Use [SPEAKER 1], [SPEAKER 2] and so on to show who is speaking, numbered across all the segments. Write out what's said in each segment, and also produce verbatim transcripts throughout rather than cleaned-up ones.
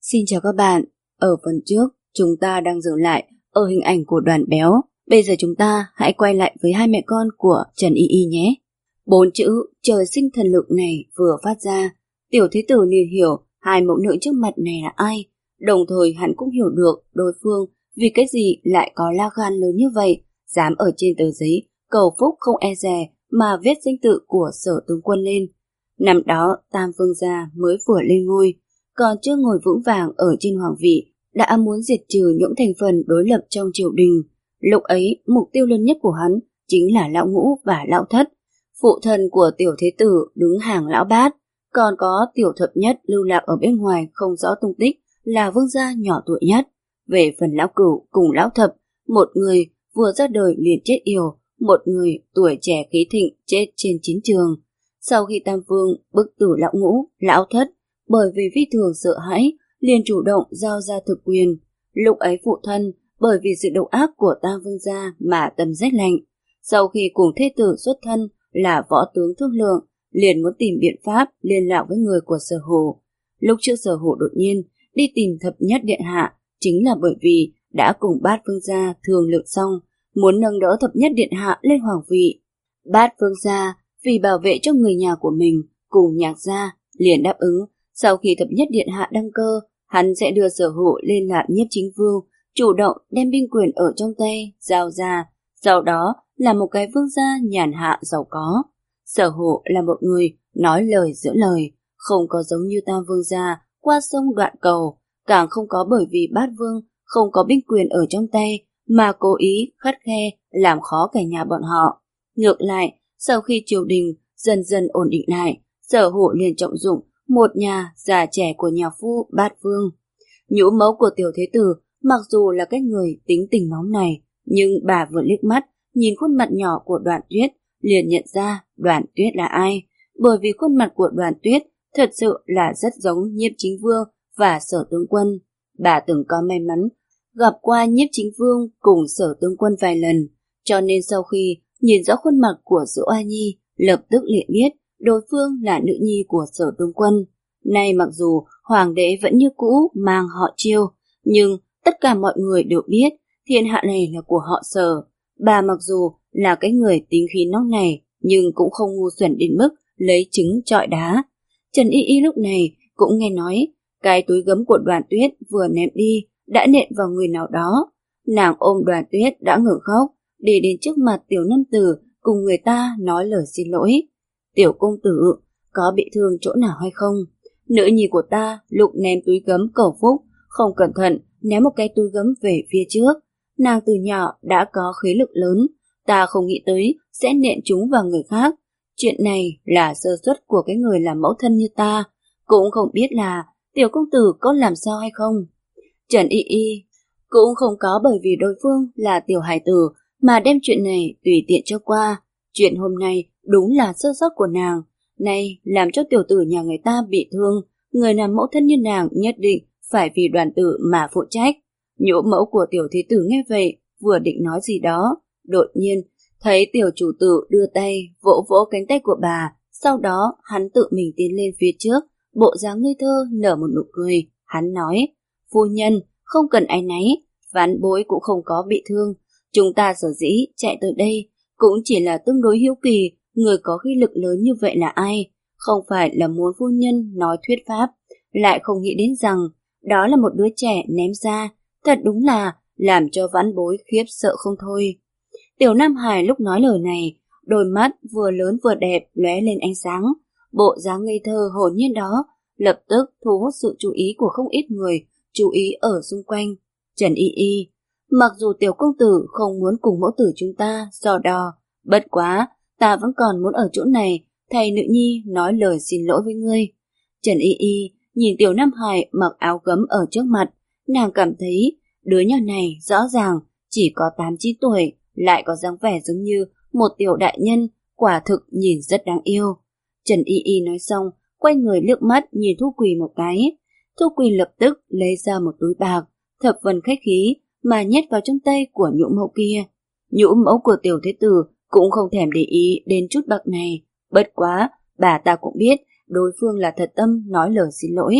[SPEAKER 1] Xin chào các bạn, ở phần trước chúng ta đang dừng lại ở hình ảnh của Đoàn Béo. Bây giờ chúng ta hãy quay lại với hai mẹ con của Trần Y Y nhé. Bốn chữ trời sinh thần lực này vừa phát ra, Tiểu Thế Tử liền hiểu hai mẫu nữ trước mặt này là ai. Đồng thời hắn cũng hiểu được đối phương vì cái gì lại có la gan lớn như vậy, dám ở trên tờ giấy cầu phúc không e dè mà viết danh tự của Sở tướng quân lên. Năm đó Tam Vương gia mới vừa lên ngôi, còn chưa ngồi vững vàng ở trên hoàng vị, đã muốn diệt trừ những thành phần đối lập trong triều đình. Lúc ấy, mục tiêu lớn nhất của hắn chính là lão ngũ và lão thất. Phụ thân của Tiểu Thế Tử đứng hàng lão bát, còn có Tiểu Thập Nhất lưu lạc ở bên ngoài không rõ tung tích là vương gia nhỏ tuổi nhất. Về phần lão cửu cùng lão thập, một người vừa ra đời liền chết yểu, một người tuổi trẻ khí thịnh chết trên chiến trường. Sau khi Tam Vương bức tử lão ngũ, lão thất, bởi vì phi thường sợ hãi, liền chủ động giao ra thực quyền. Lúc ấy phụ thân, bởi vì sự độc ác của Tam Vương gia mà tâm rét lạnh. Sau khi cùng thê tử xuất thân là võ tướng thương lượng, liền muốn tìm biện pháp liên lạc với người của Sở Hổ. Lúc trước Sở Hổ đột nhiên đi tìm Thập Nhất Điện Hạ, chính là bởi vì đã cùng Bát Vương gia thương lượng xong, muốn nâng đỡ Thập Nhất Điện Hạ lên hoàng vị. Bát Vương gia vì bảo vệ cho người nhà của mình cùng Nhạc gia liền đáp ứng. Sau khi Thập Nhất Điện Hạ đăng cơ, hắn sẽ đưa Sở Hổ lên làm Nhiếp Chính Vương, chủ động đem binh quyền ở trong tay giao ra, sau đó là một cái vương gia nhàn hạ giàu có. Sở Hổ là một người nói lời giữ lời, không có giống như Tam Vương gia qua sông đoạn cầu, càng không có bởi vì Bát Vương không có binh quyền ở trong tay mà cố ý khắt khe làm khó cả nhà bọn họ. Ngược lại, sau khi triều đình dần dần ổn định lại, Sở Hổ liền trọng dụng một nhà già trẻ của nhà phu Bát Vương. Nhũ mẫu của Tiểu Thế Tử mặc dù là cái người tính tình nóng này, nhưng bà vừa liếc mắt nhìn khuôn mặt nhỏ của Đoàn Tuyết liền nhận ra Đoàn Tuyết là ai, bởi vì khuôn mặt của Đoàn Tuyết thật sự là rất giống Nhiếp Chính Vương và Sở tướng quân. Bà từng có may mắn gặp qua Nhiếp Chính Vương cùng Sở tướng quân vài lần, cho nên sau khi nhìn rõ khuôn mặt của Dỗ A Nhi, lập tức liền biết đối phương là nữ nhi của Sở tướng quân. Nay mặc dù hoàng đế vẫn như cũ mang họ Chiêu, nhưng tất cả mọi người đều biết thiên hạ này là của họ Sở. Bà mặc dù là cái người tính khí nóng này, nhưng cũng không ngu xuẩn đến mức lấy trứng trọi đá. Trần Y Y lúc này cũng nghe nói cái túi gấm của Đoàn Tuyết vừa ném đi đã nện vào người nào đó. Nàng ôm Đoàn Tuyết đã ngừng khóc, đi đến trước mặt Tiểu Nam Tử cùng người ta nói lời xin lỗi. Tiểu công tử, có bị thương chỗ nào hay không? Nữ nhi của ta lúc ném túi gấm cầu phúc, không cẩn thận ném một cái túi gấm về phía trước. Nàng từ nhỏ đã có khí lực lớn, ta không nghĩ tới sẽ nện chúng vào người khác. Chuyện này là sơ suất của cái người làm mẫu thân như ta, cũng không biết là tiểu công tử có làm sao hay không. Trần Y Y cũng không có bởi vì đối phương là tiểu hài tử mà đem chuyện này tùy tiện cho qua. Chuyện hôm nay đúng là sơ sót của nàng, nay làm cho tiểu tử nhà người ta bị thương, người làm mẫu thân như nàng nhất định phải vì Đoàn tử mà phụ trách. Nhũ mẫu của Tiểu Thế Tử nghe vậy, vừa định nói gì đó, đột nhiên thấy tiểu chủ tử đưa tay vỗ vỗ cánh tay của bà, sau đó hắn tự mình tiến lên phía trước, bộ dáng ngây thơ nở một nụ cười. Hắn nói: phu nhân, không cần áy náy, ván bối cũng không có bị thương, chúng ta sở dĩ chạy tới đây cũng chỉ là tương đối hiếu kỳ người có khí lực lớn như vậy là ai, không phải là muốn phu nhân nói thuyết pháp, lại không nghĩ đến rằng đó là một đứa trẻ ném ra, thật đúng là làm cho vãn bối khiếp sợ không thôi. Tiểu Nam Hải lúc nói lời này, đôi mắt vừa lớn vừa đẹp lóe lên ánh sáng, bộ dáng ngây thơ hồn nhiên đó lập tức thu hút sự chú ý của không ít người chú ý ở xung quanh. Trần Y Y, mặc dù tiểu công tử không muốn cùng mẫu tử chúng ta so đo, bất quá ta vẫn còn muốn ở chỗ này thay nữ nhi nói lời xin lỗi với ngươi. Trần Y Y nhìn Tiểu Nam Hải mặc áo gấm ở trước mặt, nàng cảm thấy đứa nhỏ này rõ ràng chỉ có tám chín tuổi, lại có dáng vẻ giống như một tiểu đại nhân, quả thực nhìn rất đáng yêu. Trần Y Y nói xong, quay người liếc mắt nhìn Thu Quỳ một cái. Thu Quỳ lập tức lấy ra một túi bạc, thập phần khách khí mà nhét vào trong tay của nhũ mẫu kia. Nhũ mẫu của Tiểu Thế Tử cũng không thèm để ý đến chút bạc này, bất quá bà ta cũng biết đối phương là thật tâm nói lời xin lỗi.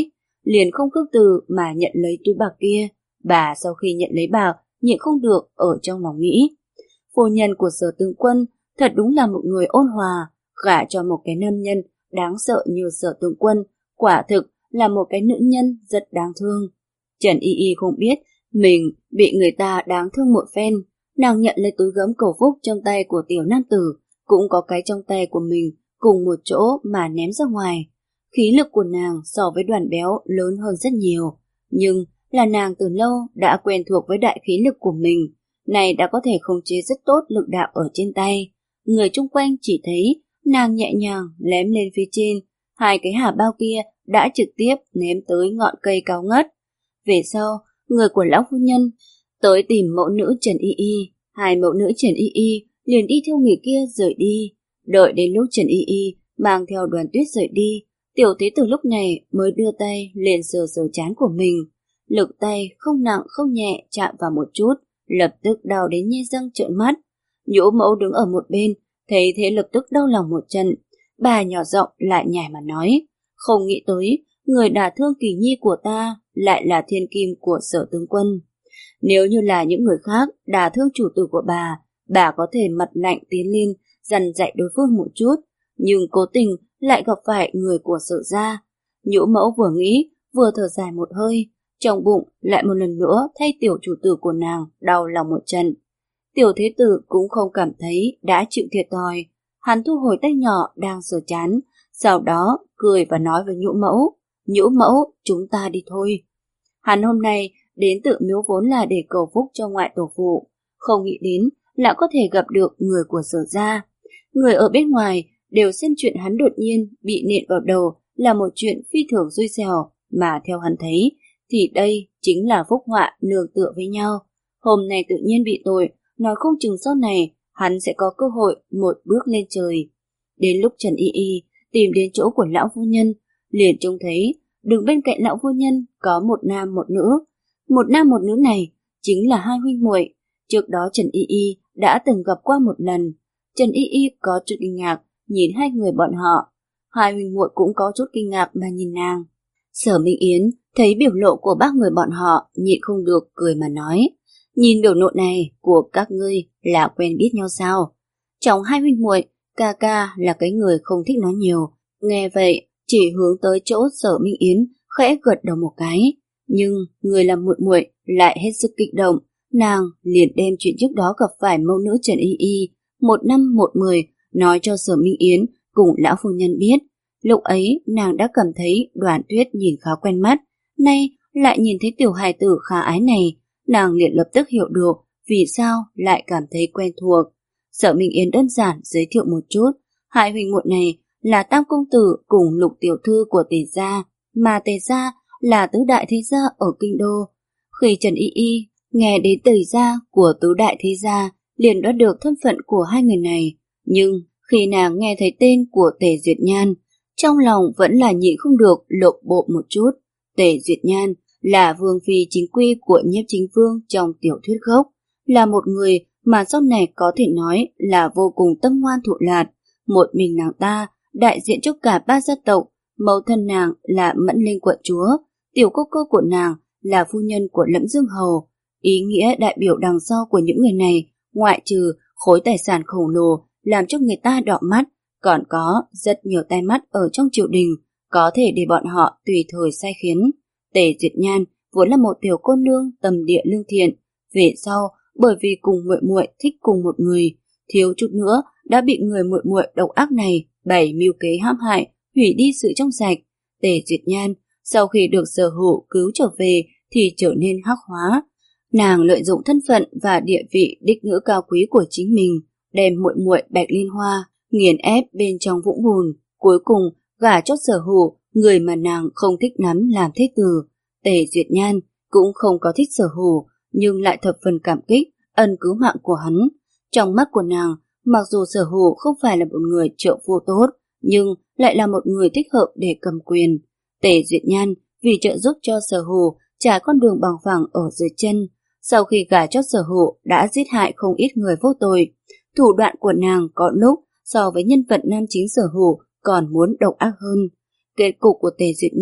[SPEAKER 1] liền không khước từ mà nhận lấy túi bạc kia. Bà sau khi nhận lấy bạc, nhịn không được ở trong lòng nghĩ. Phu nhân của Sở tướng quân thật đúng là một người ôn hòa, gả cho một cái nam nhân đáng sợ như Sở tướng quân, quả thực là một cái nữ nhân rất đáng thương. Trần Y Y không biết mình bị người ta đáng thương một phen, nàng nhận lấy túi gấm cầu phúc trong tay của tiểu nam tử, cũng có cái trong tay của mình cùng một chỗ mà ném ra ngoài. Khí lực của nàng so với Đoàn Béo lớn hơn rất nhiều, nhưng là nàng từ lâu đã quen thuộc với đại khí lực của mình, này đã có thể khống chế rất tốt lực đạo ở trên tay. Người chung quanh chỉ thấy nàng nhẹ nhàng lém lên phía trên, hai cái hà bao kia đã trực tiếp ném tới ngọn cây cao ngất. Về sau, người của lão phu nhân tới tìm mẫu nữ Trần Y Y, hai mẫu nữ Trần Y Y liền đi theo người kia rời đi. Đợi đến lúc Trần Y Y mang theo Đoàn Tuyết rời đi, tiểu thế tử lúc này mới đưa tay lên sờ sờ trán của mình. Lực tay không nặng không nhẹ chạm vào một chút, lập tức đau đến nhe răng trợn mắt. Nhũ mẫu đứng ở một bên, thấy thế lập tức đau lòng một trận. Bà nhỏ giọng lại nhảy mà nói, không nghĩ tới người đả thương Kỳ Nhi của ta lại là thiên kim của Sở tướng quân. Nếu như là những người khác đả thương chủ tử của bà, bà có thể mặt lạnh tiến lên dằn dạy đối phương một chút, nhưng cố tình lại gặp phải người của Sở gia. Nhũ mẫu vừa nghĩ vừa thở dài một hơi, trong bụng lại một lần nữa thay tiểu chủ tử của nàng đau lòng một trận. Tiểu thế tử cũng không cảm thấy đã chịu thiệt thòi, hắn thu hồi tay nhỏ đang sờ chán, sau đó cười và nói với nhũ mẫu, nhũ mẫu chúng ta đi thôi. Hắn hôm nay đến tự miếu vốn là để cầu phúc cho ngoại tổ phụ, không nghĩ đến lại có thể gặp được người của Sở gia. Người ở bên ngoài đều xem chuyện hắn đột nhiên bị nện vào đầu là một chuyện phi thường xui xẻo, mà theo hắn thấy thì đây chính là phúc họa nương tựa với nhau. Hôm nay tự nhiên bị tội, nói không chừng sau này hắn sẽ có cơ hội một bước lên trời. Đến lúc Trần Y Y tìm đến chỗ của lão phu nhân, liền trông thấy đứng bên cạnh lão phu nhân có một nam một nữ. Một nam một nữ này chính là hai huynh muội. Trước đó Trần Y Y đã từng gặp qua một lần. Trần Y Y có chút kinh ngạc nhìn hai người bọn họ. Hai huynh muội cũng có chút kinh ngạc mà nhìn nàng. Sở Minh Yến thấy biểu lộ của bác người bọn họ, nhịn không được cười mà nói, nhìn biểu lộ này của các ngươi là quen biết nhau sao? Trong hai huynh muội, ca ca là cái người không thích nói nhiều. Nghe vậy, chỉ hướng tới chỗ Sở Minh Yến khẽ gật đầu một cái, nhưng người làm muội muội lại hết sức kích động. Nàng liền đem chuyện trước đó gặp phải mẫu nữ Trần Y Y một năm một mười nói cho Sở Minh Yến cùng lão phu nhân biết. Lúc ấy nàng đã cảm thấy Đoàn Tuyết nhìn khá quen mắt, nay lại nhìn thấy tiểu hài tử khá ái này, nàng liền lập tức hiểu được vì sao lại cảm thấy quen thuộc. Sở Minh Yến đơn giản giới thiệu một chút, hai huynh muội này là Tam công tử cùng Lục tiểu thư của Tề gia, mà Tề gia là tứ đại thế gia ở kinh đô. Khi Trần Y Y nghe đến Tề gia của tứ đại thế gia, liền đoán được thân phận của hai người này, nhưng khi nàng nghe thấy tên của Tề Duyệt Nhan, trong lòng vẫn là nhịn không được lộn bộ một chút. Tề Duyệt Nhan là vương phi chính quy của Nhiếp Chính Vương trong tiểu thuyết gốc, là một người mà sau này có thể nói là vô cùng tâm ngoan thụ lạt. Một mình nàng ta đại diện cho cả ba gia tộc, mẫu thân nàng là Mẫn Linh quận chúa, tiểu cô cô của nàng là phu nhân của Lẫm Dương hầu. Ý nghĩa đại biểu đằng sau của những người này, ngoại trừ khối tài sản khổng lồ làm cho người ta đỏ mắt, còn có rất nhiều tai mắt ở trong triều đình, có thể để bọn họ tùy thời sai khiến. Tề Duyệt Nhan vốn là một tiểu cô nương tầm địa lương thiện, về sau bởi vì cùng muội muội thích cùng một người, thiếu chút nữa đã bị người muội muội độc ác này bày mưu kế hãm hại, hủy đi sự trong sạch. Tề Duyệt Nhan sau khi được Sở Hữu cứu trở về thì trở nên hắc hóa. Nàng lợi dụng thân phận và địa vị đích nữ cao quý của chính mình, đem muội muội Bạch Liên Hoa nghiền ép bên trong vũng bùn, cuối cùng gả cho Sở Hữu, người mà nàng không thích lắm làm thế tử. Tề Duyệt Nhan cũng không có thích Sở Hữu, nhưng lại thập phần cảm kích ân cứu mạng của hắn. Trong mắt của nàng, mặc dù Sở Hữu không phải là một người trợ phu tốt, nhưng lại là một người thích hợp để cầm quyền. Tề Duyệt Nhan vì trợ giúp cho Sở Hữu trả con đường bằng phẳng ở dưới chân, sau khi gả cho Sở Hữu đã giết hại không ít người vô tội. Thủ đoạn của nàng có lúc so với nhân vật nam chính Sở Hữu còn muốn độc ác hơn. Kết cục của Tề Duyệt Nhan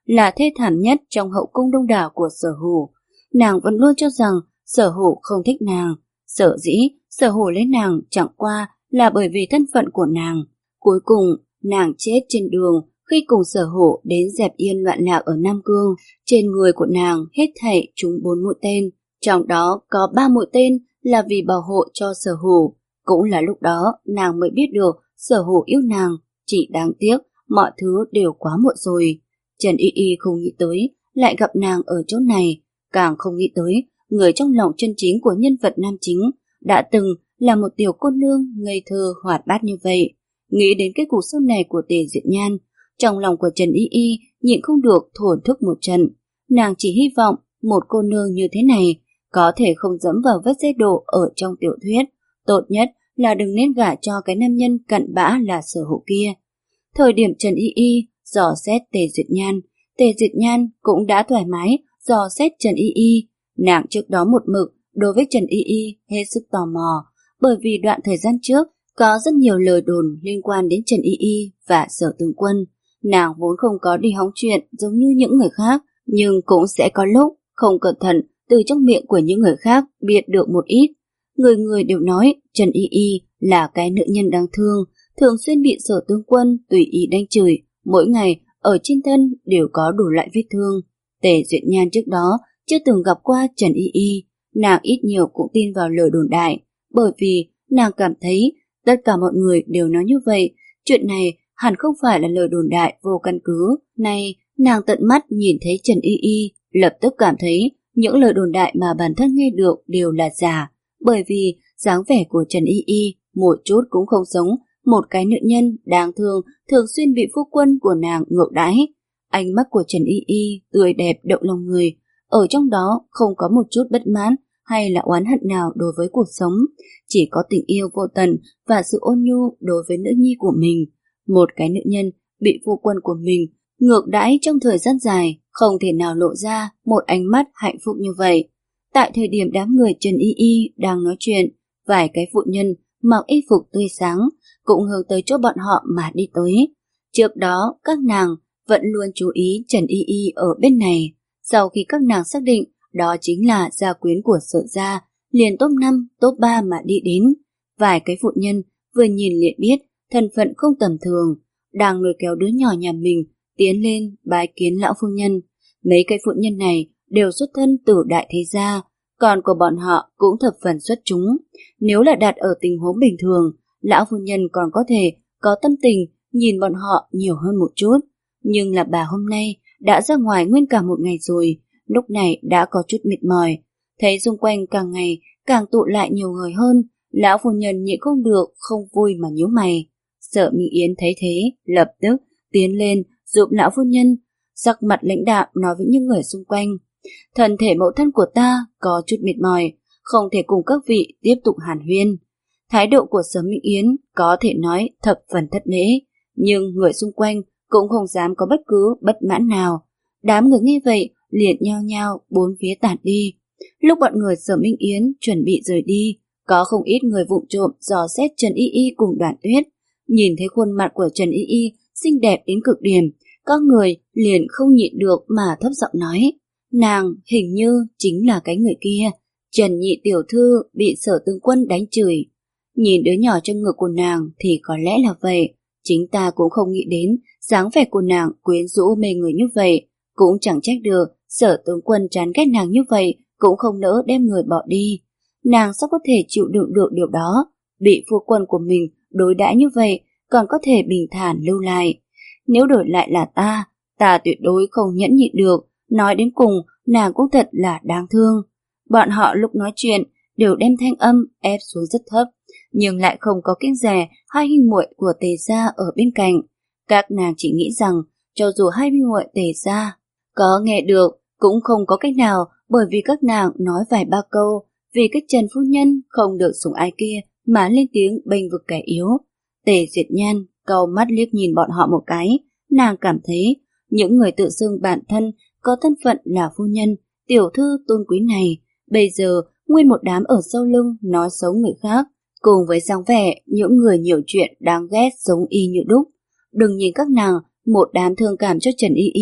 [SPEAKER 1] là thê thảm nhất trong hậu cung đông đảo của Sở Hủ. Nàng vẫn luôn cho rằng Sở Hủ không thích nàng. Sở dĩ Sở Hủ lấy nàng chẳng qua là bởi vì thân phận của nàng. Cuối cùng, nàng chết trên đường khi cùng Sở Hủ đến dẹp yên loạn lạc ở Nam Cương. Trên người của nàng hết thảy trúng bốn mũi tên, trong đó có ba mũi tên là vì bảo hộ cho Sở Hủ. Cũng là lúc đó nàng mới biết được Sở Hủ yêu nàng, chỉ đáng tiếc mọi thứ đều quá muộn rồi. Trần Y Y không nghĩ tới lại gặp nàng ở chỗ này, càng không nghĩ tới người trong lòng chân chính của nhân vật nam chính đã từng là một tiểu cô nương ngây thơ hoạt bát như vậy. Nghĩ đến cái cuộc sau này của Tề Diệt Nhan, trong lòng của Trần Y Y nhịn không được thổn thức một trận. Nàng chỉ hy vọng một cô nương như thế này có thể không dẫm vào vết xe đổ ở trong tiểu thuyết, tốt nhất là đừng nên gả cho cái nam nhân cặn bã là Sở Hữu kia. Thời điểm Trần Y Y dò xét Tề Diệt Nhan, Tề Diệt Nhan cũng đã thoải mái dò xét Trần Y Y. Nàng trước đó một mực đối với Trần Y Y hết sức tò mò, bởi vì đoạn thời gian trước có rất nhiều lời đồn liên quan đến Trần Y Y và Sở Tướng Quân. Nàng vốn không có đi hóng chuyện giống như những người khác, nhưng cũng sẽ có lúc không cẩn thận từ trong miệng của những người khác biết được một ít. Người người đều nói Trần Y Y là cái nữ nhân đáng thương, thường xuyên bị Sở Tướng Quân tùy ý đánh chửi, mỗi ngày ở trên thân đều có đủ loại vết thương. Tề Duyệt Nhan trước đó chưa từng gặp qua Trần Y Y, nàng ít nhiều cũng tin vào lời đồn đại, bởi vì nàng cảm thấy tất cả mọi người đều nói như vậy, chuyện này hẳn không phải là lời đồn đại vô căn cứ. Nay, nàng tận mắt nhìn thấy Trần Y Y, lập tức cảm thấy những lời đồn đại mà bản thân nghe được đều là giả, bởi vì dáng vẻ của Trần Y Y một chút cũng không giống một cái nữ nhân đáng thương thường xuyên bị phu quân của nàng ngược đãi. Ánh mắt của Trần Y Y tươi đẹp động lòng người, ở trong đó không có một chút bất mãn hay là oán hận nào đối với cuộc sống, chỉ có tình yêu vô tận và sự ôn nhu đối với nữ nhi của mình. Một cái nữ nhân bị phu quân của mình ngược đãi trong thời gian dài, không thể nào lộ ra một ánh mắt hạnh phúc như vậy. Tại thời điểm đám người Trần Y Y đang nói chuyện, vài cái phụ nhân mặc y phục tươi sáng cũng hướng tới chỗ bọn họ mà đi tới. Trước đó các nàng vẫn luôn chú ý Trần Y Y ở bên này, sau khi các nàng xác định đó chính là gia quyến của Sở gia, liền top năm, top ba mà đi đến. Vài cái phụ nhân vừa nhìn liền biết thân phận không tầm thường, đang lôi kéo đứa nhỏ nhà mình tiến lên bái kiến lão phu nhân. Mấy cái phụ nhân này đều xuất thân từ đại thế gia, còn của bọn họ cũng thập phần xuất chúng. Nếu là đặt ở tình huống bình thường, lão phu nhân còn có thể có tâm tình nhìn bọn họ nhiều hơn một chút. Nhưng là bà hôm nay đã ra ngoài nguyên cả một ngày rồi, lúc này đã có chút mệt mỏi. Thấy xung quanh càng ngày càng tụ lại nhiều người hơn, lão phu nhân nhịn không được, không vui mà nhíu mày. Sở Minh Yến thấy thế, lập tức tiến lên giúp lão phu nhân, sắc mặt lãnh đạm nói với những người xung quanh: thân thể mẫu thân của ta có chút mệt mỏi, không thể cùng các vị tiếp tục hàn huyên. Thái độ của Sở Minh Yến có thể nói thập phần thất lễ, nhưng người xung quanh cũng không dám có bất cứ bất mãn nào. Đám người nghe vậy liền nhao nhao bốn phía tản đi. Lúc bọn người Sở Minh Yến chuẩn bị rời đi, có không ít người vụng trộm dò xét Trần Y Y cùng Đoàn Tuyết. Nhìn thấy khuôn mặt của Trần Y Y xinh đẹp đến cực điểm, các người liền không nhịn được mà thấp giọng nói: nàng hình như chính là cái người kia, Trần nhị tiểu thư bị Sở Tướng Quân đánh chửi. Nhìn đứa nhỏ trong ngực của nàng thì có lẽ là vậy, chính ta cũng không nghĩ đến dáng vẻ của nàng quyến rũ mê người như vậy, cũng chẳng trách được Sở Tướng Quân chán ghét nàng như vậy, cũng không nỡ đem người bỏ đi. Nàng sao có thể chịu đựng được điều đó, bị phu quân của mình đối đãi như vậy còn có thể bình thản lưu lại. Nếu đổi lại là ta, ta tuyệt đối không nhẫn nhịn được, nói đến cùng nàng cũng thật là đáng thương. Bọn họ lúc nói chuyện đều đem thanh âm ép xuống rất thấp, nhưng lại không có kiêng dè hai huynh muội của Tề gia ở bên cạnh. Các nàng chỉ nghĩ rằng cho dù hai huynh muội Tề gia có nghe được cũng không có cách nào, bởi vì các nàng nói vài ba câu vì cái Trần phu nhân không được sủng ai kia mà lên tiếng bênh vực kẻ yếu. Tề Duyệt Nhan cau mắt liếc nhìn bọn họ một cái, nàng cảm thấy những người tự xưng bản thân có thân phận là phu nhân, tiểu thư tôn quý này, bây giờ nguyên một đám ở sau lưng nói xấu người khác, cùng với dáng vẻ những người nhiều chuyện đáng ghét giống y như đúc. Đừng nhìn các nàng một đám thương cảm cho Trần Y Y,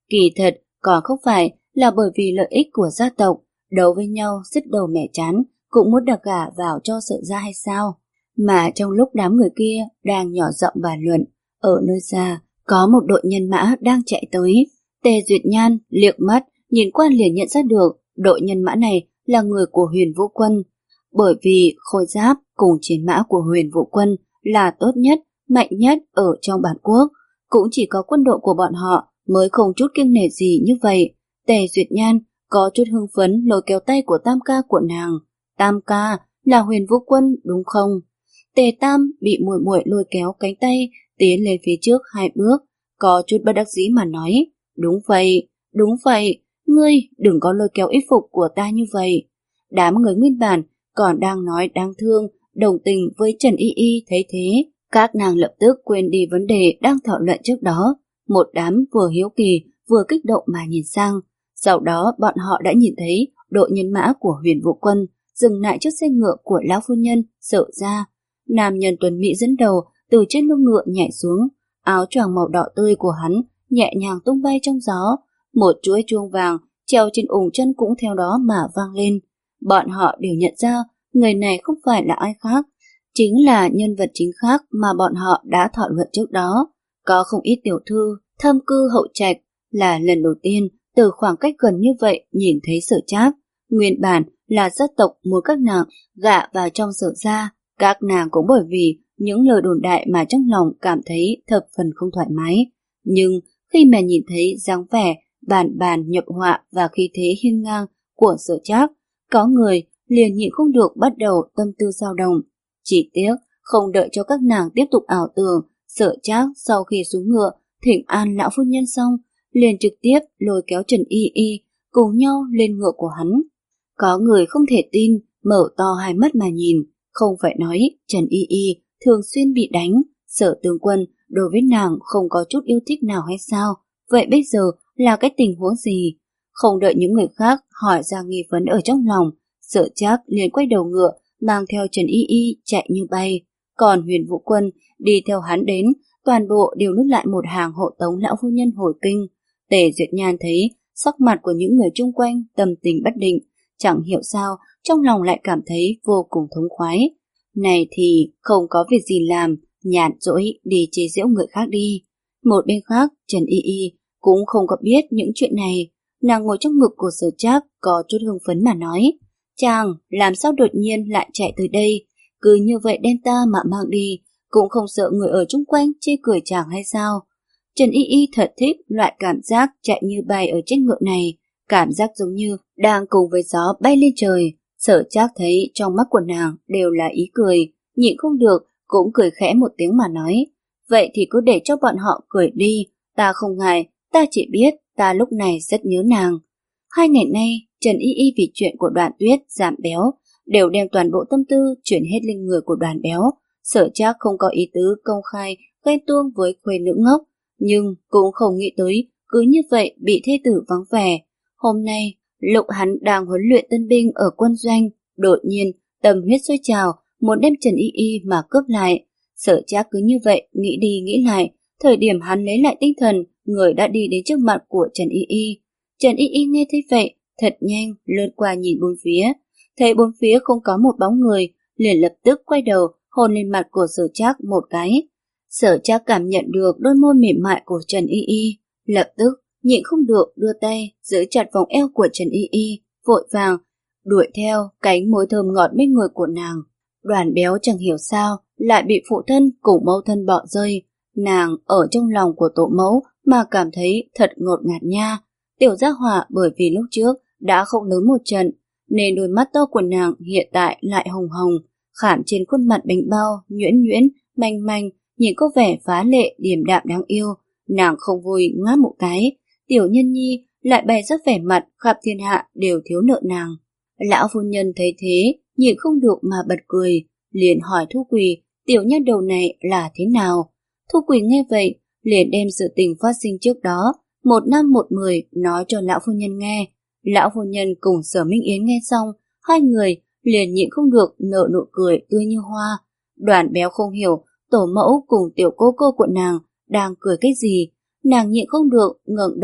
[SPEAKER 1] Kỳ thật, còn không phải là bởi vì lợi ích của gia tộc, đấu với nhau sứt đầu mẻ chán, cũng muốn đặt gả vào cho Sở gia hay sao? Mà trong lúc đám người kia đang nhỏ giọng bàn luận, ở nơi xa có một đội nhân mã đang chạy tới. Tề Duyệt Nhan liếc mắt nhìn qua liền nhận ra được đội nhân mã này là người của Huyền Vũ Quân, bởi vì khôi giáp cùng chiến mã của Huyền Vũ Quân là tốt nhất, mạnh nhất ở trong bản quốc, cũng chỉ có quân đội của bọn họ mới không chút kiêng nể gì như vậy. Tề Duyệt Nhan có chút hưng phấn lôi kéo tay của Tam ca của nàng. Tam ca là Huyền Vũ Quân đúng không? Tề Tam bị muội muội lôi kéo cánh tay tiến lên phía trước hai bước, có chút bất đắc dĩ mà nói, đúng vậy, đúng vậy, ngươi đừng có lôi kéo y phục của ta như vậy. Đám người nguyên bản còn đang nói đáng thương, đồng tình với Trần Y Y, thấy thế, các nàng lập tức quên đi vấn đề đang thảo luận trước đó. Một đám vừa hiếu kỳ vừa kích động mà nhìn sang. Sau đó bọn họ đã nhìn thấy đội nhân mã của Huyền Vũ Quân dừng lại trước xe ngựa của lão phu nhân Sở gia. Nam nhân tuấn mỹ dẫn đầu từ trên lưng ngựa nhảy xuống, áo choàng màu đỏ tươi của hắn nhẹ nhàng tung bay trong gió, một chuỗi chuông vàng treo trên ủng chân cũng theo đó mà vang lên. Bọn họ đều nhận ra người này không phải là ai khác, chính là nhân vật chính khác mà bọn họ đã thảo luận trước đó. Có không ít tiểu thư thâm cư hậu trạch, là lần đầu tiên từ khoảng cách gần như vậy nhìn thấy Sở Trác. Nguyên bản là gia tộc muốn các nàng gả vào trong Sở gia, các nàng cũng bởi vì những lời đồn đại mà trong lòng cảm thấy thập phần không thoải mái. Nhưng khi mà nhìn thấy dáng vẻ bàn bàn nhập họa và khí thế hiên ngang của Sở Trác, có người liền nhịn không được bắt đầu tâm tư dao động. Chỉ tiếc không đợi cho các nàng tiếp tục ảo tưởng, Sở Trác sau khi xuống ngựa thỉnh an lão phu nhân xong, liền trực tiếp lôi kéo Trần Y Y cùng nhau lên ngựa của hắn. Có người không thể tin, mở to hai mắt mà nhìn, không phải nói Trần Y Y thường xuyên bị đánh, Sở tướng quân đối với nàng không có chút yêu thích nào hay sao? Vậy bây giờ là cái tình huống gì? Không đợi những người khác hỏi ra nghi vấn ở trong lòng, Sở Trác liền quay đầu ngựa mang theo Trần Y Y chạy như bay. Còn Huyền Vũ Quân đi theo hắn đến, toàn bộ đều nút lại một hàng hộ tống lão phu nhân hồi kinh. Tề Duyệt Nhan thấy sắc mặt của những người chung quanh tâm tình bất định, chẳng hiểu sao trong lòng lại cảm thấy vô cùng thống khoái. Này thì không có việc gì làm, nhàn rỗi đi chế giễu người khác đi. Một bên khác, Trần Y Y cũng không có biết những chuyện này. Nàng ngồi trong ngực của Sở Trác có chút hưng phấn mà nói, chàng làm sao đột nhiên lại chạy tới đây, cứ như vậy đem ta mà mang đi, cũng không sợ người ở chung quanh chê cười chàng hay sao? Trần Y Y thật thích loại cảm giác chạy như bay ở trên ngựa này, cảm giác giống như đang cùng với gió bay lên trời. Sở Trác thấy trong mắt của nàng đều là ý cười, nhịn không được cũng cười khẽ một tiếng mà nói, vậy thì cứ để cho bọn họ cười đi, ta không ngại, ta chỉ biết ta lúc này rất nhớ nàng. Hai ngày nay, Trần Y Y vì chuyện của Đoàn Tuyết giảm béo, đều đem toàn bộ tâm tư chuyển hết lên người của Đoàn Béo. Sở Trác không có ý tứ công khai ghen tuông với khuê nữ ngốc, nhưng cũng không nghĩ tới cứ như vậy bị thê tử vắng vẻ. Hôm nay, lúc hắn đang huấn luyện tân binh ở quân doanh, đột nhiên tâm huyết sôi trào, muốn đem Trần Y Y mà cướp lại. Sở Trác cứ như vậy nghĩ đi nghĩ lại, thời điểm hắn lấy lại tinh thần, người đã đi đến trước mặt của Trần Y Y. Trần Y Y nghe thấy vậy, thật nhanh lướt qua nhìn bốn phía, thấy bốn phía không có một bóng người, liền lập tức quay đầu hôn lên mặt của Sở Trác một cái. Sở Trác cảm nhận được đôi môi mềm mại của Trần Y Y, lập tức nhịn không được đưa tay giữ chặt vòng eo của Trần Y Y, vội vàng đuổi theo cánh môi thơm ngọt bên người của nàng. Đoàn Béo chẳng hiểu sao lại bị phụ thân cùng mẫu thân bỏ rơi, nàng ở trong lòng của tổ mẫu mà cảm thấy thật ngột ngạt nha. Tiểu Gia Hỏa bởi vì lúc trước đã không lớn một trận, nên đôi mắt to của nàng hiện tại lại hồng hồng, khảm trên khuôn mặt bánh bao nhuyễn nhuyễn, manh manh, nhìn có vẻ phá lệ điềm đạm đáng yêu. Nàng không vui ngáp một cái, tiểu nhân nhi lại bày rất vẻ mặt khắp thiên hạ đều thiếu nợ nàng. Lão phu nhân thấy thế, nhịn không được mà bật cười, liền hỏi Thu Quỳ tiểu nhân đầu này là thế nào. Thu Quỳ nghe vậy, liền đem sự tình phát sinh trước đó, một năm một mười nói cho lão phu nhân nghe. Lão phu nhân cùng Sở Minh Yến nghe xong, hai người liền nhịn không được nở nụ cười tươi như hoa. Đoàn Béo không hiểu tổ mẫu cùng tiểu cô cô của nàng đang cười cái gì, nàng nhịn không được ngẩng đầu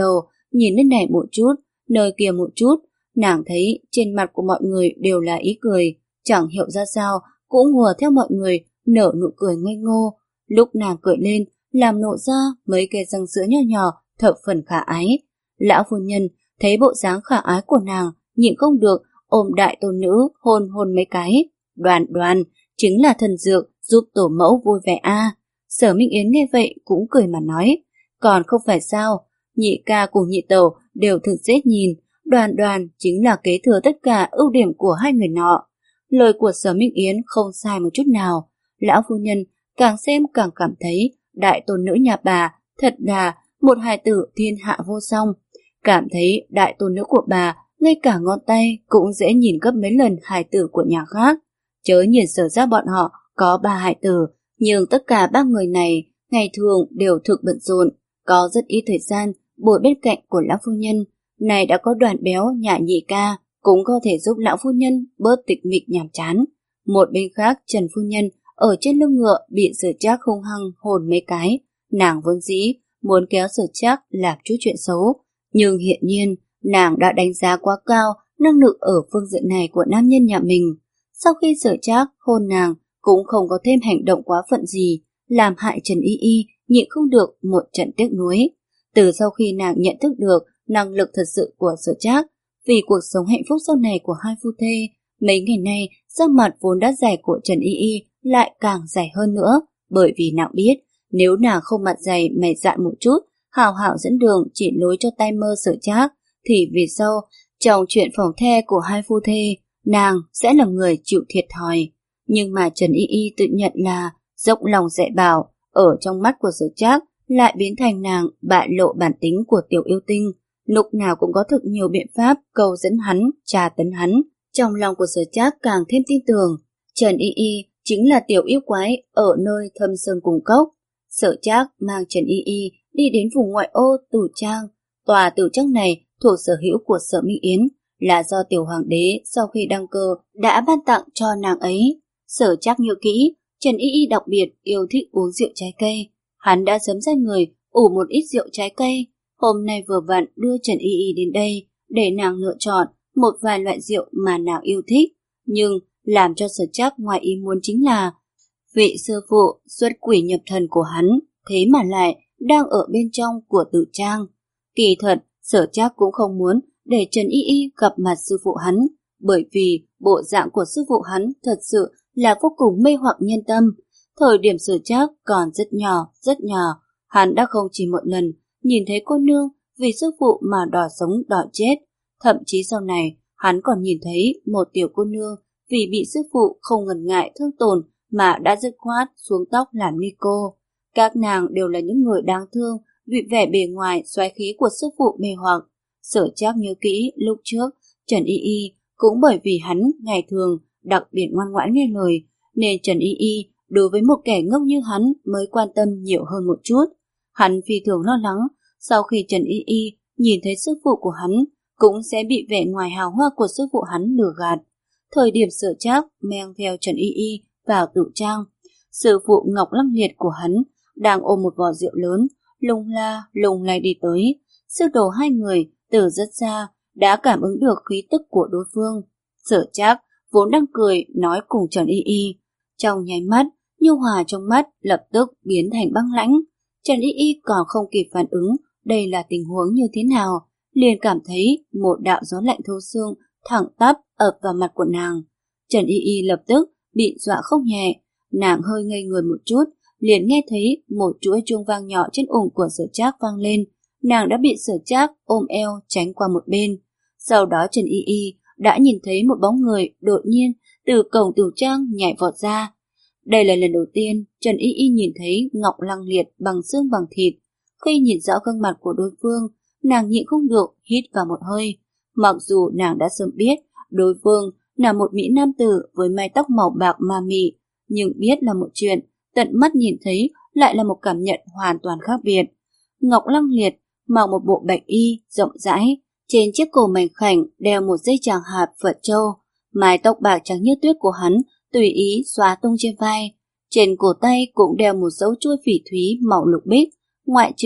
[SPEAKER 1] nhìn nơi này một chút, nơi kia một chút, nàng thấy trên mặt của mọi người đều là ý cười, chẳng hiểu ra sao, cũng hùa theo mọi người, nở nụ cười ngây ngô. Lúc nàng cười lên, làm nổ ra mấy cái răng sữa nhỏ nhỏ, thập phần khả ái. Lão phu nhân thấy bộ dáng khả ái của nàng, nhịn không được, ôm đại tôn nữ, hôn hôn mấy cái. Đoàn đoàn, chính là thần dược, giúp tổ mẫu vui vẻ a. À. Sở Minh Yến nghe vậy cũng cười mà nói, còn không phải sao, nhị ca cùng nhị tẩu đều thực dễ nhìn, Đoàn đoàn chính là kế thừa tất cả ưu điểm của hai người nọ. Lời của Sở Minh Yến không sai một chút nào. Lão phu nhân càng xem càng cảm thấy đại tôn nữ nhà bà thật là một hài tử thiên hạ vô song. Cảm thấy đại tôn nữ của bà ngay cả ngón tay cũng dễ nhìn gấp mấy lần hài tử của nhà khác. Chớ nhìn Sở ra bọn họ có ba hài tử, nhưng tất cả ba người này ngày thường đều thực bận rộn, có rất ít thời gian bồi bên cạnh của lão phu nhân. Này đã có Đoàn béo nhà nhị ca cũng có thể giúp lão phu nhân bớt tịch mịch nhàm chán. Một bên khác Trần phu nhân ở trên lưng ngựa bị Sở Trác hung hăng hồn mấy cái. Nàng vốn dĩ muốn kéo Sở Trác làm chút chuyện xấu, nhưng hiện nhiên nàng đã đánh giá quá cao năng lực ở phương diện này của nam nhân nhà mình. Sau khi Sở Trác hôn nàng cũng không có thêm hành động quá phận gì, làm hại Trần Y Y nhịn không được một trận tiếc nuối. Từ sau khi nàng nhận thức được năng lực thật sự của Sở Trác, vì cuộc sống hạnh phúc sau này của hai phu thê, mấy ngày nay da mặt vốn đã dày của Trần Y Y lại càng dày hơn nữa, bởi vì nàng biết nếu nàng không mặt dày mày dạn một chút, hào hảo dẫn đường chỉ lối cho tay mơ Sở Trác, thì vì sau trong chuyện phòng the của hai phu thê, nàng sẽ là người chịu thiệt thòi. Nhưng mà Trần Y Y tự nhận là dốc lòng dạy bảo, ở trong mắt của Sở Trác lại biến thành nàng bại lộ bản tính của tiểu yêu tinh, lúc nào cũng có thực nhiều biện pháp cầu dẫn hắn, trà tấn hắn. Trong lòng của Sở Trác càng thêm tin tưởng, Trần Y Y chính là tiểu yêu quái ở nơi thâm sơn cùng cốc. Sở Trác mang Trần Y Y đi đến vùng ngoại ô Tử Trang. Tòa Tử Trang này thuộc sở hữu của Sở Minh Yến, là do tiểu hoàng đế sau khi đăng cơ đã ban tặng cho nàng ấy. Sở Trác nhớ kỹ, Trần Y Y đặc biệt yêu thích uống rượu trái cây. Hắn đã sớm sai người ủ một ít rượu trái cây. Hôm nay vừa vặn đưa Trần Y Y đến đây để nàng lựa chọn một vài loại rượu mà nàng yêu thích. Nhưng làm cho Sở Trác ngoài ý muốn chính là vị sư phụ xuất quỷ nhập thần của hắn thế mà lại đang ở bên trong của Tử Trang. Kỳ thật, Sở Trác cũng không muốn để Trần Y Y gặp mặt sư phụ hắn, bởi vì bộ dạng của sư phụ hắn thật sự là vô cùng mê hoặc nhân tâm. Thời điểm Sở Trác còn rất nhỏ, rất nhỏ, hắn đã không chỉ một lần nhìn thấy cô nương vì sư phụ mà đòi sống đòi chết. Thậm chí sau này, hắn còn nhìn thấy một tiểu cô nương vì bị sư phụ không ngần ngại thương tổn mà đã dứt khoát xuống tóc làm ni cô. Các nàng đều là những người đáng thương vì vẻ bề ngoài xoáy khí của sư phụ mê hoặc. Sở Trác nhớ kỹ lúc trước Trần Y Y cũng bởi vì hắn ngày thường đặc biệt ngoan ngoãn nghe lời, nên Trần Y Y đối với một kẻ ngốc như hắn mới quan tâm nhiều hơn một chút. Hắn phi thường lo lắng sau khi Trần Y Y nhìn thấy sư phụ của hắn cũng sẽ bị vẻ ngoài hào hoa của sư phụ hắn lừa gạt. Thời điểm Sở Trác mang theo Trần Y Y vào Tử Trang, sư phụ Ngọc Lăng Liệt của hắn đang ôm một vò rượu lớn, lung la lung lay đi tới. Sư đồ hai người từ rất xa đã cảm ứng được khí tức của đối phương. Sở Trác vốn đang cười nói cùng Trần Y Y, trong nháy mắt nhu hòa trong mắt lập tức biến thành băng lãnh. Trần Y Y còn không kịp phản ứng đây là tình huống như thế nào, liền cảm thấy một đạo gió lạnh thấu xương thẳng tắp ập vào mặt của nàng. Trần Y Y lập tức bị dọa không nhẹ, nàng hơi ngây người một chút, liền nghe thấy một chuỗi chuông vang nhỏ trên ủng của Sở Trác vang lên. Nàng đã bị Sở Trác ôm eo tránh qua một bên. Sau đó Trần Y Y đã nhìn thấy một bóng người đột nhiên từ cổng Tử Trang nhảy vọt ra. Đây là lần đầu tiên Trần Y Y nhìn thấy Ngọc Lăng Liệt bằng xương bằng thịt. Khi nhìn rõ gương mặt của đối phương, nàng nhịn không được hít vào một hơi. Mặc dù nàng đã sớm biết đối phương là một mỹ nam tử với mái tóc màu bạc ma mị, nhưng biết là một chuyện, tận mắt nhìn thấy lại là một cảm nhận hoàn toàn khác biệt. Ngọc Lăng Liệt mặc một bộ bạch y rộng rãi, trên chiếc cổ mảnh khảnh đeo một dây chàng hạt Phật châu, mái tóc bạc trắng như tuyết của hắn tùy ý xóa tung trên vai, trên cổ tay cũng đeo một dấu chuôi phỉ thúy màu lục bích, ngoại trừ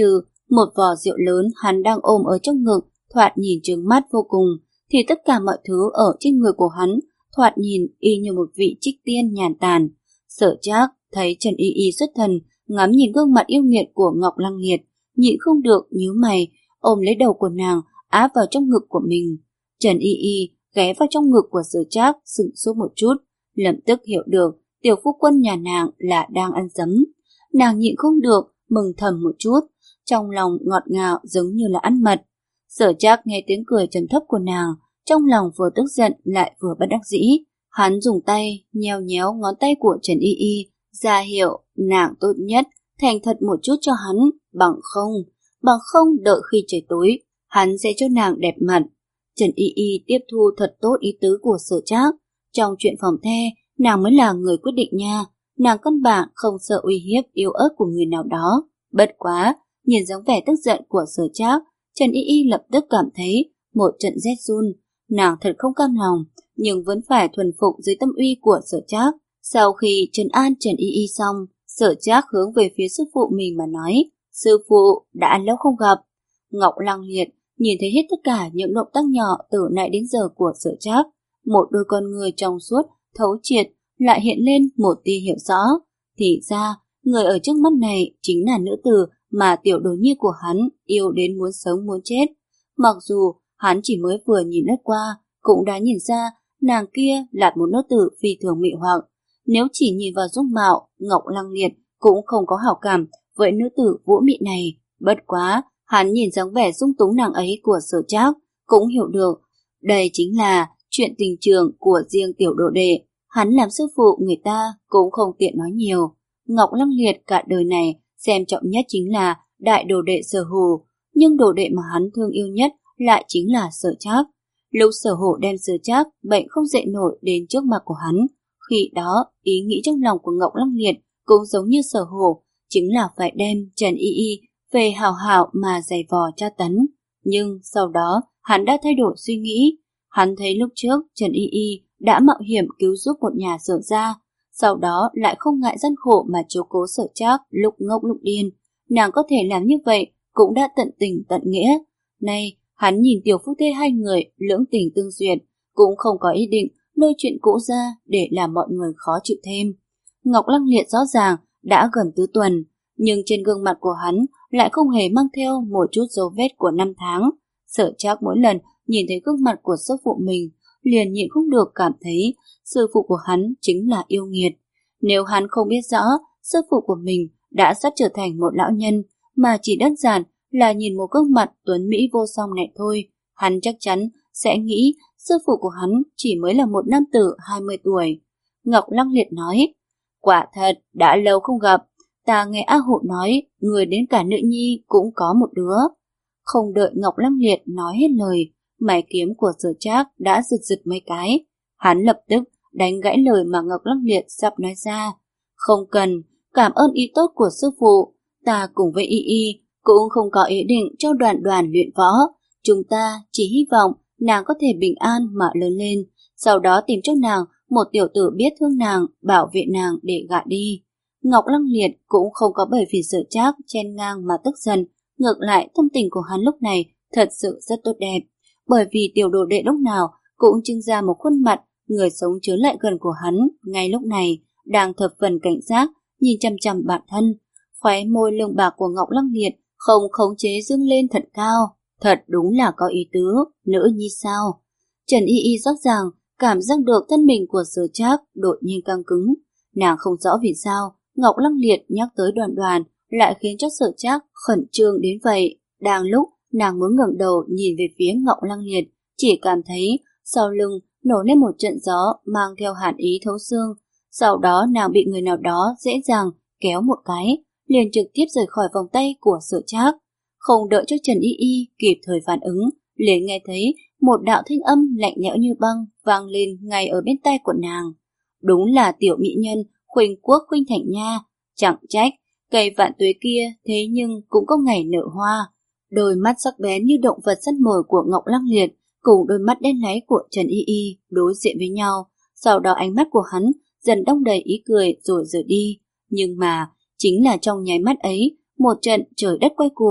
[SPEAKER 1] Một vò rượu lớn hắn đang ôm ở trong ngực, thoạt nhìn trướng mắt vô cùng, thì tất cả mọi thứ ở trên người của hắn thoạt nhìn y như một vị trích tiên nhàn tản. Sở Trác thấy Trần Y Y xuất thần, ngắm nhìn gương mặt yêu nghiệt của Ngọc Lăng Liệt, nhịn không được nhíu mày, ôm lấy đầu của nàng áp vào trong ngực của mình. Trần Y Y ghé vào trong ngực của Sở Trác, sững sốt một chút, lập tức hiểu được tiểu phu quân nhà nàng là đang ăn dấm. Nàng nhịn không được mừng thầm một chút, trong lòng ngọt ngào giống như là ăn mật. Sở Trác nghe tiếng cười trầm thấp của nàng, trong lòng vừa tức giận lại vừa bất đắc dĩ. Hắn dùng tay nhéo nhéo ngón tay của Trần Y Y, ra hiệu nàng tốt nhất thành thật một chút cho hắn, bằng không, bằng không đợi khi trời tối, hắn sẽ cho nàng đẹp mặt. Trần Y Y tiếp thu thật tốt ý tứ của Sở Trác. Trong chuyện phòng the, nàng mới là người quyết định nha. Nàng căn bản không sợ uy hiếp yếu ớt của người nào đó. Bất quá, nhìn dáng vẻ tức giận của Sở Trác, Trần Y Y lập tức cảm thấy một trận rét run. Nàng thật không cam lòng, nhưng vẫn phải thuần phục dưới tâm uy của Sở Trác. Sau khi trấn an Trần Y Y xong, Sở Trác hướng về phía sư phụ mình mà nói: "Sư phụ, đã lâu không gặp." Ngọc Lăng Liệt nhìn thấy hết tất cả những động tác nhỏ từ nãy đến giờ của Sở Trác, một đôi con người trong suốt, thấu triệt lại hiện lên một tia hiểu rõ. Thì ra, người ở trước mắt này chính là nữ tử mà tiểu đồ nhi của hắn yêu đến muốn sống muốn chết. Mặc dù hắn chỉ mới vừa nhìn lướt qua, cũng đã nhìn ra nàng kia là một nữ tử phi thường mị hoặc. Nếu chỉ nhìn vào dung mạo, Ngọc Lăng Liệt cũng không có hảo cảm với nữ tử vũ mị này. Bất quá, hắn nhìn dáng vẻ dung túng nàng ấy của Sở Trác, cũng hiểu được đây chính là chuyện tình trường của riêng tiểu đồ đệ. Hắn làm sư phụ người ta cũng không tiện nói nhiều. Ngọc Lăng Liệt cả đời này xem trọng nhất chính là đại đồ đệ Sở Hổ, nhưng đồ đệ mà hắn thương yêu nhất lại chính là Sở Trác. Lúc Sở Hổ đem Sở Trác bệnh không dậy nổi đến trước mặt của hắn, khi đó ý nghĩ trong lòng của Ngọc Lăng Liệt cũng giống như Sở Hổ, chính là phải đem Trần Y Y về hào hảo mà giày vò tra tấn. Nhưng sau đó hắn đã thay đổi suy nghĩ. Hắn thấy lúc trước Trần Y Y đã mạo hiểm cứu giúp một nhà Sở gia, sau đó lại không ngại gian khổ mà chiếu cố Sở Trác lúc ngốc lúc điên. Nàng có thể làm như vậy cũng đã tận tình tận nghĩa. Nay hắn nhìn tiểu phu thê hai người lưỡng tình tương duyệt, cũng không có ý định lôi chuyện cũ ra để làm mọi người khó chịu thêm. Ngọc Lăng Liệt rõ ràng đã gần tứ tuần, nhưng trên gương mặt của hắn lại không hề mang theo một chút dấu vết của năm tháng. Sở Trác mỗi lần nhìn thấy gương mặt của sư phụ mình, liền nhịn không được cảm thấy sư phụ của hắn chính là yêu nghiệt. Nếu hắn không biết rõ sư phụ của mình đã sắp trở thành một lão nhân, mà chỉ đơn giản là nhìn một gương mặt tuấn mỹ vô song này thôi, hắn chắc chắn sẽ nghĩ sư phụ của hắn chỉ mới là một nam tử hai mươi tuổi. Ngọc Lăng Liệt nói: "Quả thật, đã lâu không gặp, ta nghe A Hụ nói, người đến cả nữ nhi cũng có một đứa." Không đợi Ngọc Lăng Liệt nói hết lời, mày kiếm của Sở Trác đã giật giật mấy cái. Hắn lập tức đánh gãy lời mà Ngọc Lăng Liệt sắp nói ra. "Không cần, cảm ơn ý tốt của sư phụ, ta cùng với Y Y cũng không có ý định cho Đoàn Đoàn luyện võ. Chúng ta chỉ hy vọng nàng có thể bình an mà lớn lên, sau đó tìm cho nàng một tiểu tử biết thương nàng, bảo vệ nàng để gả đi." Ngọc Lăng Liệt cũng không có bởi vì Sở Trác chen ngang mà tức giận, ngược lại tâm tình của hắn lúc này thật sự rất tốt đẹp, bởi vì tiểu đồ đệ lúc nào cũng trưng ra một khuôn mặt người sống chứa lại gần của hắn, ngay lúc này đang thập phần cảnh giác nhìn chăm chăm bản thân. Khóe môi lông bạc của Ngọc Lăng Liệt không khống chế dương lên thật cao, thật đúng là có ý tứ, nữ nhi sao. Trần Y Y rõ ràng cảm giác được thân mình của Sở Trác đột nhiên căng cứng. Nàng không rõ vì sao Ngọc Lăng Liệt nhắc tới Đoàn Đoàn lại khiến cho Sở Trác khẩn trương đến vậy. Đang lúc nàng muốn ngẩng đầu nhìn về phía Ngọc Lăng Liệt, chỉ cảm thấy sau lưng nổ lên một trận gió mang theo hàn ý thấu xương. Sau đó nàng bị người nào đó dễ dàng kéo một cái, liền trực tiếp rời khỏi vòng tay của Sở Trác. Không đợi cho Trần Y Y kịp thời phản ứng, liền nghe thấy một đạo thanh âm lạnh lẽo như băng vang lên ngay ở bên tai của nàng. Đúng là tiểu mỹ nhân Khuynh Quốc Khuynh Thành nha, chẳng trách cây vạn tuế kia thế nhưng cũng có ngày nở hoa. Đôi mắt sắc bén như động vật săn mồi của Ngọc Lăng Liệt cùng đôi mắt đen láy của Trần Y Y đối diện với nhau, sau đó ánh mắt của hắn dần đong đầy ý cười rồi rời đi. Nhưng mà chính là trong nháy mắt ấy, một trận trời đất quay cuồng,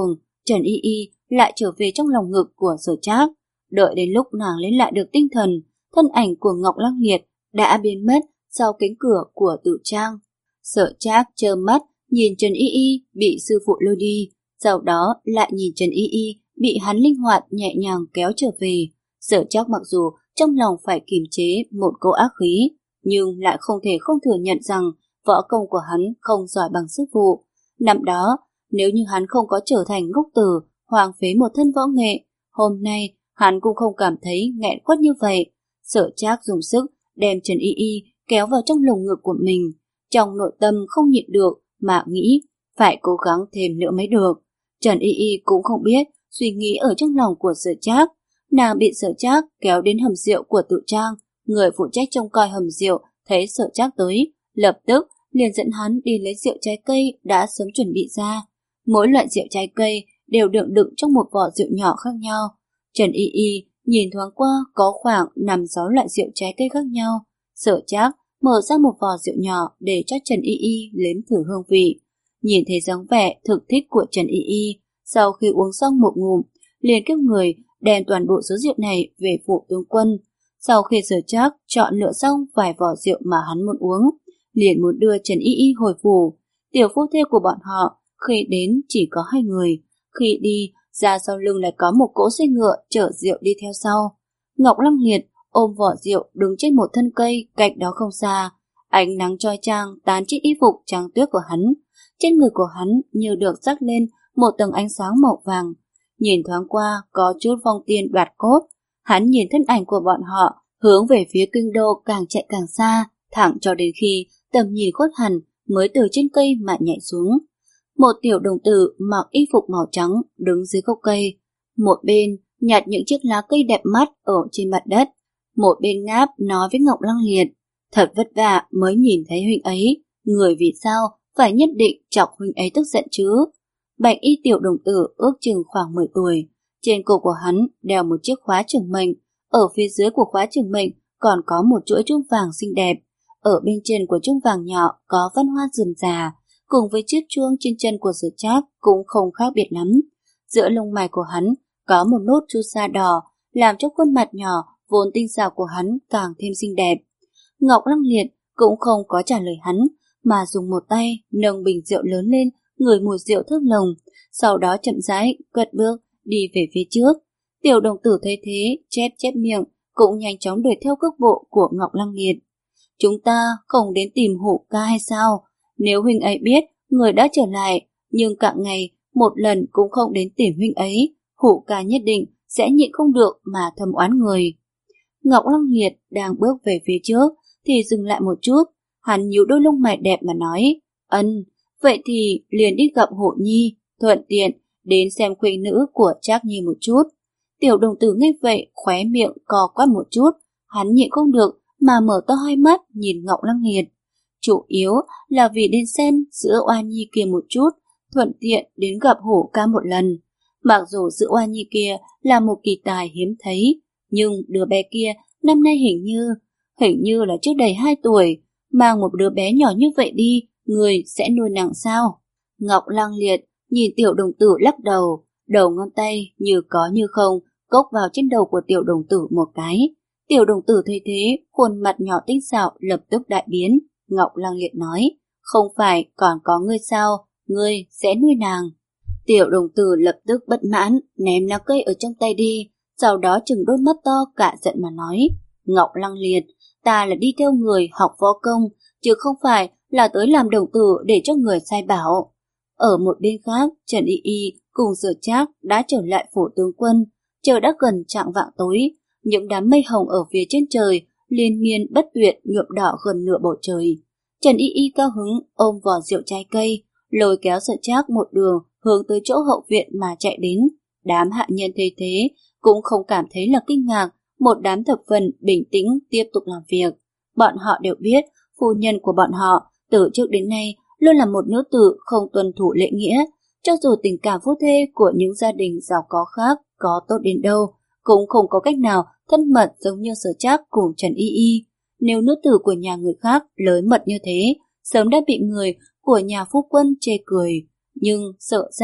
[SPEAKER 1] Trần Y Y lại trở về trong lòng ngực của Sở Trác. Đợi đến lúc nàng lấy lại được tinh thần, thân ảnh của Ngọc Lăng Liệt đã biến mất sau cánh cửa của Tử Trang. Sở Trác trơ mắt nhìn Trần Y Y bị sư phụ lôi đi, sau đó lại nhìn Trần Y Y bị hắn linh hoạt nhẹ nhàng kéo trở về. Sở Trác mặc dù trong lòng phải kiềm chế một cỗ ác khí, nhưng lại không thể không thừa nhận rằng võ công của hắn không giỏi bằng sư phụ. Năm đó, nếu như hắn không có trở thành ngốc tử, hoang phế một thân võ nghệ, hôm nay hắn cũng không cảm thấy nghẹn quất như vậy. Sở Trác dùng sức đem Trần Y Y kéo vào trong lồng ngực của mình, trong nội tâm không nhịn được mà nghĩ phải cố gắng thêm nữa mới được. Trần Y Y cũng không biết suy nghĩ ở trong lòng của Sở Trác. Nàng bị Sở Trác kéo đến hầm rượu của Tử Trang. Người phụ trách trông coi hầm rượu thấy Sở Trác tới, lập tức liền dẫn hắn đi lấy rượu trái cây đã sớm chuẩn bị ra. Mỗi loại rượu trái cây đều được đựng trong một vỏ rượu nhỏ khác nhau. Trần Y Y nhìn thoáng qua có khoảng năm sáu loại rượu trái cây khác nhau. Sở Trác mở ra một vỏ rượu nhỏ để cho Trần Y Y nếm thử hương vị. Nhìn thấy dáng vẻ thực thích của Trần Y Y, sau khi uống xong một ngụm, liền kêu người đem toàn bộ số rượu này về phủ tướng quân. Sau khi Sở Trác chọn lựa xong vài vỏ rượu mà hắn muốn uống, liền muốn đưa Trần Y Y hồi phủ. Tiểu phu thê của bọn họ khi đến chỉ có hai người, khi đi ra sau lưng lại có một cỗ xe ngựa chở rượu đi theo sau. Ngọc Lăng Liệt ôm vỏ rượu đứng trên một thân cây cách đó không xa. Ánh nắng chói chang tán trên y phục trắng tuyết của hắn, trên người của hắn như được rắc lên một tầng ánh sáng màu vàng. Nhìn thoáng qua có chút phong tiên đoạt cốt. Hắn nhìn thân ảnh của bọn họ hướng về phía kinh đô càng chạy càng xa, thẳng cho đến khi tầm nhìn khuất hẳn mới từ trên cây mà nhảy xuống. Một tiểu đồng tử mặc y phục màu trắng đứng dưới gốc cây, một bên nhặt những chiếc lá cây đẹp mắt ở trên mặt đất, một bên ngáp nói với Ngọc Lăng Liệt: thật vất vả mới nhìn thấy huynh ấy, người vì sao phải nhất định chọc huynh ấy tức giận chứ? Bạch y tiểu đồng tử ước chừng khoảng mười tuổi, trên cổ của hắn đeo một chiếc khóa trường mệnh, ở phía dưới của khóa trường mệnh còn có một chuỗi chuông vàng xinh đẹp, ở bên trên của chuông vàng nhỏ có văn hoa rườm rà, cùng với chiếc chuông trên chân của Sở Trác cũng không khác biệt lắm. Giữa lông mày của hắn có một nốt chu sa đỏ, làm cho khuôn mặt nhỏ vốn tinh xảo của hắn càng thêm xinh đẹp. Ngọc Lăng Liệt cũng không có trả lời hắn, mà dùng một tay nâng bình rượu lớn lên, ngửi mùi rượu thơm nồng, sau đó chậm rãi cất bước đi về phía trước. Tiểu đồng tử thấy thế, chép chép miệng, cũng nhanh chóng đuổi theo cước bộ của Ngọc Lăng Liệt. Chúng ta không đến tìm Hổ ca hay sao? Nếu huynh ấy biết người đã trở lại, nhưng cả ngày một lần cũng không đến tìm huynh ấy, Hổ ca nhất định sẽ nhịn không được mà thầm oán người. Ngọc Lăng Liệt đang bước về phía trước thì dừng lại một chút, hắn nhíu đôi lông mày đẹp mà nói: ân, vậy thì liền đi gặp Hổ Nhi, thuận tiện đến xem khuê nữ của Trác Nhi một chút. Tiểu đồng tử nghe vậy khóe miệng co quắp một chút, hắn nhịn không được mà mở to hai mắt nhìn Ngọc Lăng Liệt. Chủ yếu là vì đến xem giữa Oa Nhi kia một chút, thuận tiện đến gặp Hổ ca một lần. Mặc dù giữa Oa Nhi kia là một kỳ tài hiếm thấy, nhưng đứa bé kia năm nay hình như, hình như là trước đầy hai tuổi, mang một đứa bé nhỏ như vậy đi, người sẽ nuôi nặng sao? Ngọc Lăng Liệt nhìn tiểu đồng tử lắc đầu, đầu ngón tay như có như không cốc vào trên đầu của tiểu đồng tử một cái. Tiểu đồng tử thấy thế, khuôn mặt nhỏ tinh xảo lập tức đại biến. Ngọc Lăng Liệt nói: không phải còn có ngươi sao, ngươi sẽ nuôi nàng. Tiểu đồng tử lập tức bất mãn, ném lá cây ở trong tay đi, sau đó chừng đôi mắt to cả giận mà nói: Ngọc Lăng Liệt, ta là đi theo người học võ công, chứ không phải là tới làm đồng tử để cho người sai bảo. Ở một bên khác, Trần Y Y cùng Sở Trác đã trở lại phủ tướng quân. Trời đã gần chạng vạng tối, những đám mây hồng ở phía trên trời liên miên bất tuyệt nhuộm đỏ gần nửa bầu trời. Trần Y Y cao hứng ôm vỏ rượu trái cây, lôi kéo Sở Trác một đường hướng tới chỗ hậu viện mà chạy đến. Đám hạ nhân thấy thế cũng không cảm thấy là kinh ngạc, một đám thập phần bình tĩnh tiếp tục làm việc. Bọn họ đều biết phu nhân của bọn họ từ trước đến nay luôn là một nữ tử không tuân thủ lễ nghĩa. Cho dù tình cảm phu thê của những gia đình giàu có khác có tốt đến đâu, cũng không có cách nào thân mật giống như Sở Trác cùng Trần Y Y. Nếu nữ tử của nhà người khác lớn mật như thế, sớm đã bị người của nhà phu quân chê cười. Nhưng sợ ra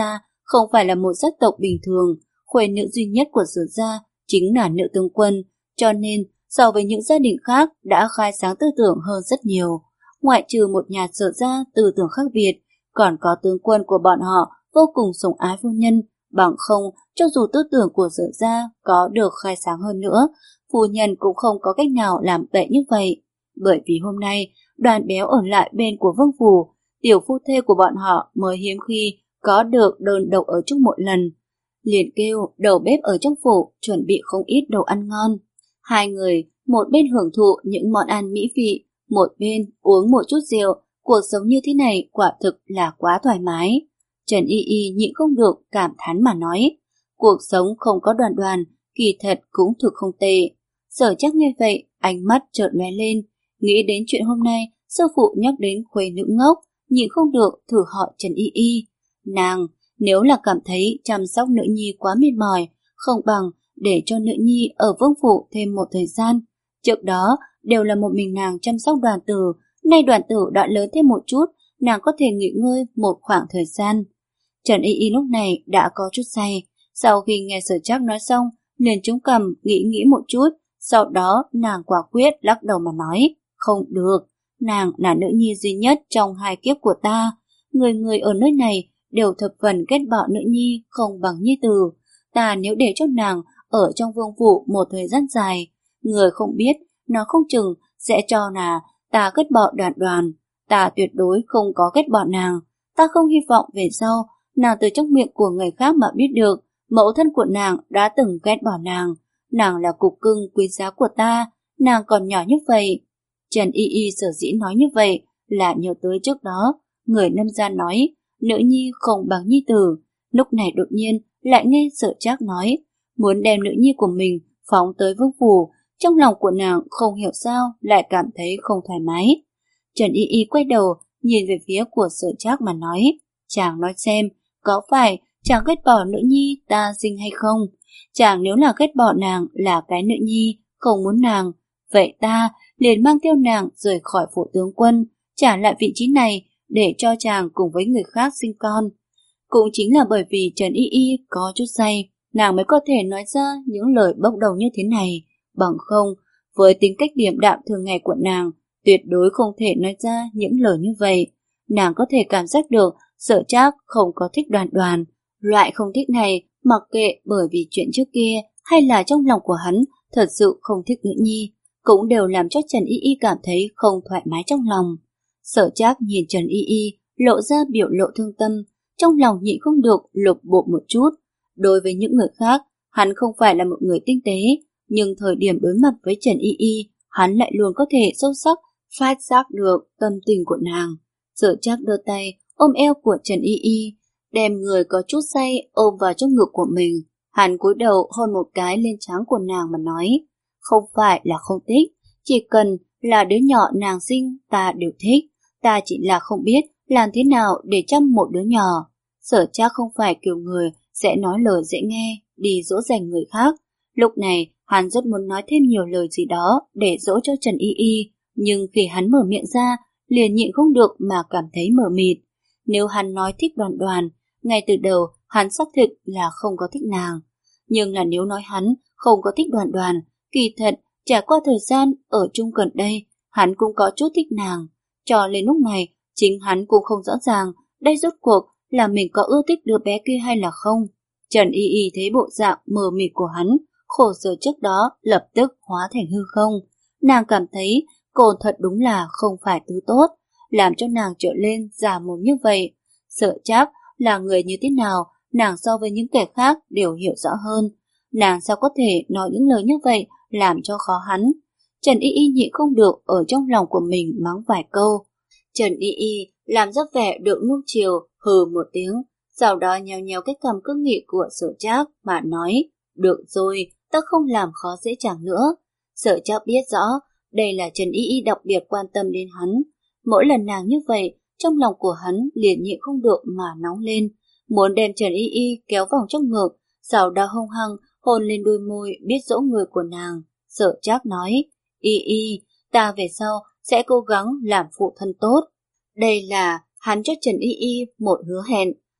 [SPEAKER 1] không phải là một gia tộc bình thường, khuê nữ duy nhất của Sở gia chính là nữ tướng quân, cho nên so với những gia đình khác đã khai sáng tư tưởng hơn rất nhiều. Ngoại trừ một nhà Sở gia tư tưởng khác biệt, còn có tướng quân của bọn họ vô cùng sủng ái phu nhân, bằng không cho dù tư tưởng của Sở gia có được khai sáng hơn nữa, phu nhân cũng không có cách nào làm tệ như vậy. Bởi vì hôm nay Đoàn Béo ở lại bên của Vương phủ, tiểu phu thê của bọn họ mới hiếm khi có được đơn độc ở chung một lần. Liền kêu đầu bếp ở trong phủ chuẩn bị không ít đồ ăn ngon. Hai người một bên hưởng thụ những món ăn mỹ vị, một bên uống một chút rượu. Cuộc sống như thế này quả thực là quá thoải mái. Trần Y Y nhịn không được cảm thán mà nói, cuộc sống không có Đoàn Đoàn kỳ thật cũng thực không tệ. Sở Trác nghe vậy, ánh mắt chợt lóe lên, nghĩ đến chuyện hôm nay sư phụ nhắc đến khuê nữ ngốc, nhịn không được thử hỏi Trần Y Y. Nàng nếu là cảm thấy chăm sóc nữ nhi quá mệt mỏi, không bằng để cho nữ nhi ở Vương phủ thêm một thời gian. Trước đó đều là một mình nàng chăm sóc Đoàn Tử, nay Đoàn Tử đã lớn thêm một chút, nàng có thể nghỉ ngơi một khoảng thời gian. Trần Y Y lúc này đã có chút say, sau khi nghe Sở Trác nói xong, liền chống cằm nghĩ nghĩ một chút, sau đó nàng quả quyết lắc đầu mà nói, không được, nàng là nữ nhi duy nhất trong hai kiếp của ta, người người ở nơi này đều thập phần ghét bỏ nữ nhi không bằng nhi tử. Ta nếu để cho nàng ở trong vương phủ một thời gian dài, người không biết, nó không chừng sẽ cho là ta ghét bỏ Đoàn Đoàn. Ta tuyệt đối không có ghét bỏ nàng. Ta không hy vọng về sau nàng từ trong miệng của người khác mà biết được mẫu thân của nàng đã từng ghét bỏ nàng. Nàng là cục cưng quý giá của ta, nàng còn nhỏ như vậy. Trần Y Y sở dĩ nói như vậy là nhớ tới trước đó người Lâm gia nói nữ nhi không bằng nhi tử. Lúc này đột nhiên lại nghe Sở Trác nói muốn đem nữ nhi của mình phóng tới vương phủ, trong lòng của nàng không hiểu sao lại cảm thấy không thoải mái. Trần Y Y quay đầu nhìn về phía của Sở Trác mà nói, chàng nói xem có phải chàng ghét bỏ nữ nhi ta sinh hay không? Chàng nếu là ghét bỏ nàng là cái nữ nhi không muốn nàng, vậy ta liền mang theo nàng rời khỏi phủ tướng quân, trả lại vị trí này để cho chàng cùng với người khác sinh con. Cũng chính là bởi vì Trần Y Y có chút say, nàng mới có thể nói ra những lời bốc đầu như thế này, bằng không, với tính cách điềm đạm thường ngày của nàng, tuyệt đối không thể nói ra những lời như vậy. Nàng có thể cảm giác được Sở Trác không có thích Đoàn Đoàn, loại không thích này mặc kệ bởi vì chuyện trước kia hay là trong lòng của hắn thật sự không thích nữ nhi, cũng đều làm cho Trần Y Y cảm thấy không thoải mái trong lòng. Sở Trác nhìn Trần Y Y lộ ra biểu lộ thương tâm, trong lòng nhịn không được lục bộ một chút. Đối với những người khác, hắn không phải là một người tinh tế, nhưng thời điểm đối mặt với Trần Y Y, hắn lại luôn có thể sâu sắc phát giác được tâm tình của nàng. Sở Trác đưa tay ôm eo của Trần Y Y, đem người có chút say ôm vào trong ngực của mình. Hắn cúi đầu hôn một cái lên trán của nàng mà nói, không phải là không thích, chỉ cần là đứa nhỏ nàng sinh ta đều thích, ta chỉ là không biết làm thế nào để chăm một đứa nhỏ. Sở Trác không phải kiểu người sẽ nói lời dễ nghe, đi dỗ dành người khác. Lúc này hắn rất muốn nói thêm nhiều lời gì đó để dỗ cho Trần Y Y, nhưng khi hắn mở miệng ra, liền nhịn không được mà cảm thấy mờ mịt. Nếu hắn nói thích Đoàn Đoàn, ngay từ đầu hắn xác thực là không có thích nàng. Nhưng là nếu nói hắn không có thích Đoàn Đoàn, kỳ thật trải qua thời gian ở chung gần đây, hắn cũng có chút thích nàng. Cho đến lúc này, chính hắn cũng không rõ ràng đây rốt cuộc là mình có ưa thích đứa bé kia hay là không. Trần Y Y thấy bộ dạng mờ mịt của hắn, khổ sở trước đó lập tức hóa thành hư không. Nàng cảm thấy cô thật đúng là không phải thứ tốt, làm cho nàng trở lên giả mồm như vậy. Sở Trác là người như thế nào, nàng so với những kẻ khác đều hiểu rõ hơn. Nàng sao có thể nói những lời như vậy làm cho khó hắn. Trần Y Y nhịn không được ở trong lòng của mình mắng vài câu. Trần Y Y làm rất vẻ được nuông chiều, hừ một tiếng, sau đó nhéo nhéo cái cằm cương nghị của Sở Trác mà nói, được rồi, ta không làm khó dễ chàng nữa. Sở Trác biết rõ, đây là Trần Y Y đặc biệt quan tâm đến hắn. Mỗi lần nàng như vậy, trong lòng của hắn liền nhịn không được mà nóng lên, muốn đem Trần Y Y kéo vào trong ngực, sau đó hung hăng hôn lên đôi môi biết dỗ người của nàng. Sở Trác nói, Y Y, ta về sau sẽ cố gắng làm phụ thân tốt. Đây là hắn cho Trần Y Y một hứa hẹn.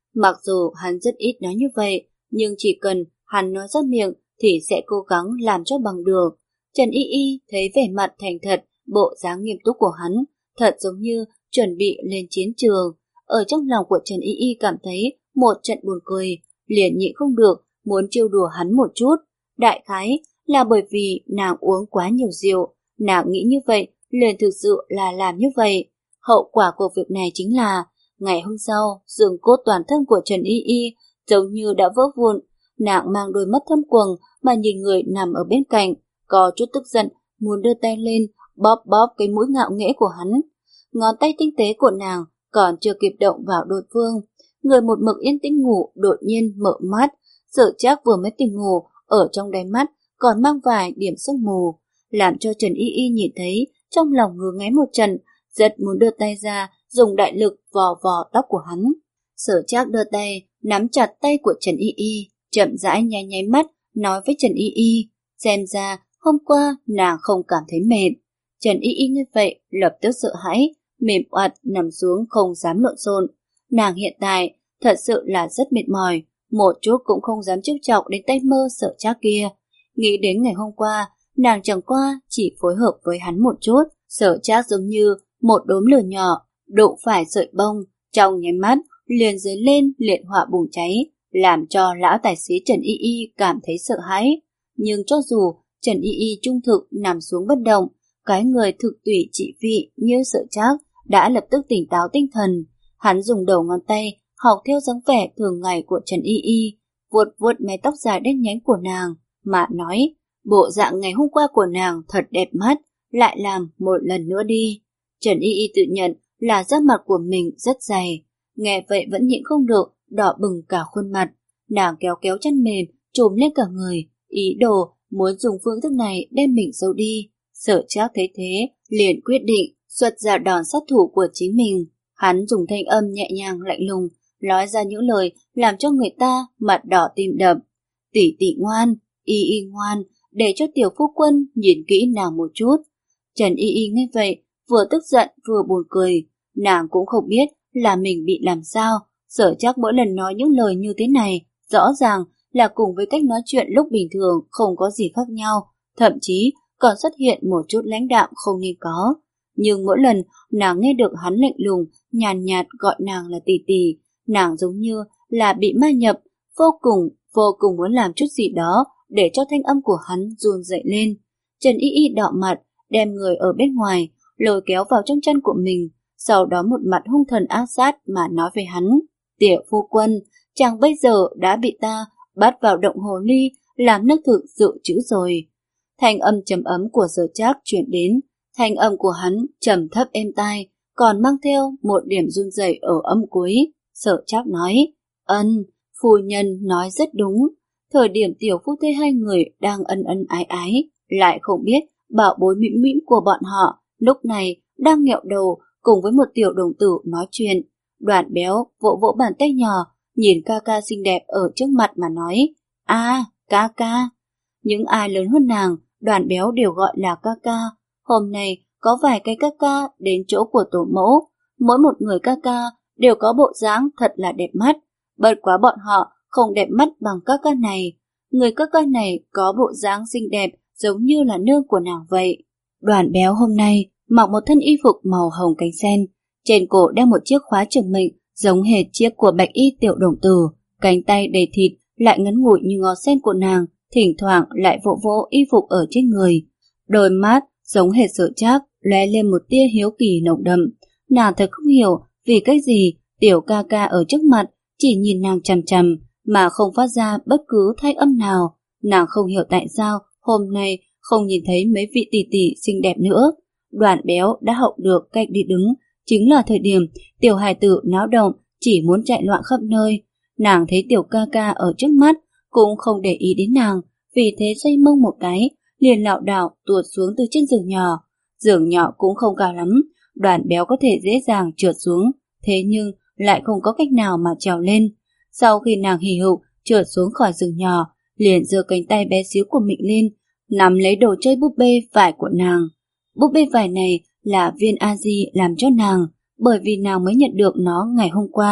[SPEAKER 1] Mặc dù hắn rất ít nói như vậy, nhưng chỉ cần hắn nói ra miệng thì sẽ cố gắng làm cho bằng được. Trần Y Y thấy vẻ mặt thành thật, bộ dáng nghiêm túc của hắn, thật giống như chuẩn bị lên chiến trường. Ở trong lòng của Trần Y Y cảm thấy một trận buồn cười, liền nhịn không được, muốn trêu đùa hắn một chút. Đại khái là bởi vì nàng uống quá nhiều rượu, nàng nghĩ như vậy, liền thực sự là làm như vậy. Hậu quả của việc này chính là, ngày hôm sau, xương cốt toàn thân của Trần Y Y giống như đã vỡ vụn. Nàng mang đôi mắt thâm quầng mà nhìn người nằm ở bên cạnh, có chút tức giận, muốn đưa tay lên, bóp bóp cái mũi ngạo nghễ của hắn. Ngón tay tinh tế của nàng còn chưa kịp động vào đối phương. Người một mực yên tĩnh ngủ đột nhiên mở mắt, Sở Trác vừa mới tỉnh ngủ, ở trong đáy mắt còn mang vài điểm sương mù, làm cho Trần Y Y nhìn thấy, trong lòng ngứa ngáy một trận, rất muốn đưa tay ra, dùng đại lực vò vò tóc của hắn. Sở Trác đưa tay, nắm chặt tay của Trần Y Y, chậm rãi nháy nháy mắt, nói với Trần Y Y, xem ra hôm qua nàng không cảm thấy mệt. Trần Y Y như vậy, lập tức sợ hãi, mềm oặt nằm xuống không dám lộn xộn. Nàng hiện tại thật sự là rất mệt mỏi, một chút cũng không dám trêu chọc đến tay mơ Sở Trác kia. Nghĩ đến ngày hôm qua, nàng chẳng qua chỉ phối hợp với hắn một chút. Sở Trác giống như một đốm lửa nhỏ, đụng phải sợi bông, trong nháy mắt liền dấy lên liệt hỏa bùng cháy, làm cho lão tài xế Trần Y Y cảm thấy sợ hãi. Nhưng cho dù Trần Y Y trung thực nằm xuống bất động, cái người thực tùy trị vị như Sở Trác đã lập tức tỉnh táo tinh thần. Hắn dùng đầu ngón tay học theo dáng vẻ thường ngày của Trần Y Y, vuốt vuốt mái tóc dài đen nhánh của nàng, mà nói, bộ dạng ngày hôm qua của nàng thật đẹp mắt, lại làm một lần nữa đi. Trần Y Y tự nhận là da mặt của mình rất dày, nghe vậy vẫn nhịn không được, đỏ bừng cả khuôn mặt. Nàng kéo kéo chăn mềm, trùm lên cả người, ý đồ muốn dùng phương thức này đem mình giấu đi. Sở Trác thấy thế, liền quyết định xuất ra đòn sát thủ của chính mình. Hắn dùng thanh âm nhẹ nhàng lạnh lùng, nói ra những lời làm cho người ta mặt đỏ tim đập. Tỷ tỷ ngoan, Y Y ngoan, để cho tiểu phu quân nhìn kỹ nàng một chút. Trần Y Y nghe vậy, vừa tức giận vừa buồn cười. Nàng cũng không biết là mình bị làm sao. Sở Trác mỗi lần nói những lời như thế này, rõ ràng là cùng với cách nói chuyện lúc bình thường không có gì khác nhau, thậm chí còn xuất hiện một chút lãnh đạm không nên có. Nhưng mỗi lần nàng nghe được hắn lạnh lùng, nhàn nhạt gọi nàng là tỷ tỷ, nàng giống như là bị ma nhập, vô cùng, vô cùng muốn làm chút gì đó để cho thanh âm của hắn run dậy lên. Trần Y Y đỏ mặt, đem người ở bên ngoài, lôi kéo vào trong chân của mình, sau đó một mặt hung thần ác sát mà nói với hắn, tiểu phu quân, chàng bây giờ đã bị ta bắt vào động hồ ly, làm nước thực dự trữ rồi. Thanh âm trầm ấm của Sở Trác chuyển đến, thanh âm của hắn trầm thấp êm tai, còn mang theo một điểm run rẩy ở âm cuối. Sở Trác nói, ân, phu nhân nói rất đúng. Thời điểm tiểu phu thê hai người đang ân ân ái ái, lại không biết bảo bối mĩm mĩm của bọn họ lúc này đang nghẹo đầu cùng với một tiểu đồng tử nói chuyện. Đoàn Béo vỗ vỗ bàn tay nhỏ, nhìn ca ca xinh đẹp ở trước mặt mà nói, a à, ca ca. Những ai lớn hơn nàng, Đoàn Béo đều gọi là ca ca. Hôm nay có vài cái ca ca đến chỗ của tổ mẫu, mỗi một người ca ca đều có bộ dáng thật là đẹp mắt. Bất quá bọn họ không đẹp mắt bằng ca ca này. Người ca ca này có bộ dáng xinh đẹp giống như là nương của nàng vậy. Đoàn Béo hôm nay mặc một thân y phục màu hồng cánh sen, trên cổ đeo một chiếc khóa trường mệnh giống hệt chiếc của bạch y tiểu đồng tử, cánh tay đầy thịt lại ngắn ngủi như ngó sen của nàng, thỉnh thoảng lại vỗ vỗ y phục ở trên người. Đôi mắt giống hệt Sở Trác lóe lên một tia hiếu kỳ nồng đậm. Nàng thật không hiểu vì cái gì tiểu ca ca ở trước mặt chỉ nhìn nàng chằm chằm mà không phát ra bất cứ thanh âm nào. Nàng không hiểu tại sao hôm nay không nhìn thấy mấy vị tỷ tỷ xinh đẹp nữa. Đoàn Béo đã học được cách đi đứng, chính là thời điểm tiểu hài tử náo động chỉ muốn chạy loạn khắp nơi. Nàng thấy tiểu ca ca ở trước mắt cũng không để ý đến nàng, vì thế xoay mông một cái, liền lảo đảo tuột xuống từ trên giường nhỏ. Giường nhỏ cũng không cao lắm, Đoàn Béo có thể dễ dàng trượt xuống, thế nhưng lại không có cách nào mà trèo lên. Sau khi nàng hì hục trượt xuống khỏi giường nhỏ, liền giơ cánh tay bé xíu của mình lên, nắm lấy đồ chơi búp bê vải của nàng. Búp bê vải này là Viên A Di làm cho nàng, bởi vì nàng mới nhận được nó ngày hôm qua,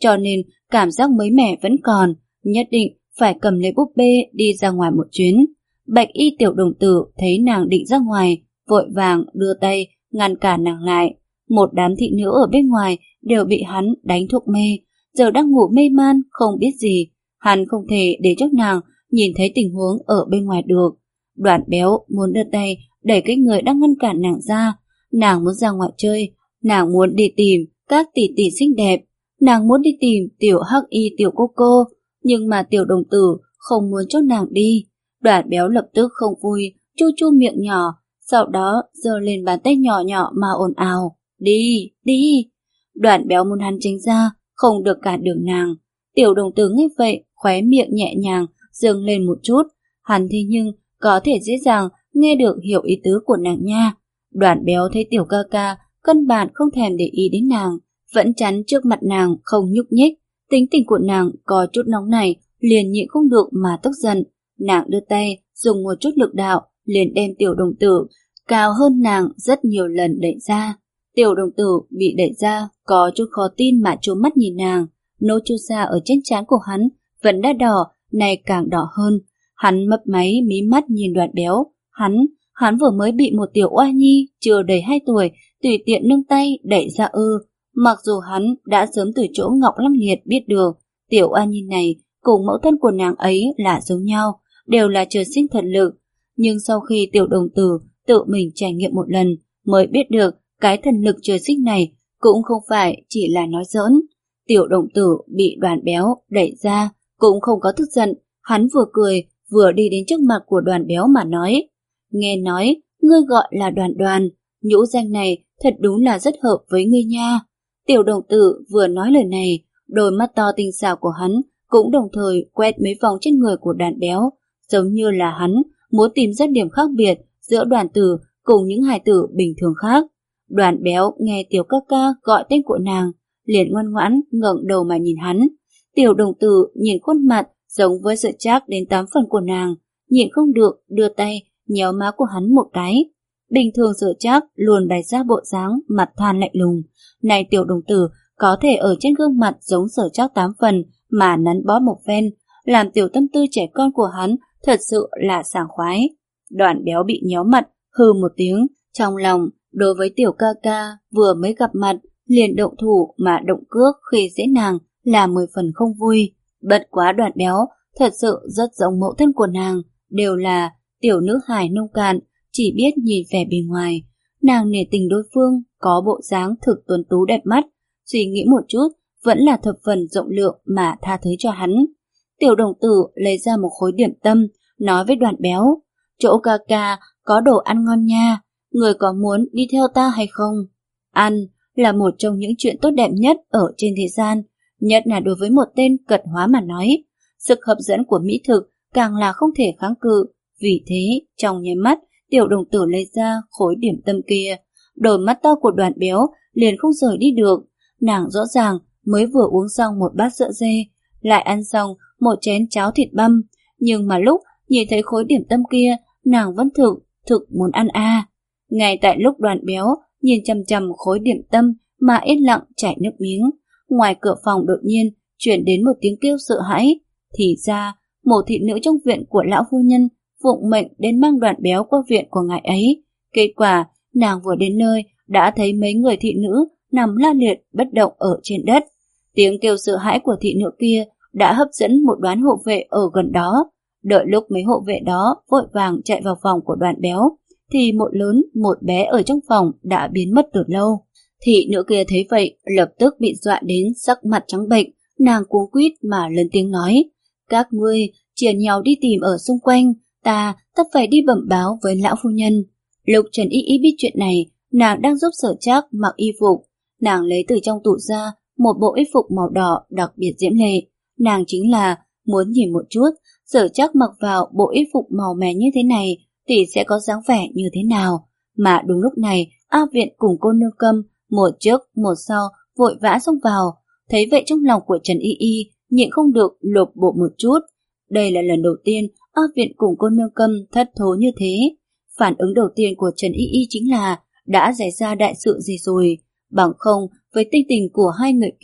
[SPEAKER 1] cho nên cảm giác mới mẻ vẫn còn, nhất định phải cầm lấy búp bê đi ra ngoài một chuyến. Bạch y tiểu đồng tử thấy nàng định ra ngoài, vội vàng đưa tay ngăn cản nàng lại. Một đám thị nữ ở bên ngoài đều bị hắn đánh thuốc mê, giờ đang ngủ mê man không biết gì. Hắn không thể để cho nàng nhìn thấy tình huống ở bên ngoài được. Đoàn Béo muốn đưa tay đẩy cái người đang ngăn cản nàng ra. Nàng muốn ra ngoài chơi, nàng muốn đi tìm các tỷ tỷ xinh đẹp, nàng muốn đi tìm tiểu hắc y tiểu cô cô, nhưng mà tiểu đồng tử không muốn cho nàng đi. Đoàn Béo lập tức không vui, chu chu miệng nhỏ, sau đó giơ lên bàn tay nhỏ nhỏ mà ồn ào. Đi, đi. Đoàn Béo muốn hắn tránh ra, không được cản đường nàng. Tiểu đồng tử nghe vậy, khóe miệng nhẹ nhàng dâng lên một chút. Hắn thế nhưng có thể dễ dàng nghe được hiểu ý tứ của nàng nha. Đoàn Béo thấy tiểu ca ca căn bản không thèm để ý đến nàng, vẫn chắn trước mặt nàng không nhúc nhích. Tính tình của nàng có chút nóng này, liền nhịn không được mà tức giận. Nàng đưa tay dùng một chút lực đạo, liền đem tiểu đồng tử cao hơn nàng rất nhiều lần đẩy ra. Tiểu đồng tử bị đẩy ra, có chút khó tin mà trố mắt nhìn nàng. Nốt chu sa ở trên trán của hắn vẫn đã đỏ, nay càng đỏ hơn. Hắn mấp máy mí mắt nhìn Đoàn Béo. Hắn, hắn vừa mới bị một tiểu oa nhi chưa đầy hai tuổi tùy tiện nâng tay đẩy ra ư. Mặc dù hắn đã sớm từ chỗ Ngọc Lâm Liệt biết được, tiểu oa nhi này cùng mẫu thân của nàng ấy là giống nhau, đều là trời sinh thần lực. Nhưng sau khi tiểu đồng tử tự mình trải nghiệm một lần, mới biết được cái thần lực trời sinh này cũng không phải chỉ là nói giỡn. Tiểu đồng tử bị Đoàn Béo đẩy ra cũng không có tức giận, hắn vừa cười vừa đi đến trước mặt của Đoàn Béo mà nói. Nghe nói ngươi gọi là Đoàn Đoàn, nhũ danh này thật đúng là rất hợp với ngươi nha. Tiểu đồng tử vừa nói lời này, đôi mắt to tinh xảo của hắn cũng đồng thời quét mấy vòng trên người của Đoàn Béo, giống như là hắn muốn tìm ra điểm khác biệt giữa Đoàn tử cùng những hài tử bình thường khác. Đoàn Béo nghe tiểu ca ca gọi tên của nàng, liền ngoan ngoãn ngẩng đầu mà nhìn hắn. Tiểu đồng tử nhìn khuôn mặt giống với sợi trác đến tám phần của nàng, nhịn không được đưa tay nhéo má của hắn một cái. Bình thường sợi trác luôn bày ra bộ dáng mặt than lạnh lùng, này tiểu đồng tử có thể ở trên gương mặt giống sợi trác tám phần mà nắn bó một phen, làm tiểu tâm tư trẻ con của hắn thật sự là sảng khoái. Đoàn Béo bị nhéo mặt, hừ một tiếng, trong lòng đối với tiểu ca ca vừa mới gặp mặt liền động thủ mà động cước khi dễ nàng là mười phần không vui. Bất quá Đoàn Béo thật sự rất giống mẫu thân của nàng, đều là tiểu nữ hài nông cạn, chỉ biết nhìn vẻ bề ngoài. Nàng nể tình đối phương có bộ dáng thực tuấn tú đẹp mắt, suy nghĩ một chút vẫn là thập phần rộng lượng mà tha thứ cho hắn. Tiểu đồng tử lấy ra một khối điểm tâm, nói với Đoàn Béo, chỗ ca ca có đồ ăn ngon nha, người có muốn đi theo ta hay không? Ăn là một trong những chuyện tốt đẹp nhất ở trên thế gian, nhất là đối với một tên cật hóa mà nói. Sức hấp dẫn của mỹ thực càng là không thể kháng cự, vì thế trong nháy mắt tiểu đồng tử lấy ra khối điểm tâm kia, đôi mắt to của Đoàn Béo liền không rời đi được. Nàng rõ ràng mới vừa uống xong một bát sữa dê, lại ăn xong một chén cháo thịt băm, nhưng mà lúc nhìn thấy khối điểm tâm kia, nàng vẫn thực, thực muốn ăn a. À. Ngay tại lúc Đoàn Béo nhìn chằm chằm khối điểm tâm mà yên lặng chảy nước miếng, ngoài cửa phòng đột nhiên chuyển đến một tiếng kêu sợ hãi. Thì ra, một thị nữ trong viện của lão phu nhân phụng mệnh đến mang Đoàn Béo qua viện của ngài ấy. Kết quả, nàng vừa đến nơi đã thấy mấy người thị nữ nằm la liệt bất động ở trên đất. Tiếng kêu sợ hãi của thị nữ kia đã hấp dẫn một đoàn hộ vệ ở gần đó. Đợi lúc mấy hộ vệ đó vội vàng chạy vào phòng của Đoàn Béo, thì một lớn một bé ở trong phòng đã biến mất từ lâu. Thị nữ kia thấy vậy lập tức bị dọa đến sắc mặt trắng bệch, nàng cuống quýt mà lớn tiếng nói: các ngươi chia nhau đi tìm ở xung quanh, ta ta phải đi bẩm báo với lão phu nhân. Lúc Trần Y Y biết chuyện này, nàng đang giúp Sở Trác mặc y phục. Nàng lấy từ trong tủ ra một bộ y phục màu đỏ đặc biệt diễm lệ. Nàng chính là muốn nhìn một chút Sở Trác mặc vào bộ y phục màu mè như thế này thì sẽ có dáng vẻ như thế nào. Mà đúng lúc này, A Viện cùng cô nương Câm một trước một sau vội vã xông vào. Thấy vậy trong lòng của Trần Y Y nhịn không được lột bộ một chút. Đây là lần đầu tiên A Viện cùng cô nương Câm thất thố như thế. Phản ứng đầu tiên của Trần Y Y chính là đã xảy ra đại sự gì rồi. Bằng không, với tinh tình của hai người kia,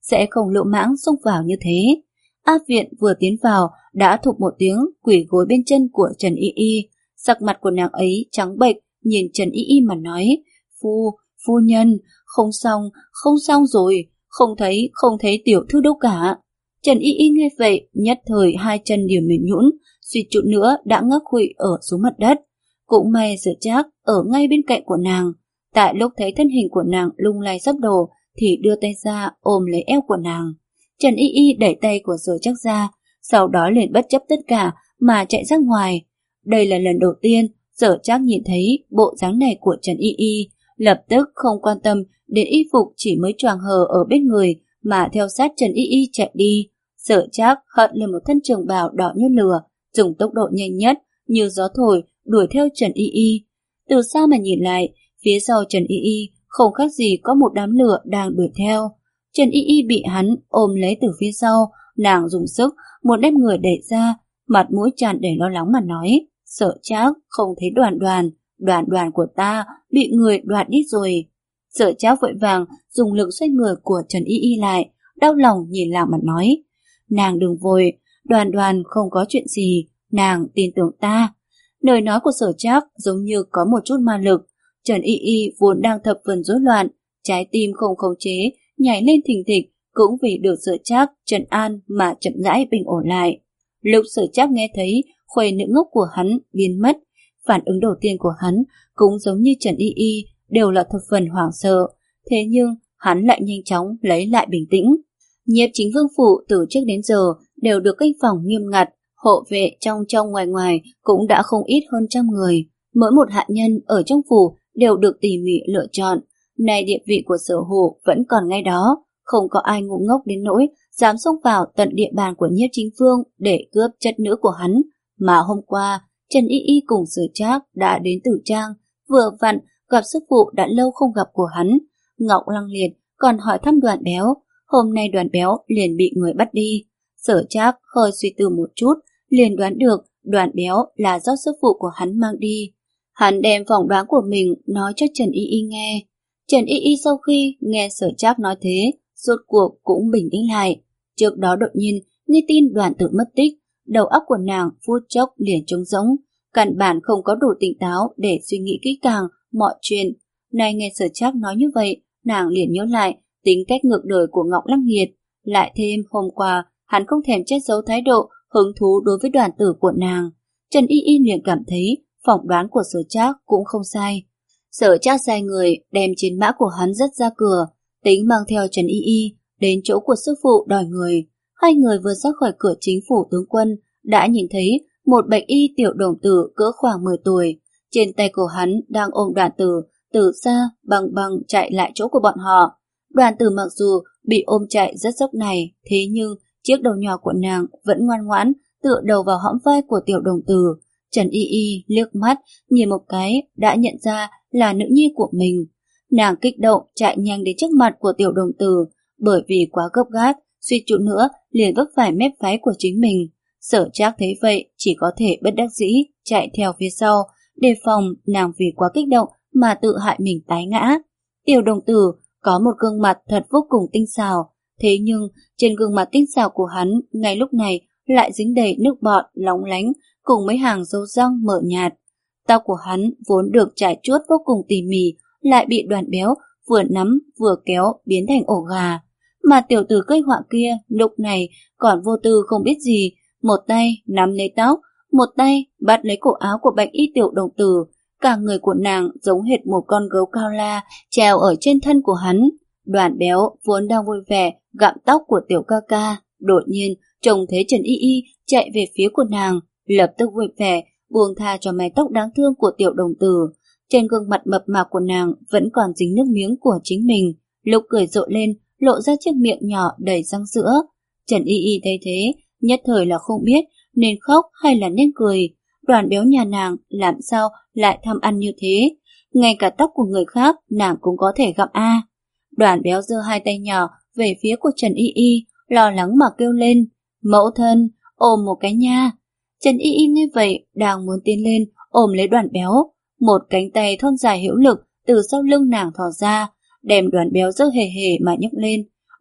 [SPEAKER 1] sẽ không lỗ mãng xông vào như thế. A Viện vừa tiến vào đã thục một tiếng quỳ gối bên chân của Trần Y Y. Sắc mặt của nàng ấy trắng bệch, nhìn Trần Y Y mà nói: Phu, phu nhân, không xong, không xong rồi, không thấy, không thấy tiểu thư đâu cả. Trần Y Y nghe vậy, nhất thời hai chân đều mềm nhũn, suýt chút nữa đã ngã khuỵu ở xuống mặt đất. Cũng may Sở Trác ở ngay bên cạnh của nàng, tại lúc thấy thân hình của nàng lung lay sắp đổ thì đưa tay ra ôm lấy eo của nàng. Trần Y Y đẩy tay của Sở Trác ra, sau đó liền bất chấp tất cả mà chạy ra ngoài. Đây là lần đầu tiên Sở Trác nhìn thấy bộ dáng này của Trần Y Y, lập tức không quan tâm đến y phục chỉ mới choàng hờ ở bên người mà theo sát Trần Y Y chạy đi. Sở Trác hất lên một thân trường bào đỏ như lửa, dùng tốc độ nhanh nhất như gió thổi đuổi theo Trần Y Y. Từ xa mà nhìn lại, phía sau Trần Y Y không khác gì có một đám lửa đang đuổi theo. Trần Y Y bị hắn ôm lấy từ phía sau, nàng dùng sức muốn đem người đẩy ra, mặt mũi tràn đầy lo lắng mà nói: Sở Trác, không thấy Đoàn Đoàn, Đoàn Đoàn của ta bị người đoạt đi rồi. Sở Trác vội vàng dùng lực xoay người của Trần Y Y lại, đau lòng nhìn nàng mà nói: Nàng đừng vội, Đoàn Đoàn không có chuyện gì, nàng tin tưởng ta. Lời nói của Sở Trác giống như có một chút ma lực. Trần Y Y vốn đang thập phần rối loạn, trái tim không khống chế nhảy lên thình thịch, cũng vì được Sở Trác trấn an mà chậm rãi bình ổn lại. Lúc Sở Trác nghe thấy khuê nữ ngốc của hắn biến mất, phản ứng đầu tiên của hắn cũng giống như Trần Y Y, đều là thập phần hoảng sợ. Thế nhưng hắn lại nhanh chóng lấy lại bình tĩnh. Nhiếp Chính Vương phủ từ trước đến giờ đều được canh phòng nghiêm ngặt, hộ vệ trong trong ngoài ngoài cũng đã không ít hơn trăm người. Mỗi một hạ nhân ở trong phủ đều được tỉ mỉ lựa chọn. Nay địa vị của Sở Hổ vẫn còn ngay đó, không có ai ngu ngốc đến nỗi dám xông vào tận địa bàn của Nhiếp Chính Vương để cướp chất nữ của hắn. Mà hôm qua, Trần Y Y cùng Sở Trác đã đến Tử Trang, vừa vặn gặp sư phụ đã lâu không gặp của hắn. Ngọc Lăng Liệt còn hỏi thăm Đoàn Béo, hôm nay Đoàn Béo liền bị người bắt đi. Sở Trác hơi suy tư một chút, liền đoán được Đoàn Béo là do sư phụ của hắn mang đi. Hắn đem phỏng đoán của mình nói cho Trần Y Y nghe. Trần Y Y sau khi nghe Sở Trác nói thế, rốt cuộc cũng bình tĩnh lại. Trước đó đột nhiên nghe tin Đoàn Tử mất tích, đầu óc của nàng phút chốc liền trống rỗng, căn bản không có đủ tỉnh táo để suy nghĩ kỹ càng mọi chuyện. Nay nghe Sở Trác nói như vậy, nàng liền nhớ lại tính cách ngược đời của Ngọc Lăng Nghiệt, lại thêm hôm qua hắn không thèm che giấu thái độ hứng thú đối với Đoàn Tử của nàng. Trần Y Y liền cảm thấy phỏng đoán của Sở Trác cũng không sai. Sở Trác sai người đem chiến mã của hắn dắt ra cửa, tính mang theo Trần Y Y đến chỗ của sư phụ đòi người. Hai người vừa ra khỏi cửa chính phủ tướng quân đã nhìn thấy một bạch y tiểu đồng tử cỡ khoảng mười tuổi, trên tay của hắn đang ôm Đoàn Tử, từ xa bằng bằng chạy lại chỗ của bọn họ. Đoàn Tử mặc dù bị ôm chạy rất dốc này, thế nhưng chiếc đầu nhỏ của nàng vẫn ngoan ngoãn tựa đầu vào hõm vai của tiểu đồng tử. Trần Y Y liếc mắt nhìn một cái đã nhận ra là nữ nhi của mình. Nàng kích động chạy nhanh đến trước mặt của tiểu đồng tử, bởi vì quá gấp gáp, suýt chút nữa liền vấp phải mép váy của chính mình. Sở Trác thấy vậy chỉ có thể bất đắc dĩ chạy theo phía sau, đề phòng nàng vì quá kích động mà tự hại mình tái ngã. Tiểu đồng tử có một gương mặt thật vô cùng tinh xảo, thế nhưng trên gương mặt tinh xảo của hắn ngay lúc này lại dính đầy nước bọt lóng lánh cùng mấy hàng dấu răng mờ nhạt. Tóc của hắn vốn được trải chuốt vô cùng tỉ mỉ, lại bị Đoàn Béo vừa nắm vừa kéo biến thành ổ gà. Mà tiểu tử cây họa kia lúc này còn vô tư không biết gì, một tay nắm lấy tóc, một tay bắt lấy cổ áo của bạch y tiểu đồng tử. Cả người của nàng giống hệt một con gấu cao la treo ở trên thân của hắn. Đoàn Béo vốn đang vui vẻ gặm tóc của tiểu ca ca, đột nhiên trông thấy Trần Y Y chạy về phía của nàng, lập tức vui vẻ buông tha cho mái tóc đáng thương của tiểu đồng tử. Trên gương mặt mập mạp của nàng vẫn còn dính nước miếng của chính mình, lúc cười rộ lên lộ ra chiếc miệng nhỏ đầy răng sữa. Trần Y Y thấy thế, nhất thời là không biết nên khóc hay là nên cười. Đoàn Béo nhà nàng làm sao lại tham ăn như thế, ngay cả tóc của người khác nàng cũng có thể gặm a. Đoàn Béo giơ hai tay nhỏ về phía của Trần Y Y, lo lắng mà kêu lên: "Mẫu thân, ôm một cái nha." Trần Y Y nghe vậy đang muốn tiến lên ôm lấy Đoàn Béo, một cánh tay thon dài hữu lực từ sau lưng nàng thò ra, đem Đoàn Béo giơ hề hề mà nhấc lên.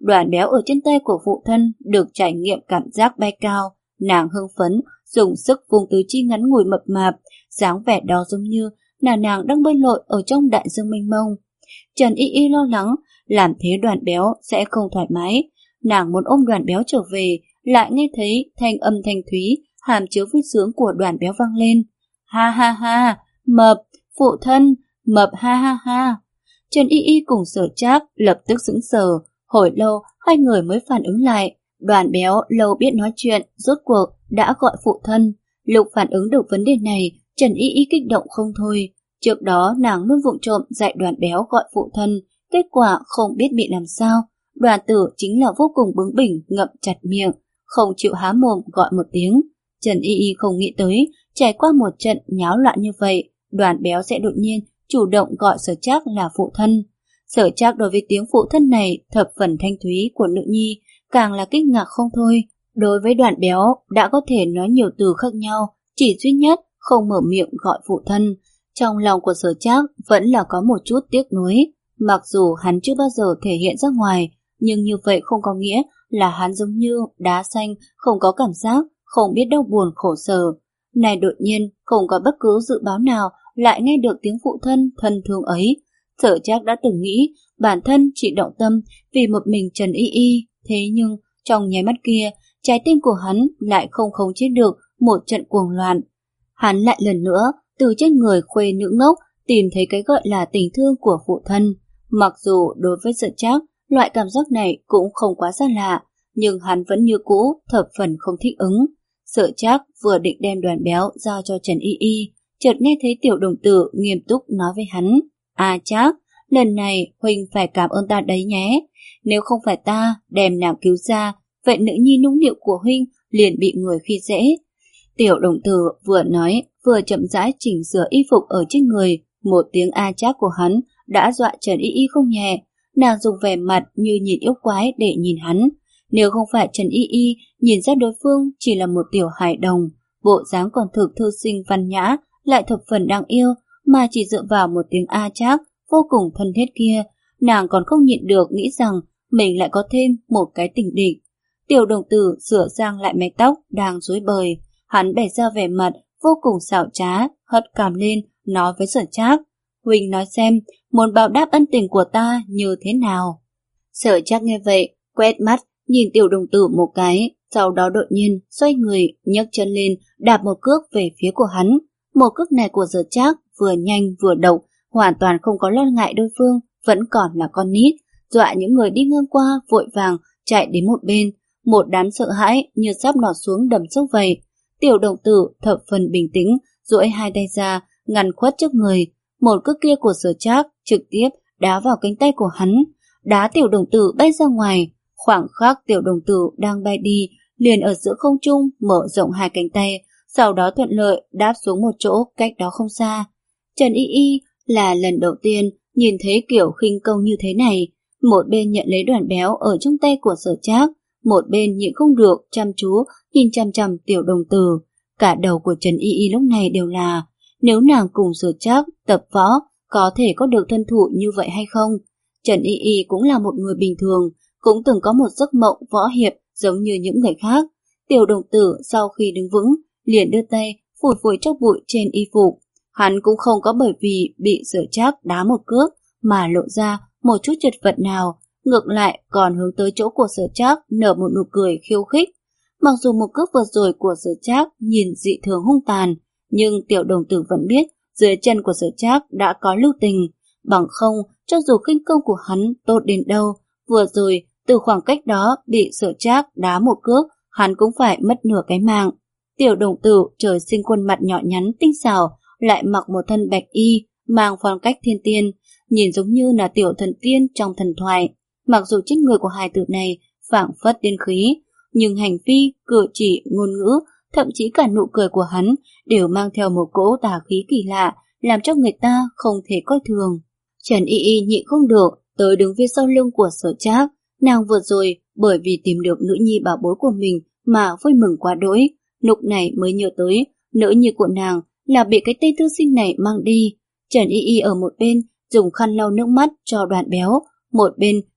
[SPEAKER 1] Đoàn béo ở trên tay của phụ thân được trải nghiệm cảm giác bay cao, nàng hưng phấn, dùng sức vùng tứ chi ngắn ngủi mập mạp, dáng vẻ đó giống như là nàng đang bơi lội ở trong đại dương mênh mông. Trần Y Y lo lắng, làm thế Đoàn béo sẽ không thoải mái. Nàng muốn ôm Đoàn béo trở về, lại nghe thấy thanh âm thanh thúy, hàm chứa vui sướng của Đoàn béo vang lên. Ha ha ha, mập, phụ thân, mập ha ha ha. Trần Y Y cùng Sở Trác lập tức sững sờ, hồi lâu hai người mới phản ứng lại. Đoàn béo lâu biết nói chuyện, rốt cuộc đã gọi phụ thân. Lúc phản ứng được vấn đề này, Trần Y Y kích động không thôi. Trước đó nàng luôn vụng trộm dạy Đoàn béo gọi phụ thân, kết quả không biết bị làm sao. Đoàn tử chính là vô cùng bướng bỉnh, ngậm chặt miệng, không chịu há mồm gọi một tiếng. Trần Y Y không nghĩ tới, trải qua một trận nháo loạn như vậy, Đoàn béo sẽ đột nhiên chủ động gọi Sở Trác là phụ thân. Sở Trác đối với tiếng phụ thân này thập phần thanh thúy của nữ nhi càng là kinh ngạc không thôi. Đối với Đoàn béo đã có thể nói nhiều từ khác nhau, chỉ duy nhất không mở miệng gọi phụ thân. Trong lòng của Sở Trác vẫn là có một chút tiếc nuối, mặc dù hắn chưa bao giờ thể hiện ra ngoài, nhưng như vậy không có nghĩa là hắn giống như đá xanh, không có cảm giác, không biết đau buồn khổ sở. Này đột nhiên không có bất cứ dự báo nào lại nghe được tiếng phụ thân thân thương ấy. Sở Trác đã từng nghĩ bản thân chỉ động tâm vì một mình Trần Y Y, thế nhưng trong nháy mắt kia, trái tim của hắn lại không khống chế được một trận cuồng loạn. Hắn lại lần nữa từ trên người khuê nữ ngốc tìm thấy cái gọi là tình thương của phụ thân. Mặc dù đối với Sở Trác, loại cảm giác này cũng không quá xa lạ, nhưng hắn vẫn như cũ thập phần không thích ứng. Sở Trác vừa định đem Đoàn béo giao cho Trần Y Y, chợt nghe thấy Tiểu Đồng Tử nghiêm túc nói với hắn: "À Trác, lần này huynh phải cảm ơn ta đấy nhé. Nếu không phải ta đem nàng cứu ra, vậy nữ nhi nũng nịu của huynh liền bị người khi dễ." Tiểu Đồng Tử vừa nói vừa chậm rãi chỉnh sửa y phục ở trên người. Một tiếng a Trác của hắn đã dọa Trần Y Y không nhẹ. Nàng dùng vẻ mặt như nhìn yêu quái để nhìn hắn. Nếu không phải Trần Y Y nhìn ra đối phương chỉ là một tiểu hài đồng, bộ dáng còn thực thư sinh văn nhã, lại thập phần đáng yêu, mà chỉ dựa vào một tiếng a Trác vô cùng thân thiết kia, nàng còn không nhịn được nghĩ rằng mình lại có thêm một cái tình địch. Tiểu Đồng Tử sửa sang lại mái tóc đang rối bời, hắn bày ra vẻ mặt vô cùng xảo trá, hất cằm lên nói với Sở Trác: "Huynh nói xem, muốn báo đáp ân tình của ta như thế nào?" Sở Trác nghe vậy, quét mắt nhìn Tiểu Đồng Tử một cái, sau đó đột nhiên xoay người, nhấc chân lên, đạp một cước về phía của hắn. Một cước này của Sở Trác vừa nhanh vừa độc, hoàn toàn không có lo ngại đối phương vẫn còn là con nít, dọa những người đi ngang qua vội vàng chạy đến một bên, một đám sợ hãi như sắp nọt xuống đầm sâu vậy. Tiểu Đồng Tử thập phần bình tĩnh, duỗi hai tay ra ngăn khuất trước người. Một cước kia của Sở Trác trực tiếp đá vào cánh tay của hắn, đá Tiểu Đồng Tử bay ra ngoài. Khoảng khắc Tiểu Đồng Tử đang bay đi, liền ở giữa không trung mở rộng hai cánh tay, sau đó thuận lợi đáp xuống một chỗ cách đó không xa. Trần Y Y là lần đầu tiên nhìn thấy kiểu khinh công như thế này, một bên nhận lấy Đoàn béo ở trong tay của Sở Trác, một bên nhịn không được chăm chú nhìn chăm chăm Tiểu Đồng Tử. Cả đầu của Trần Y Y lúc này đều là nếu nàng cùng Sở Trác tập võ có thể có được thân thủ như vậy hay không. Trần Y Y cũng là một người bình thường, cũng từng có một giấc mộng võ hiệp giống như những người khác. Tiểu Đồng Tử sau khi đứng vững liền đưa tay phủi phủi chốc bụi trên y phục. Hắn cũng không có bởi vì bị Sở Trác đá một cước mà lộ ra một chút chật vật nào, ngược lại còn hướng tới chỗ của Sở Trác nở một nụ cười khiêu khích. Mặc dù một cước vừa rồi của Sở Trác nhìn dị thường hung tàn, nhưng Tiểu Đồng Tử vẫn biết dưới chân của Sở Trác đã có lưu tình, bằng không cho dù khinh công của hắn tốt đến đâu, vừa rồi từ khoảng cách đó bị Sở Trác đá một cước, hắn cũng phải mất nửa cái mạng. Tiểu Đồng Tử trời sinh khuôn mặt nhỏ nhắn tinh xảo, lại mặc một thân bạch y, mang phong cách thiên tiên, nhìn giống như là tiểu thần tiên trong thần thoại. Mặc dù trên người của hài tử này phảng phất tiên khí, nhưng hành vi, cử chỉ, ngôn ngữ, thậm chí cả nụ cười của hắn đều mang theo một cỗ tà khí kỳ lạ, làm cho người ta không thể coi thường. Trần Y Y nhịn không được, tới đứng phía sau lưng của Sở Trác. Nàng vừa rồi bởi vì tìm được nữ nhi bảo bối của mình mà vui mừng quá đỗi, lúc này mới nhớ tới nữ nhi của nàng là bị cái tên thư sinh này mang đi. Trần Y Y ở một bên dùng khăn lau nước mắt cho Đoàn béo, một bên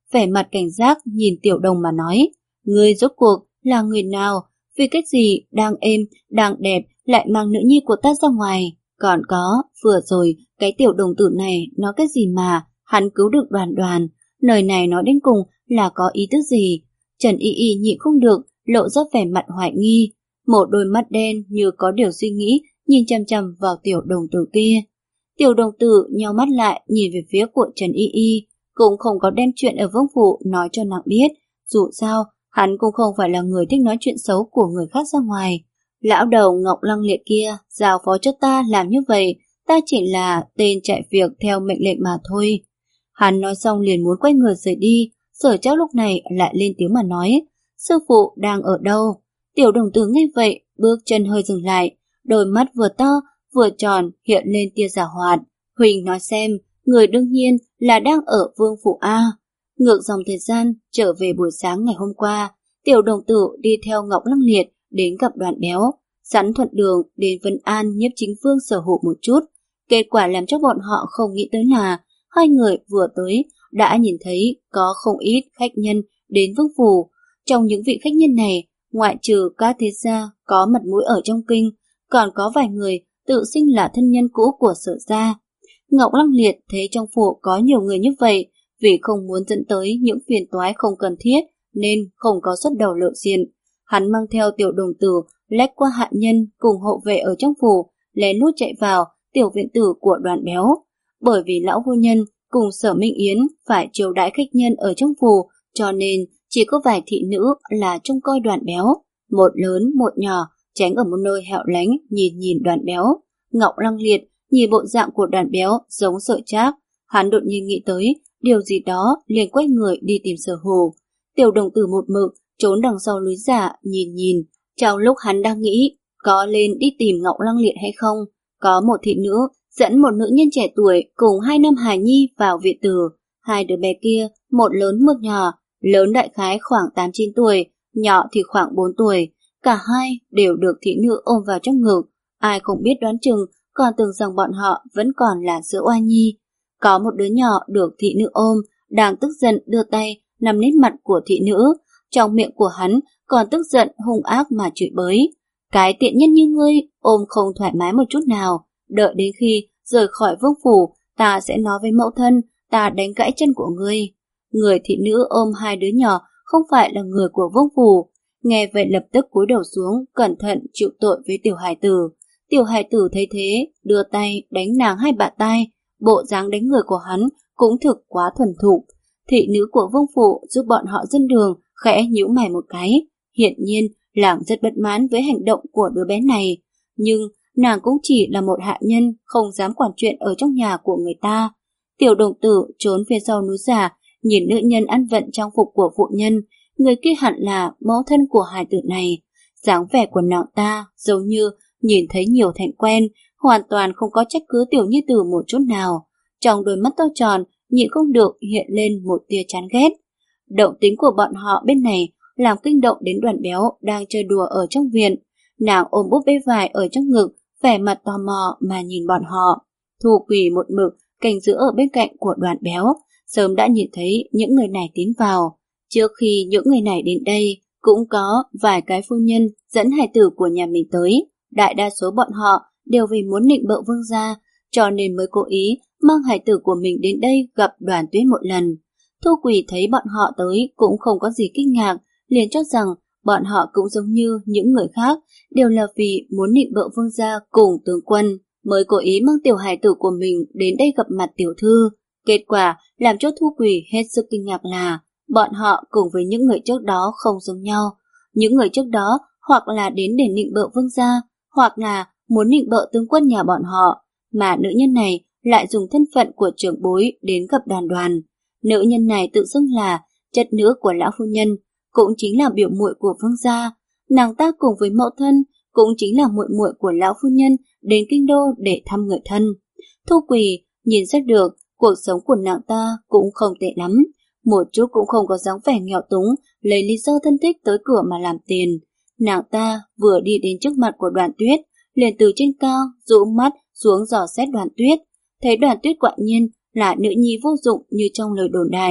[SPEAKER 1] vẻ mặt cảnh giác nhìn Tiểu Đồng mà nói, ngươi rốt cuộc là người nào, vì cái gì đang êm, đang đẹp lại mang nữ nhi của ta ra ngoài. Còn có, vừa rồi cái Tiểu Đồng tử này nói cái gì mà hắn cứu được Đoàn Đoàn, lời này nói đến cùng là có ý tứ gì? Trần Y Y nhịn không được, lộ ra vẻ mặt hoài nghi, một đôi mắt đen như có điều suy nghĩ nhìn chằm chằm vào Tiểu Đồng tử kia. Tiểu Đồng tử nheo mắt lại nhìn về phía của Trần Y Y, cũng không có đem chuyện ở Vương phủ nói cho nàng biết, dù sao hắn cũng không phải là người thích nói chuyện xấu của người khác ra ngoài. Lão đầu Ngọc Lăng Liệt kia giao phó cho ta làm như vậy, ta chỉ là tên chạy việc theo mệnh lệnh mà thôi. Hắn nói xong liền muốn quay người rời đi, Sở Trác lúc này lại lên tiếng mà nói, sư phụ đang ở đâu? Tiểu Đồng tử nghe vậy, bước chân hơi dừng lại, đôi mắt vừa to vừa tròn hiện lên tia giảo hoạt. Huỳnh nói xem, người đương nhiên là đang ở Vương phủ A. Ngược dòng thời gian, trở về buổi sáng ngày hôm qua, Tiểu Đồng tử đi theo Ngọc Lăng Liệt đến gặp Đoàn Béo, sẵn thuận đường đến Vân An Nhiếp Chính Vương sở hữu một chút. Kết quả làm cho bọn họ không nghĩ tới là hai người vừa tới đã nhìn thấy có không ít khách nhân đến Vương phủ. Trong những vị khách nhân này, ngoại trừ các thế gia có mặt mũi ở trong kinh, còn có vài người tự xưng là thân nhân cũ của Sở gia. Ngọc Lăng Liệt thấy trong phủ có nhiều người như vậy, vì không muốn dẫn tới những phiền toái không cần thiết nên không có xuất đầu lộ diện. Hắn mang theo Tiểu Đồng tử lách qua hạ nhân cùng hộ vệ ở trong phủ, lén lút chạy vào tiểu viện tử của Đoàn Béo. Bởi vì lão phu nhân cùng Sở Minh Yến phải chiêu đãi khách nhân ở trong phủ, cho nên chỉ có vài thị nữ là trông coi Đoàn Béo, một lớn một nhỏ tránh ở một nơi hẻo lánh nhìn nhìn Đoàn Béo. Ngọc Lăng Liệt nhìn bộ dạng của Đoàn Béo giống Sở Trác, hắn đột nhiên nghĩ tới điều gì đó, liền quay người đi tìm Sở Hù. Tiểu Đồng tử một mực trốn đằng sau núi giả nhìn nhìn. Trong lúc hắn đang nghĩ có lên đi tìm Ngọc Lăng Liệt hay không, có một thị nữ dẫn một nữ nhân trẻ tuổi cùng hai nam hài nhi vào viện tử. Hai đứa bé kia, một lớn một nhỏ, lớn đại khái khoảng tám chín tuổi, nhỏ thì khoảng bốn tuổi. Cả hai đều được thị nữ ôm vào trong ngực. Ai không biết đoán chừng còn tưởng rằng bọn họ vẫn còn là sữa oa nhi. Có một đứa nhỏ được thị nữ ôm, đang tức giận đưa tay nằm lên mặt của thị nữ, trong miệng của hắn còn tức giận hung ác mà chửi bới. Cái tiện nhân như ngươi, ôm không thoải mái một chút nào, đợi đến khi rời khỏi vương phủ, ta sẽ nói với mẫu thân, ta đánh gãy chân của ngươi. Người thị nữ ôm hai đứa nhỏ không phải là người của vương phủ. Nghe vậy lập tức cúi đầu xuống, cẩn thận chịu tội với tiểu hài tử. Tiểu hài tử thấy thế, đưa tay đánh nàng hai bạt tai, bộ dáng đánh người của hắn cũng thực quá thuần thục. Thị nữ của vương phủ giúp bọn họ dân đường khẽ nhíu mày một cái, hiển nhiên nàng rất bất mãn với hành động của đứa bé này, nhưng nàng cũng chỉ là một hạ nhân, không dám quản chuyện ở trong nhà của người ta. Tiểu Đồng tử trốn phía sau núi giả, nhìn nữ nhân ăn vận trang phục của phụ nhân, người kia hẳn là mẫu thân của hài tử này. Dáng vẻ của nàng ta giống như nhìn thấy nhiều thành quen, hoàn toàn không có trách cứ tiểu nhi tử một chút nào. Trong đôi mắt to tròn nhịn không được hiện lên một tia chán ghét. Động tính của bọn họ bên này làm kinh động đến Đoàn Béo đang chơi đùa ở trong viện. Nàng ôm búp bê vải ở trong ngực, vẻ mặt tò mò mà nhìn bọn họ. Thu Quỳ một mực canh giữ ở bên cạnh của Đoàn Béo, sớm đã nhìn thấy những người này tiến vào. Trước khi những người này đến đây, cũng có vài cái phu nhân dẫn hài tử của nhà mình tới. Đại đa số bọn họ đều vì muốn nịnh bợ vương gia, cho nên mới cố ý mang hài tử của mình đến đây gặp Đoàn Tuyết một lần. Thu Quỳ thấy bọn họ tới cũng không có gì kinh ngạc, liền cho rằng bọn họ cũng giống như những người khác, đều là vì muốn nịnh bợ vương gia cùng tướng quân, mới cố ý mang tiểu hài tử của mình đến đây gặp mặt tiểu thư. Kết quả làm cho Thu Quỳ hết sức kinh ngạc là bọn họ cùng với những người trước đó không giống nhau. Những người trước đó hoặc là đến để nịnh bợ vương gia, hoặc là muốn nịnh bợ tướng quân nhà bọn họ, mà nữ nhân này lại dùng thân phận của trưởng bối đến gặp Đoàn Đoàn. Nữ nhân này tự xưng là chất nữ của lão phu nhân, cũng chính là biểu muội của vương gia. Nàng ta cùng với mẫu thân cũng chính là muội muội của lão phu nhân đến kinh đô để thăm người thân. Thu Quỳ nhìn ra được cuộc sống của nàng ta cũng không tệ lắm, một chút cũng không có dáng vẻ nghèo túng, lấy lý do thân thích tới cửa mà làm tiền. Nàng ta vừa đi đến trước mặt của Đoàn Tuyết, liền từ trên cao rũ mắt xuống dò xét Đoàn Tuyết, thấy Đoàn Tuyết quả nhiên là nữ nhi vô dụng như trong lời đồn đại,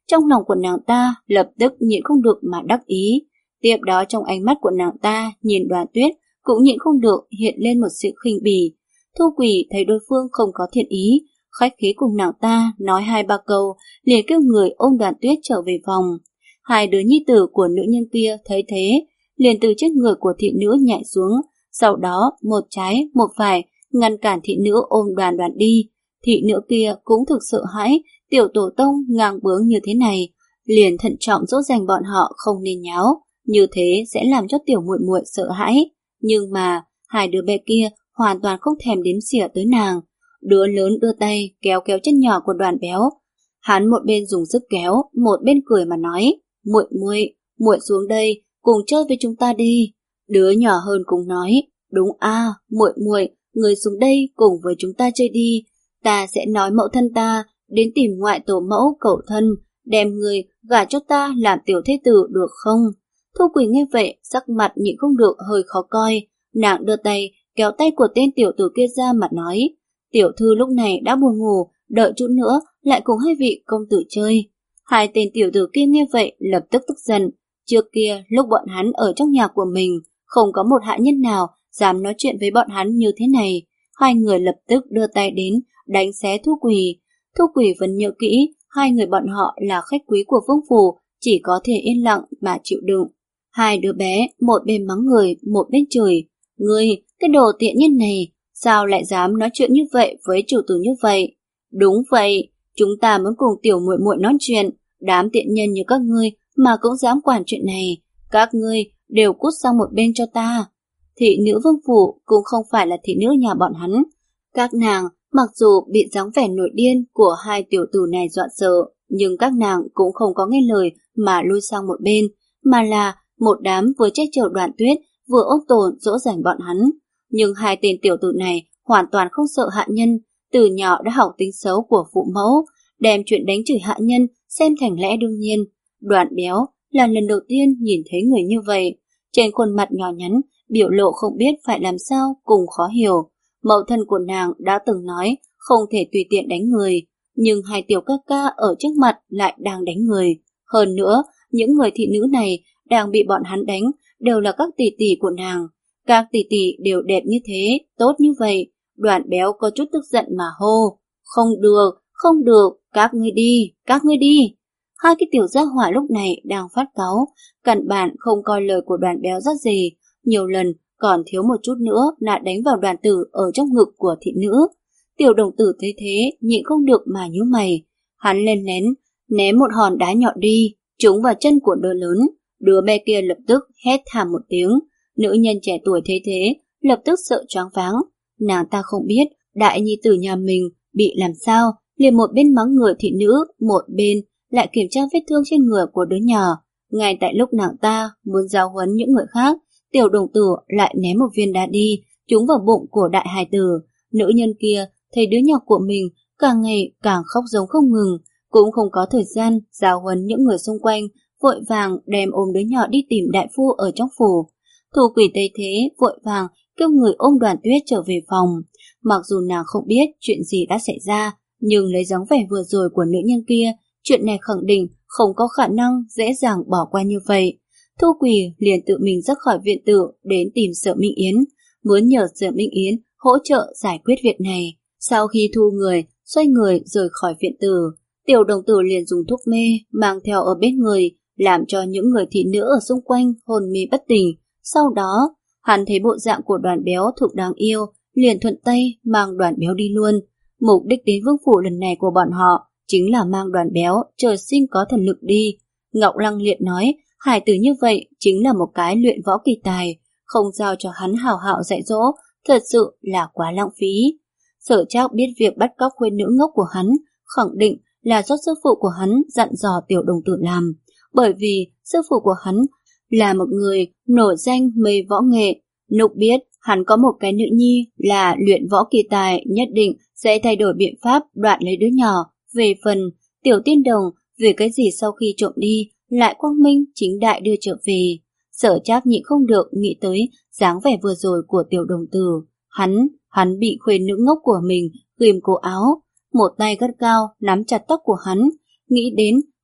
[SPEAKER 1] Trong lòng của nàng ta lập tức nhịn không được mà đắc ý. Tiếp đó trong ánh mắt của nàng ta nhìn Đoàn Tuyết cũng nhịn không được hiện lên một sự khinh bỉ. Thu Quỷ thấy đối phương không có thiện ý, khách khí cùng nàng ta nói hai ba câu, liền kêu người ôm Đoàn Tuyết trở về phòng. Hai đứa nhi tử của nữ nhân kia thấy thế, liền từ trên người của thị nữ nhảy xuống, sau đó một trái một phải ngăn cản thị nữ ôm Đoàn Đoàn đi. Thị nữ kia cũng thực sự hãi, tiểu tổ tông ngang bướng như thế này, liền thận trọng dỗ dành bọn họ không nên nháo, như thế sẽ làm cho tiểu muội muội sợ hãi. Nhưng mà hai đứa bé kia hoàn toàn không thèm đếm xỉa tới nàng. Đứa lớn đưa tay kéo kéo chân nhỏ của Đoàn Béo. Hắn một bên dùng sức kéo, một bên cười mà nói: "Muội muội, muội xuống đây cùng chơi với chúng ta đi." Đứa nhỏ hơn cũng nói: "Đúng a, muội muội, người xuống đây cùng với chúng ta chơi đi. Ta sẽ nói mẫu thân ta đến tìm ngoại tổ mẫu cậu thân, đem người gả cho ta làm tiểu thế tử được không?" Thu Quỳnh nghe vậy, sắc mặt nhịn không được hơi khó coi. Nàng đưa tay kéo tay của tên tiểu tử kia ra mà nói: "Tiểu thư lúc này đã buồn ngủ, đợi chút nữa lại cùng hai vị công tử chơi." Hai tên tiểu tử kia nghe vậy lập tức tức giận. Trước kia lúc bọn hắn ở trong nhà của mình, không có một hạ nhân nào dám nói chuyện với bọn hắn như thế này. Hai người lập tức đưa tay đến đánh xé Thu Quỳ. Thu Quỳ vẫn nhớ kỹ, hai người bọn họ là khách quý của vương phủ, chỉ có thể yên lặng mà chịu đựng. Hai đứa bé một bên mắng người, một bên chửi: "Ngươi, cái đồ tiện nhân này, sao lại dám nói chuyện như vậy với chủ tử như vậy?" "Đúng vậy, chúng ta muốn cùng tiểu muội muội nói chuyện, đám tiện nhân như các ngươi mà cũng dám quản chuyện này, các ngươi đều cút sang một bên cho ta." Thị nữ vương phủ cũng không phải là thị nữ nhà bọn hắn. Các nàng mặc dù bị dáng vẻ nổi điên của hai tiểu tử này dọa sợ, nhưng các nàng cũng không có nghe lời mà lui sang một bên, mà là một đám vừa che chở Đoàn Tuyết, vừa ôm tồn dỗ dành bọn hắn. Nhưng hai tên tiểu tử này hoàn toàn không sợ hạ nhân, từ nhỏ đã học tính xấu của phụ mẫu, đem chuyện đánh chửi hạ nhân xem thành lẽ đương nhiên. Đoàn Béo là lần đầu tiên nhìn thấy người như vậy, trên khuôn mặt nhỏ nhắn biểu lộ không biết phải làm sao cùng khó hiểu. Mẫu thân của nàng đã từng nói không thể tùy tiện đánh người, nhưng hai tiểu ca ca ở trước mặt lại đang đánh người. Hơn nữa, những người thị nữ này đang bị bọn hắn đánh đều là các tỷ tỷ của nàng. Các tỷ tỷ đều đẹp như thế, tốt như vậy. Đoàn Béo có chút tức giận mà hô: "Không được, không được, các ngươi đi, các ngươi đi." Hai cái tiểu gia hỏa lúc này đang phát cáu, căn bản không coi lời của Đoàn Béo rất gì, nhiều lần còn thiếu một chút nữa là đánh vào Đoàn Tử ở trong ngực của thị nữ. Tiểu đồng tử thấy thế nhịn không được mà nhíu mày, hắn lên lén ném một hòn đá nhọn đi, trúng vào chân của đứa lớn. Đứa bé kia lập tức hét thảm một tiếng. Nữ nhân trẻ tuổi thấy thế lập tức sợ choáng váng. Nàng ta không biết đại nhi tử nhà mình bị làm sao, liền một bên mắng người thị nữ, một bên lại kiểm tra vết thương trên người của đứa nhỏ. Ngay tại lúc nàng ta muốn giáo huấn những người khác, tiểu đồng tử lại ném một viên đá đi, trúng vào bụng của đại hài tử. Nữ nhân kia thấy đứa nhỏ của mình càng ngày càng khóc giống không ngừng, cũng không có thời gian giáo huấn những người xung quanh, vội vàng đem ôm đứa nhỏ đi tìm đại phu ở trong phủ. Thu Quỷ thấy thế vội vàng kêu người ôm Đoàn Tuyết trở về phòng. Mặc dù nàng không biết chuyện gì đã xảy ra, nhưng lấy dáng vẻ vừa rồi của nữ nhân kia, chuyện này khẳng định không có khả năng dễ dàng bỏ qua như vậy. Thu Quỷ liền tự mình ra khỏi viện tử đến tìm Sở Minh Yến, muốn nhờ Sở Minh Yến hỗ trợ giải quyết việc này. Sau khi thu người, xoay người rời khỏi viện tử, tiểu đồng tử liền dùng thuốc mê mang theo ở bên người, làm cho những người thị nữ ở xung quanh hôn mê bất tỉnh. Sau đó, hắn thấy bộ dạng của Đoàn Béo thuộc đáng yêu, liền thuận tay mang Đoàn Béo đi luôn. Mục đích đến vương phủ lần này của bọn họ chính là mang Đoàn Béo trời sinh có thần lực đi. Ngọc Lăng Liệt nói, hải tử như vậy chính là một cái luyện võ kỳ tài, không giao cho hắn hào hạo dạy dỗ, thật sự là quá lãng phí. Sở Trác biết việc bắt cóc khuê nữ ngốc của hắn, khẳng định là do sư phụ của hắn dặn dò tiểu đồng tử làm, bởi vì sư phụ của hắn là một người nổi danh mê võ nghệ. Nục biết hắn có một cái nữ nhi là luyện võ kỳ tài, nhất định sẽ thay đổi biện pháp đoạt lấy đứa nhỏ. Về phần tiểu tiên đồng, vì cái gì sau khi trộm đi lại quang minh chính đại đưa trở về. Sở Trác nhịn không được nghĩ tới dáng vẻ vừa rồi của tiểu đồng tử. Hắn, hắn bị khuê nữ ngốc của mình ghim cổ áo, một tay gắt gao nắm chặt tóc của hắn. Nghĩ đến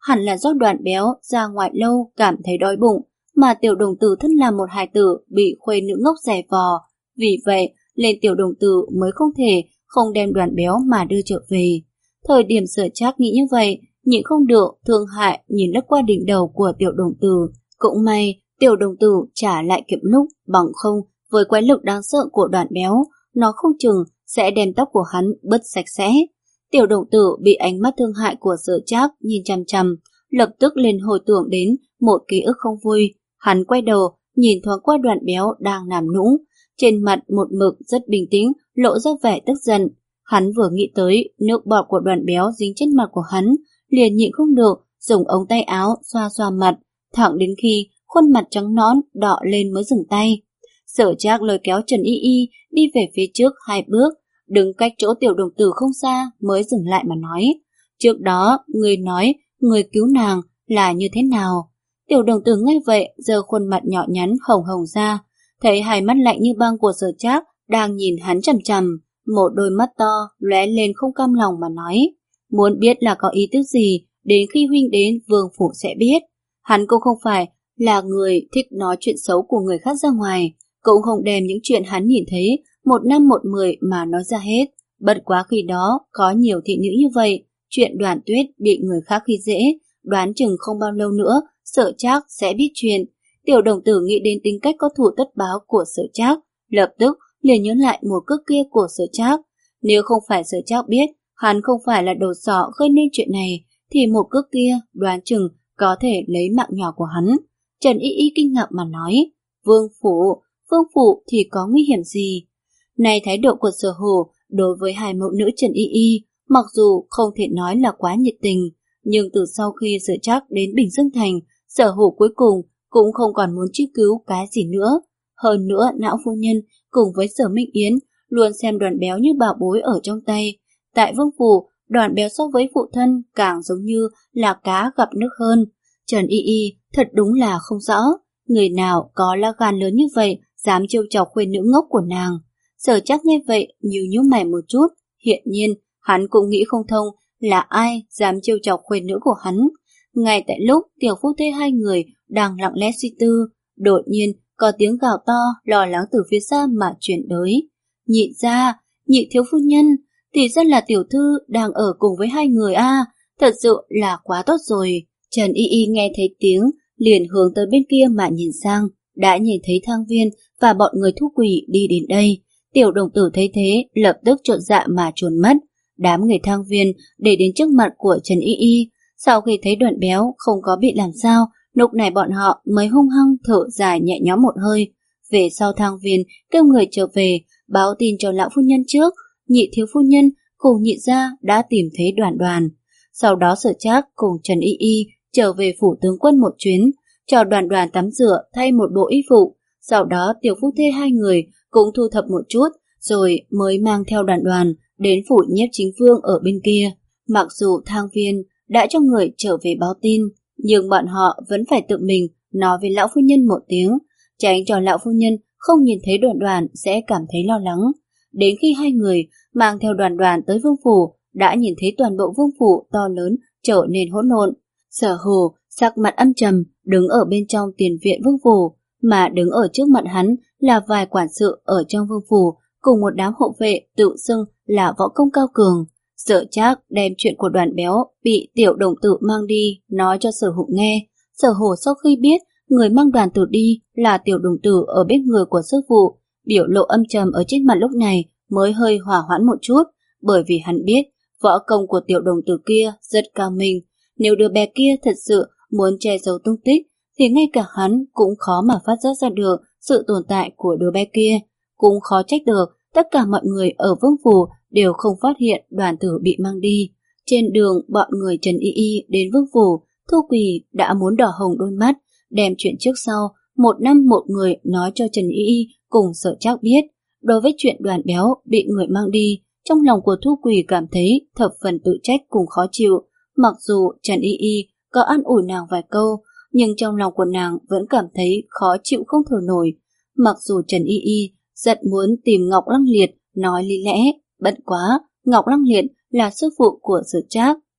[SPEAKER 1] hẳn là do Đoàn Béo ra ngoài lâu cảm thấy đói bụng, mà tiểu đồng tử thân là một hài tử bị khuê nữ ngốc giày vò. Vì vậy, lên tiểu đồng tử mới không thể không đem Đoàn Béo mà đưa trở về. Thời điểm Sở Trác nghĩ như vậy, nhịn không được thương hại nhìn lướt qua đỉnh đầu của tiểu đồng tử. Cũng may tiểu đồng tử trả lại kịp lúc, bằng không với quái lực đáng sợ của Đoàn Béo, nó không chừng sẽ đem tóc của hắn bứt sạch sẽ. Tiểu đồng tử bị ánh mắt thương hại của Sở Trác nhìn chằm chằm, lập tức lên hồi tưởng đến một ký ức không vui. Hắn quay đầu nhìn thoáng qua Đoàn Béo đang nằm nũng, trên mặt một mực rất bình tĩnh, lộ ra vẻ tức giận. Hắn vừa nghĩ tới nước bọt của Đoàn Béo dính trên mặt của hắn, liền nhịn không được dùng ống tay áo xoa xoa mặt, thẳng đến khi khuôn mặt trắng nõn đỏ lên mới dừng tay. Sở Trác lôi kéo Trần Y Y đi về phía trước hai bước, đứng cách chỗ tiểu đồng tử không xa mới dừng lại mà nói: "Trước đó người nói người cứu nàng là như thế nào?" Tiểu đồng tử nghe vậy giơ khuôn mặt nhỏ nhắn hồng hồng ra, thấy hai mắt lạnh như băng của Sở Trác đang nhìn hắn chằm chằm, một đôi mắt to lóe lên không cam lòng mà nói: "Muốn biết là có ý tứ gì, đến khi huynh đến Vương phủ sẽ biết." Hắn cũng không phải là người thích nói chuyện xấu của người khác ra ngoài, cũng không đem những chuyện hắn nhìn thấy một năm một mười mà nói ra hết. Bất quá khi đó có nhiều thị nữ như vậy, chuyện Đoàn Tuyết bị người khác khi dễ, đoán chừng không bao lâu nữa Sở Trác sẽ biết chuyện. Tiểu đồng tử nghĩ đến tính cách có thù tất báo của Sở Trác, lập tức liền nhớ lại một cước kia của Sở Trác. Nếu không phải Sở Trác biết hắn không phải là đầu sỏ gây nên chuyện này, thì một cước kia đoán chừng có thể lấy mạng nhỏ của hắn. Trần Y Y kinh ngạc mà nói: "Vương phủ, Vương phủ thì có nguy hiểm gì?" Này thái độ của Sở Hổ đối với hai mẫu nữ Trần Y Y, mặc dù không thể nói là quá nhiệt tình, nhưng từ sau khi Sở Trác đến Bình Dương Thành, Sở Hổ cuối cùng cũng không còn muốn truy cứu cái gì nữa. Hơn nữa, Não phu nhân cùng với Sở Minh Yến luôn xem Đoàn Béo như bảo bối ở trong tay. Tại Vương phủ, Đoàn Béo so với phụ thân càng giống như là cá gặp nước hơn. Trần Y Y thật đúng là không rõ, người nào có lá gan lớn như vậy dám trêu chọc khuê nữ ngốc của nàng. Sở Trác nghe vậy nhíu nhíu mày một chút, hiện nhiên hắn cũng nghĩ không thông là ai dám trêu chọc khuê nữ của hắn. Ngay tại lúc tiểu phu thê hai người đang lặng lẽ suy tư, đột nhiên có tiếng gào to lo lắng từ phía xa mà truyền tới: "Nhị gia, nhị thiếu phu nhân, thì ra là tiểu thư đang ở cùng với hai người a, à, thật sự là quá tốt rồi." Trần Y Y nghe thấy tiếng liền hướng tới bên kia mà nhìn sang, đã nhìn thấy Thang Viên và bọn người thu quỷ đi đến đây. Tiểu đồng tử thấy thế lập tức trộn dạ mà trốn mất. Đám người Thang Viên để đến trước mặt của Trần Y Y, sau khi thấy Đoàn Béo không có bị làm sao, lúc này bọn họ mới hung hăng thở dài nhẹ nhõm một hơi. Về sau Thang Viên kêu người trở về báo tin cho lão phu nhân trước, nhị thiếu phu nhân cùng nhị gia đã tìm thấy Đoàn Đoàn. Sau đó Sở Trác cùng Trần Y Y trở về phủ tướng quân một chuyến, cho Đoàn Đoàn tắm rửa thay một bộ y phục. Sau đó tiểu phu thê hai người cũng thu thập một chút, rồi mới mang theo Đoàn Đoàn đến phủ Nhiếp Chính Vương ở bên kia. Mặc dù Thang Viên đã cho người trở về báo tin, nhưng bọn họ vẫn phải tự mình nói với lão phu nhân một tiếng, tránh cho lão phu nhân không nhìn thấy Đoàn Đoàn sẽ cảm thấy lo lắng. Đến khi hai người mang theo Đoàn Đoàn tới vương phủ, đã nhìn thấy toàn bộ vương phủ to lớn trở nên hỗn độn. Sở Hồ sắc mặt âm trầm đứng ở bên trong tiền viện vương phủ, mà đứng ở trước mặt hắn là vài quản sự ở trong vương phủ cùng một đám hộ vệ tự xưng là võ công cao cường. Sở Trác đem chuyện của Đoàn Béo bị tiểu đồng tử mang đi nói cho Sở Hổ nghe. Sở Hổ sau khi biết người mang Đoàn tử đi là tiểu đồng tử ở bên người của sư phụ, biểu lộ âm trầm ở trên mặt lúc này mới hơi hỏa hoãn một chút, bởi vì hắn biết võ công của tiểu đồng tử kia rất cao minh. Nếu đứa bé kia thật sự muốn che giấu tung tích thì ngay cả hắn cũng khó mà phát giác ra được sự tồn tại của đứa bé kia. Cũng khó trách được tất cả mọi người ở vương phủ đều không phát hiện Đoàn tử bị mang đi. Trên đường bọn người Trần Y Y đến vương phủ, Thu Quỳ đã muốn đỏ hồng đôi mắt, đem chuyện trước sau một năm một người nói cho Trần Y Y cùng Sở Trác biết. Đối với chuyện Đoàn Béo bị người mang đi, trong lòng của Thu Quỳ cảm thấy thập phần tự trách cùng khó chịu. Mặc dù Trần Y Y có an ủi nàng vài câu, nhưng trong lòng của nàng vẫn cảm thấy khó chịu không thở nổi. Mặc dù Trần Y Y rất muốn tìm Ngọc Lăng Liệt nói lý lẽ, bất quá Ngọc Lăng Liệt là sư phụ của Sở Trác,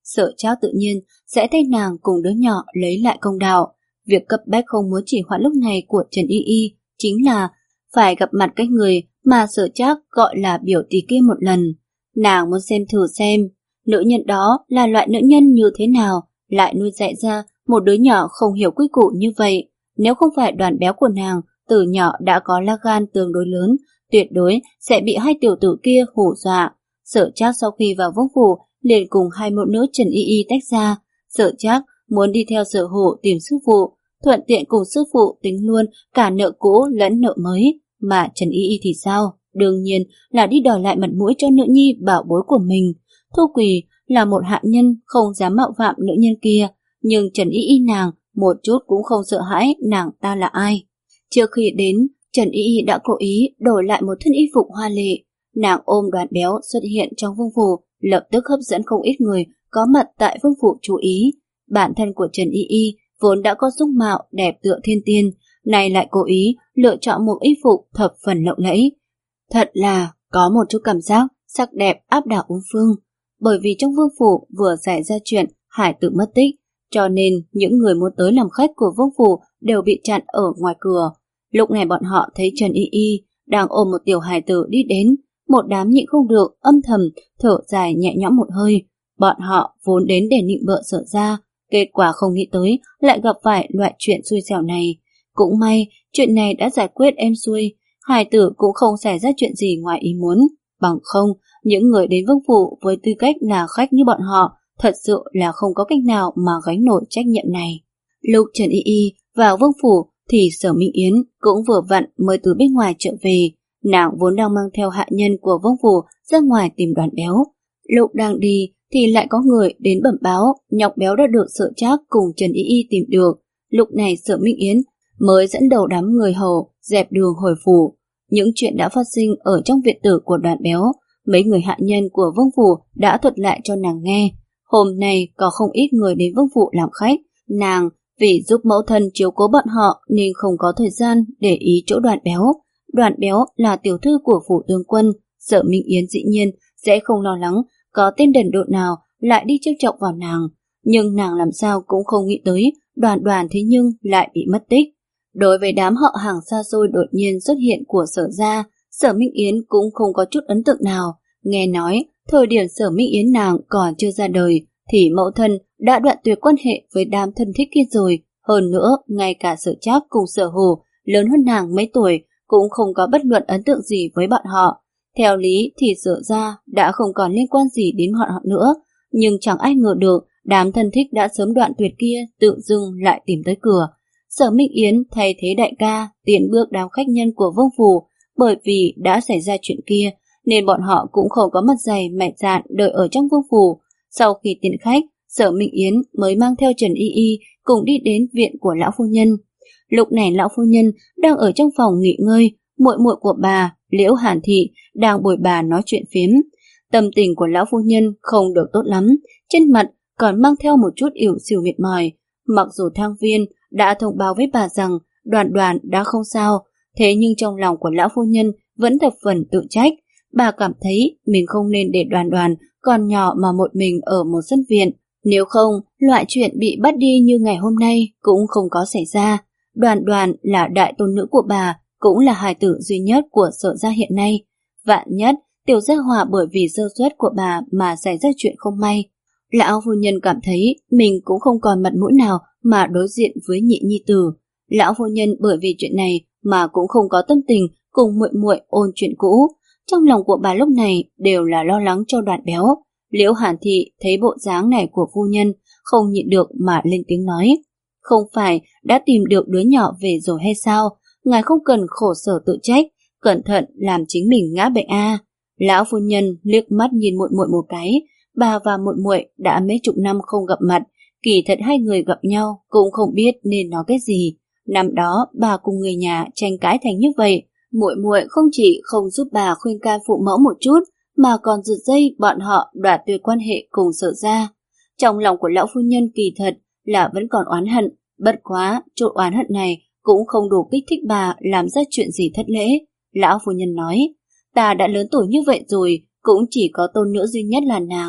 [SPEAKER 1] Sở Trác tự nhiên sẽ thay nàng cùng đứa nhỏ lấy lại công đạo. Việc cấp bách không muốn chỉ hoãn lúc này của Trần Y Y chính là phải gặp mặt cái người mà Sở Trác gọi là biểu tỷ kia một lần. Nàng muốn xem thử xem nữ nhân đó là loại nữ nhân như thế nào, lại nuôi dạy ra một đứa nhỏ không hiểu quy củ như vậy. Nếu không phải Đoàn Béo của nàng từ nhỏ đã có lá gan tương đối lớn, tuyệt đối sẽ bị hai tiểu tử kia hù dọa. Sở Trác sau khi vào vương phủ liền cùng hai mẫu nữ Trần Y Y tách ra. Sở Trác muốn đi theo Sở Hổ tìm sư phụ, thuận tiện cùng sư phụ tính luôn cả nợ cũ lẫn nợ mới. Mà Trần Y Y thì sao? Đương nhiên là đi đòi lại mặt mũi cho nữ nhi bảo bối của mình. Thu Quỳ là một hạ nhân không dám mạo phạm nữ nhân kia, nhưng Trần Y Y nàng một chút cũng không sợ hãi nàng ta là ai. Trước khi đến, Trần Y Y đã cố ý đổi lại một thân y phục hoa lệ. Nàng ôm Đoàn Béo xuất hiện trong vương phủ, lập tức hấp dẫn không ít người có mặt tại vương phủ chú ý. Bản thân của Trần Y Y vốn đã có dung mạo đẹp tựa thiên tiên, nay lại cố ý lựa chọn một y phục thập phần lộng lẫy. Thật là có một chút cảm giác sắc đẹp áp đảo bốn phương. Bởi vì trong vương phủ vừa xảy ra chuyện hải tử mất tích, cho nên những người muốn tới làm khách của vương phủ đều bị chặn ở ngoài cửa. Lúc này bọn họ thấy Trần Y Y đang ôm một tiểu hài tử đi đến, một đám nhịn không được âm thầm thở dài nhẹ nhõm một hơi. Bọn họ vốn đến để nịnh bợ Sở gia, kết quả không nghĩ tới lại gặp phải loại chuyện xui xẻo này. Cũng may chuyện này đã giải quyết êm xuôi, hài tử cũng không xảy ra chuyện gì ngoài ý muốn. Bằng không, những người đến vương phủ với tư cách là khách như bọn họ thật sự là không có cách nào mà gánh nổi trách nhiệm này. Lúc Trần Y Y vào vương phủ thì Sở Minh Yến cũng vừa vặn mới từ bên ngoài trở về. Nàng vốn đang mang theo hạ nhân của vương phủ ra ngoài tìm Đoàn Béo. Lúc đang đi thì lại có người đến bẩm báo nhóc béo đã được Sở Trác cùng Trần Y Y tìm được. Lúc này Sở Minh Yến mới dẫn đầu đám người hầu dẹp đường hồi phủ. Những chuyện đã phát sinh ở trong viện tử của Đoàn Béo, mấy người hạ nhân của vương phủ đã thuật lại cho nàng nghe. Hôm nay có không ít người đến vương phủ làm khách, nàng vì giúp mẫu thân chiếu cố bọn họ nên không có thời gian để ý chỗ Đoàn Béo. Đoàn Béo là tiểu thư của phủ tướng quân, Sở Minh Yến dĩ nhiên sẽ không lo lắng có tên đần độn nào lại đi trêu chọc vào nàng, nhưng nàng làm sao cũng không nghĩ tới Đoàn Đoàn thế nhưng lại bị mất tích. Đối với đám họ hàng xa xôi đột nhiên xuất hiện của Sở gia, Sở Minh Yến cũng không có chút ấn tượng nào. Nghe nói thời điểm Sở Minh Yến nàng còn chưa ra đời thì mẫu thân đã đoạn tuyệt quan hệ với đám thân thích kia rồi. Hơn nữa, ngay cả Sở Trác cùng Sở Hồ lớn hơn nàng mấy tuổi cũng không có bất luận ấn tượng gì với bọn họ. Theo lý thì Sở gia đã không còn liên quan gì đến bọn họ nữa, nhưng chẳng ai ngờ được đám thân thích đã sớm đoạn tuyệt kia tự dưng lại tìm tới cửa. Sở Minh Yến thay thế đại ca tiến bước đám khách nhân của vương phủ, bởi vì đã xảy ra chuyện kia nên bọn họ cũng không có mặt dày mẹ dạn đợi ở trong vương phủ. Sau khi tiễn khách, Sở Minh Yến mới mang theo Trần Y Y cùng đi đến viện của lão phu nhân. Lúc này lão phu nhân đang ở trong phòng nghỉ ngơi, muội muội của bà Liễu Hàn Thị đang bồi bà nói chuyện phiếm. Tâm tình của lão phu nhân không được tốt lắm, trên mặt còn mang theo một chút ỉu xìu mệt mỏi. Mặc dù Thang Viên đã thông báo với bà rằng Đoàn Đoàn đã không sao, thế nhưng trong lòng của lão phu nhân vẫn thập phần tự trách. Bà cảm thấy mình không nên để Đoàn Đoàn còn nhỏ mà một mình ở một sân viện, nếu không loại chuyện bị bắt đi như ngày hôm nay cũng không có xảy ra. Đoàn Đoàn là đại tôn nữ của bà, cũng là hài tử duy nhất của Sở gia hiện nay. Vạn nhất Tiểu Gia Hòa bởi vì sơ suất của bà mà xảy ra chuyện không may. Lão phu nhân cảm thấy mình cũng không còn mặt mũi nào mà đối diện với nhị nhi tử. Lão phu nhân bởi vì chuyện này mà cũng không có tâm tình cùng muội muội ôn chuyện cũ. Trong lòng của bà lúc này đều là lo lắng cho Đoàn Béo. Liễu Hàn Thị thấy bộ dáng này của phu nhân không nhịn được mà lên tiếng nói: "Không phải đã tìm được đứa nhỏ về rồi hay sao? Ngài không cần khổ sở tự trách, cẩn thận làm chính mình ngã bệnh a." À. Lão phu nhân liếc mắt nhìn muội muội một cái, bà và muội muội đã mấy chục năm không gặp mặt, kỳ thật hai người gặp nhau cũng không biết nên nói cái gì. Năm đó bà cùng người nhà tranh cãi thành như vậy, muội muội không chỉ không giúp bà khuyên can phụ mẫu một chút, mà còn giật dây bọn họ đoạt tuyệt quan hệ cùng Sở gia. Trong lòng của lão phu nhân kỳ thật là vẫn còn oán hận, bất quá chỗ oán hận này cũng không đủ kích thích bà làm ra chuyện gì thất lễ. Lão phu nhân nói: "Ta đã lớn tuổi như vậy rồi, cũng chỉ có tôn nữ duy nhất là nàng.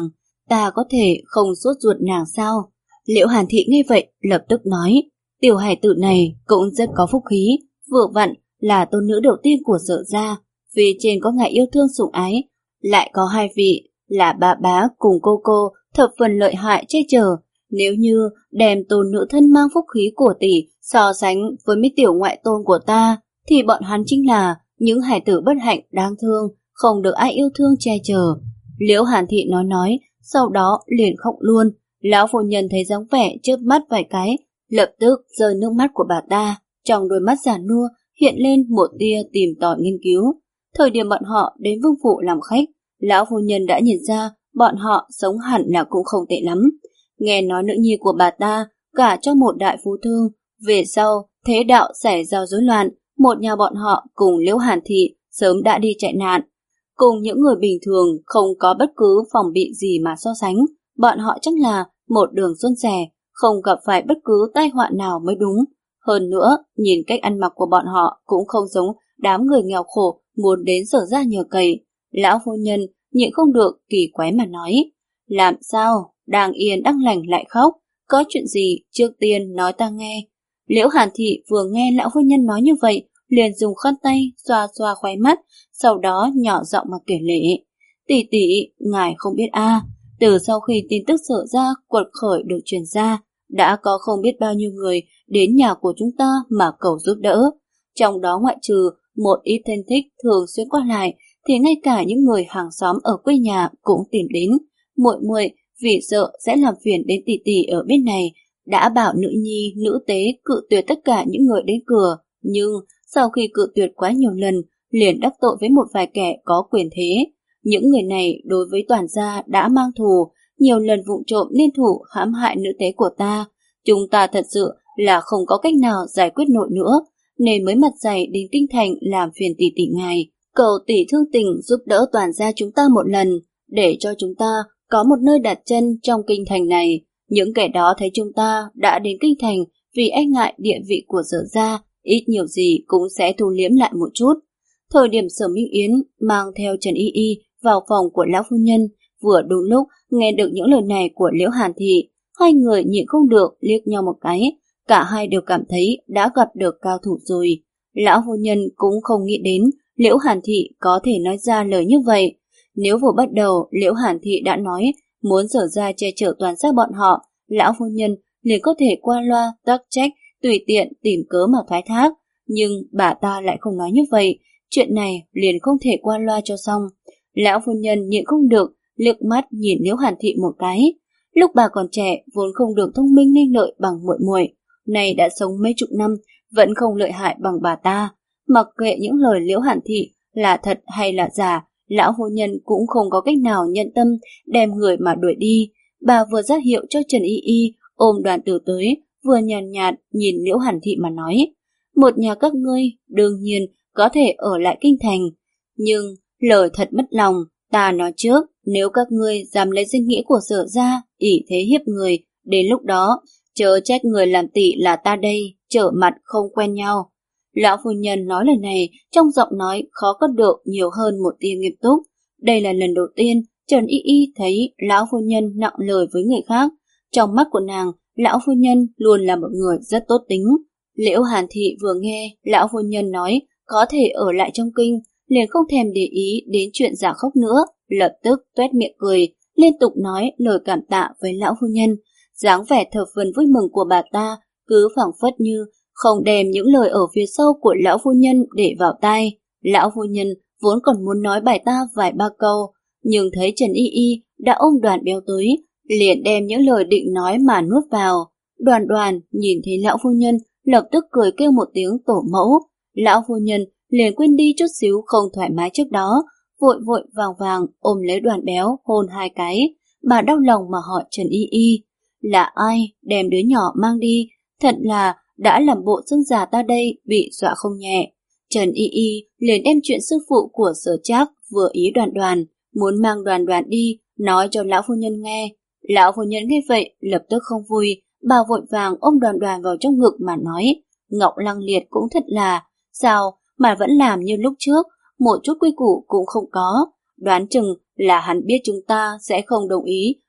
[SPEAKER 1] ta có thể không sốt ruột nàng sao? Liễu Hàn Thị nghe vậy lập tức nói, tiểu hài tử này cũng rất có phúc khí, vừa vặn là tôn nữ đầu tiên của Sở gia, vì trên có ngài yêu thương sủng ái, lại có hai vị là bà bá cùng cô cô thập phần lợi hại che chở. Nếu như đem tôn nữ thân mang phúc khí của tỷ so sánh với mấy tiểu ngoại tôn của ta, thì bọn hắn chính là những hài tử bất hạnh đáng thương, không được ai yêu thương che chở. Liễu Hàn Thị nói nói, sau đó liền khóc luôn. Lão phu nhân thấy dáng vẻ chớp mắt vài cái, lập tức rơi nước mắt của bà ta, trong đôi mắt già nua hiện lên một tia tìm tòi nghiên cứu. Thời điểm bọn họ đến vương phủ làm khách, lão phu nhân đã nhìn ra bọn họ sống hẳn là cũng không tệ lắm. Nghe nói nữ nhi của bà ta gả cho một đại phú thương, về sau thế đạo xảy ra rối loạn, một nhà bọn họ cùng Liễu Hàn Thị sớm đã đi chạy nạn. Cùng những người bình thường không có bất cứ phòng bị gì mà so sánh, bọn họ chắc là một đường suôn sẻ, không gặp phải bất cứ tai họa nào mới đúng. Hơn nữa, nhìn cách ăn mặc của bọn họ cũng không giống đám người nghèo khổ muốn đến Sở gia nhờ cậy. Lão phu nhân nhịn không được kỳ quái mà nói, làm sao, đang yên đang lành lại khóc, có chuyện gì trước tiên nói ta nghe. Liễu Hàn Thị vừa nghe lão phu nhân nói như vậy, liền dùng khăn tay xoa xoa khóe mắt, sau đó nhỏ giọng mà kể lể. Tỷ tỷ, ngài không biết a, à, từ sau khi tin tức Sở gia quật khởi được truyền ra, đã có không biết bao nhiêu người đến nhà của chúng ta mà cầu giúp đỡ. Trong đó ngoại trừ một ít thân thích thường xuyên qua lại, thì ngay cả những người hàng xóm ở quê nhà cũng tìm đến. Muội muội vì sợ sẽ làm phiền đến tỷ tỷ ở bên này, đã bảo nữ nhi, nữ tế cự tuyệt tất cả những người đến cửa, nhưng sau khi cự tuyệt quá nhiều lần, liền đắc tội với một vài kẻ có quyền thế. Những người này đối với toàn gia đã mang thù, nhiều lần vụng trộm liên thủ hãm hại nữ tế của ta. Chúng ta thật sự là không có cách nào giải quyết nổi nữa, nên mới mặt dày đến kinh thành làm phiền tỷ tỷ ngài, cầu tỷ thương tình giúp đỡ toàn gia chúng ta một lần, để cho chúng ta có một nơi đặt chân trong kinh thành này. Những kẻ đó thấy chúng ta đã đến kinh thành vì e ngại địa vị của Sở gia, ít nhiều gì cũng sẽ thu liễm lại một chút. Thời điểm Sở Minh Yến mang theo Trần Y Y vào phòng của lão phu nhân, vừa đúng lúc nghe được những lời này của Liễu Hàn Thị, hai người nhịn không được liếc nhau một cái, cả hai đều cảm thấy đã gặp được cao thủ rồi. Lão phu nhân cũng không nghĩ đến Liễu Hàn Thị có thể nói ra lời như vậy. Nếu vừa bắt đầu Liễu Hàn Thị đã nói muốn Sở gia che chở toàn gia bọn họ, lão phu nhân liền có thể qua loa tắc trách, tùy tiện tìm cớ mà thoái thác. Nhưng bà ta lại không nói như vậy, chuyện này liền không thể qua loa cho xong. Lão phu nhân nhịn không được liếc mắt nhìn Liễu Hàn Thị một cái. Lúc bà còn trẻ vốn không được thông minh nên lợi bằng muội muội, nay đã sống mấy chục năm vẫn không lợi hại bằng bà ta. Mặc kệ những lời Liễu Hàn Thị là thật hay là giả, lão phu nhân cũng không có cách nào nhận tâm đem người mà đuổi đi. Bà vừa ra hiệu cho Trần Y Y ôm Đoàn Tử tới, vừa nhàn nhạt, nhạt nhìn Liễu Hàn Thị mà nói, một nhà các ngươi đương nhiên có thể ở lại kinh thành, nhưng lời thật mất lòng, ta nói trước, nếu các ngươi dám lấy danh nghĩa của Sở gia ỷ thế hiếp người, đến lúc đó chớ trách người làm tỷ là ta đây, trở mặt không quen nhau. Lão phu nhân nói lời này trong giọng nói khó có được nhiều hơn một tia nghiêm túc. Đây là lần đầu tiên Trần Y Y thấy lão phu nhân nặng lời với người khác. Trong mắt của nàng, lão phu nhân luôn là một người rất tốt tính. Liễu Hàn Thị vừa nghe lão phu nhân nói có thể ở lại trong kinh, liền không thèm để ý đến chuyện giả khóc nữa, lập tức tuét miệng cười, liên tục nói lời cảm tạ với lão phu nhân. Dáng vẻ thập phần vui mừng của bà ta cứ phảng phất như không đem những lời ở phía sau của lão phu nhân để vào tai. Lão phu nhân vốn còn muốn nói bài ta vài ba câu, nhưng thấy Trần Y Y đã ôm Đoàn Béo tới, liền đem những lời định nói mà nuốt vào. Đoàn Đoàn nhìn thấy lão phu nhân lập tức cười kêu một tiếng tổ mẫu. Lão phu nhân liền quên đi chút xíu không thoải mái trước đó, vội vội vàng vàng ôm lấy Đoàn Béo hôn hai cái. Bà đau lòng mà hỏi Trần Y Y, là ai đem đứa nhỏ mang đi, thật là đã làm bộ xương già ta đây bị dọa không nhẹ. Trần Y Y liền đem chuyện sư phụ của Sở Trác vừa ý Đoàn Đoàn, muốn mang Đoàn Đoàn đi, nói cho lão phu nhân nghe. Lão phu nhân nghe vậy lập tức không vui, bà vội vàng ôm Đoàn Đoàn vào trong ngực mà nói, Ngọc Lăng Liệt cũng thật là, sao mà vẫn làm như lúc trước, một chút quy củ cũng không có. Đoán chừng là hắn biết chúng ta sẽ không đồng ý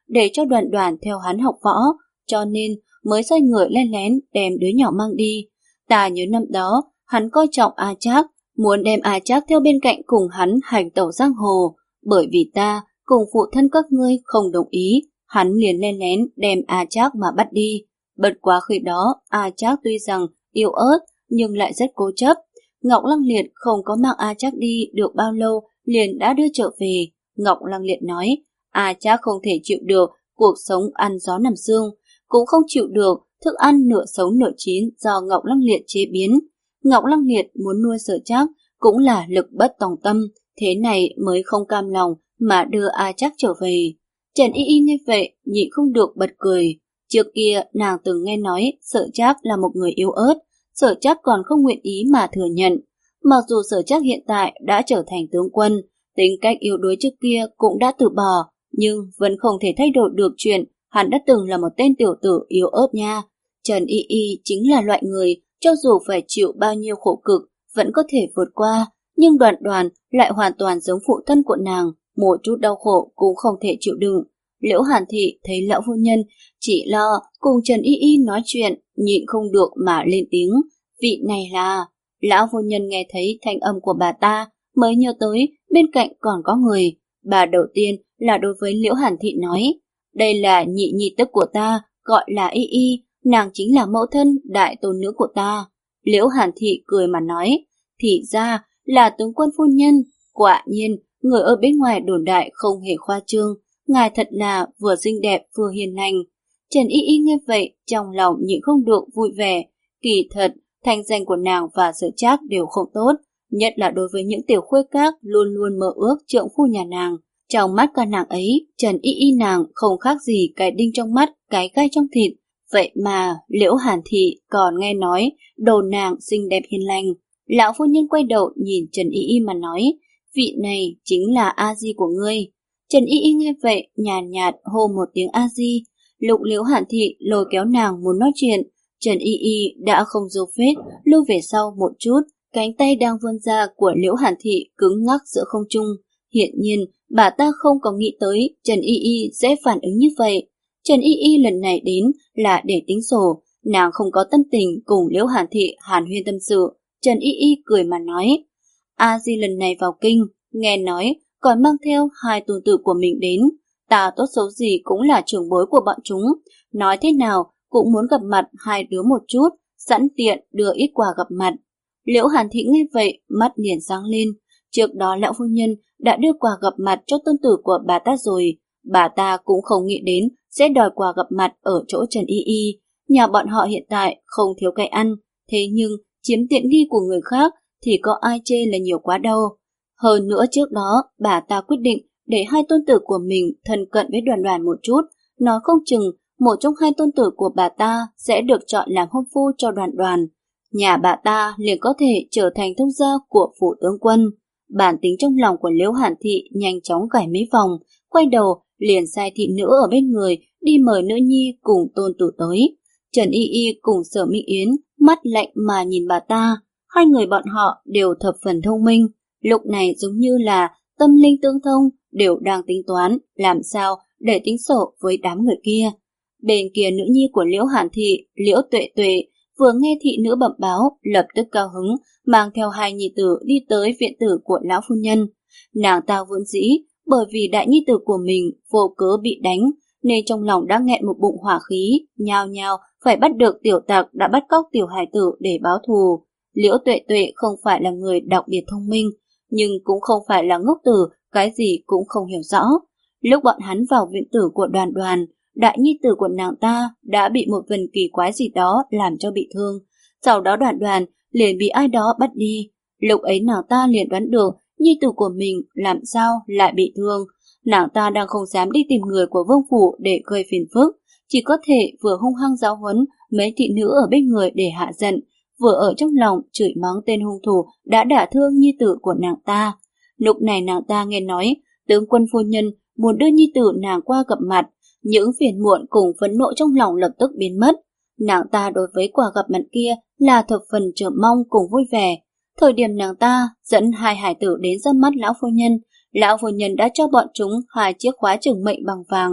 [SPEAKER 1] để cho Đoàn Đoàn theo hắn học võ, cho nên mới sai người lén lén đem đứa nhỏ mang đi. Ta nhớ năm đó, hắn coi trọng A Trác, muốn đem A Trác theo bên cạnh cùng hắn hành tẩu giang hồ, bởi vì ta cùng phụ thân các ngươi không đồng ý, hắn liền lén lén đem A Trác mà bắt đi. Bất quá khi đó, A Trác tuy rằng yếu ớt nhưng lại rất cố chấp. Ngọc Lăng Liệt không có mang A Trác đi được bao lâu liền đã đưa trở về. Ngọc Lăng Liệt nói, A Trác không thể chịu được cuộc sống ăn gió nằm sương, cũng không chịu được thức ăn nửa sống nửa chín do Ngọc Lăng Liệt chế biến. Ngọc Lăng Liệt muốn nuôi Sở Trác cũng là lực bất tòng tâm, thế này mới không cam lòng mà đưa A Trác trở về. Trần Y Y nghe vậy nhịn không được bật cười. Trước kia nàng từng nghe nói Sở Trác là một người yếu ớt, Sở Trác còn không nguyện ý mà thừa nhận. Mặc dù Sở Trác hiện tại đã trở thành tướng quân, tính cách yếu đuối trước kia cũng đã từ bỏ, nhưng vẫn không thể thay đổi được chuyện hắn đã từng là một tên tiểu tử yếu ớt nha. Trần Y Y chính là loại người cho dù phải chịu bao nhiêu khổ cực vẫn có thể vượt qua, nhưng Đoàn Đoàn lại hoàn toàn giống phụ thân của nàng, một chút đau khổ cũng không thể chịu đựng. Liễu Hàn Thị thấy lão phu nhân chỉ lo cùng Trần Y Y nói chuyện, nhịn không được mà lên tiếng, vị này là... Lão phu nhân nghe thấy thanh âm của bà ta mới nhớ tới bên cạnh còn có người. Bà đầu tiên là đối với Liễu Hàn Thị nói, đây là nhị nhi tức của ta, gọi là Y Y, nàng chính là mẫu thân đại tôn nữ của ta. Liễu Hàn Thị cười mà nói, thì ra là tướng quân phu nhân, quả nhiên người ở bên ngoài đồn đại không hề khoa trương, ngài thật là vừa xinh đẹp vừa hiền lành. Trần Y Y nghe vậy trong lòng nhịn không được vui vẻ, kỳ thật thanh danh của nàng và Sở Trác đều không tốt, nhất là đối với những tiểu khuê các luôn luôn mơ ước trượng phu nhà nàng. Trong mắt cả nàng ấy, Trần Y Y nàng không khác gì cái đinh trong mắt, cái gai trong thịt. Vậy mà Liễu Hàn Thị còn nghe nói đồn nàng xinh đẹp hiền lành. Lão phu nhân quay đầu nhìn Trần Y Y mà nói, vị này chính là A Di của ngươi. Trần Y Y nghe vậy nhàn nhạt, nhạt hô một tiếng A Di. Lục Liễu Hàn Thị lôi kéo nàng muốn nói chuyện, Trần Y Y đã không giấu phết, lưu về sau một chút, cánh tay đang vươn ra của Liễu Hàn Thị cứng ngắc giữa không trung. Hiện nhiên, bà ta không có nghĩ tới Trần Y Y sẽ phản ứng như vậy. Trần Y Y lần này đến là để tính sổ, nàng không có tâm tình cùng Liễu Hàn Thị hàn huyên tâm sự. Trần Y Y cười mà nói, A Di lần này vào kinh, nghe nói còn mang theo hai tôn tử của mình đến, ta tốt xấu gì cũng là trưởng bối của bọn chúng, nói thế nào cũng muốn gặp mặt hai đứa một chút, sẵn tiện đưa ít quà gặp mặt. Liễu Hàn Thị nghe vậy, mắt liền sáng lên. Trước đó lão phu nhân đã đưa quà gặp mặt cho tôn tử của bà ta rồi, bà ta cũng không nghĩ đến sẽ đòi quà gặp mặt ở chỗ Trần Y Y. Nhà bọn họ hiện tại không thiếu cái ăn, thế nhưng chiếm tiện nghi của người khác thì có ai chê là nhiều quá đâu. Hơn nữa trước đó, bà ta quyết định để hai tôn tử của mình thân cận với Đoàn Đoàn một chút, nói không chừng một trong hai tôn tử của bà ta sẽ được chọn làm hôn phu cho Đoàn Đoàn. Nhà bà ta liền có thể trở thành thông gia của phủ tướng quân. Bản tính trong lòng của Liễu Hàn Thị nhanh chóng gảy mấy vòng, quay đầu liền sai thị nữ ở bên người đi mời nữ nhi cùng tôn tử tới. Trần Y Y cùng Sở Minh Yến mắt lạnh mà nhìn bà ta, hai người bọn họ đều thập phần thông minh, lúc này giống như là tâm linh tương thông, đều đang tính toán làm sao để tính sổ với đám người kia. Bên kia nữ nhi của Liễu Hàn Thị, Liễu Tuệ Tuệ, vừa nghe thị nữ bẩm báo, lập tức cao hứng, mang theo hai nhi tử đi tới viện tử của lão phu nhân. Nàng ta vốn dĩ, bởi vì đại nhi tử của mình vô cớ bị đánh, nên trong lòng đã nghẹn một bụng hỏa khí, nhao nhao phải bắt được tiểu tặc đã bắt cóc tiểu hài tử để báo thù. Liễu Tuệ Tuệ không phải là người đặc biệt thông minh, nhưng cũng không phải là ngốc tử, cái gì cũng không hiểu rõ. Lúc bọn hắn vào viện tử của Đoàn Đoàn, đại nhi tử của nàng ta đã bị một vần kỳ quái gì đó làm cho bị thương. Sau đó Đoàn Đoàn liền bị ai đó bắt đi. Lúc ấy nàng ta liền đoán được nhi tử của mình làm sao lại bị thương. Nàng ta đang không dám đi tìm người của vương phủ để gây phiền phức, chỉ có thể vừa hung hăng giáo huấn mấy thị nữ ở bên người để hạ giận, vừa ở trong lòng chửi mắng tên hung thủ đã đả thương nhi tử của nàng ta. Lúc này nàng ta nghe nói tướng quân phu nhân muốn đưa nhi tử nàng qua gặp mặt, những phiền muộn cùng phẫn nộ trong lòng lập tức biến mất. Nàng ta đối với quà gặp mặt kia là thập phần chờ mong cùng vui vẻ. Thời điểm nàng ta dẫn hai hải tử đến ra mắt lão phu nhân, lão phu nhân đã cho bọn chúng hai chiếc khóa trừng mệnh bằng vàng.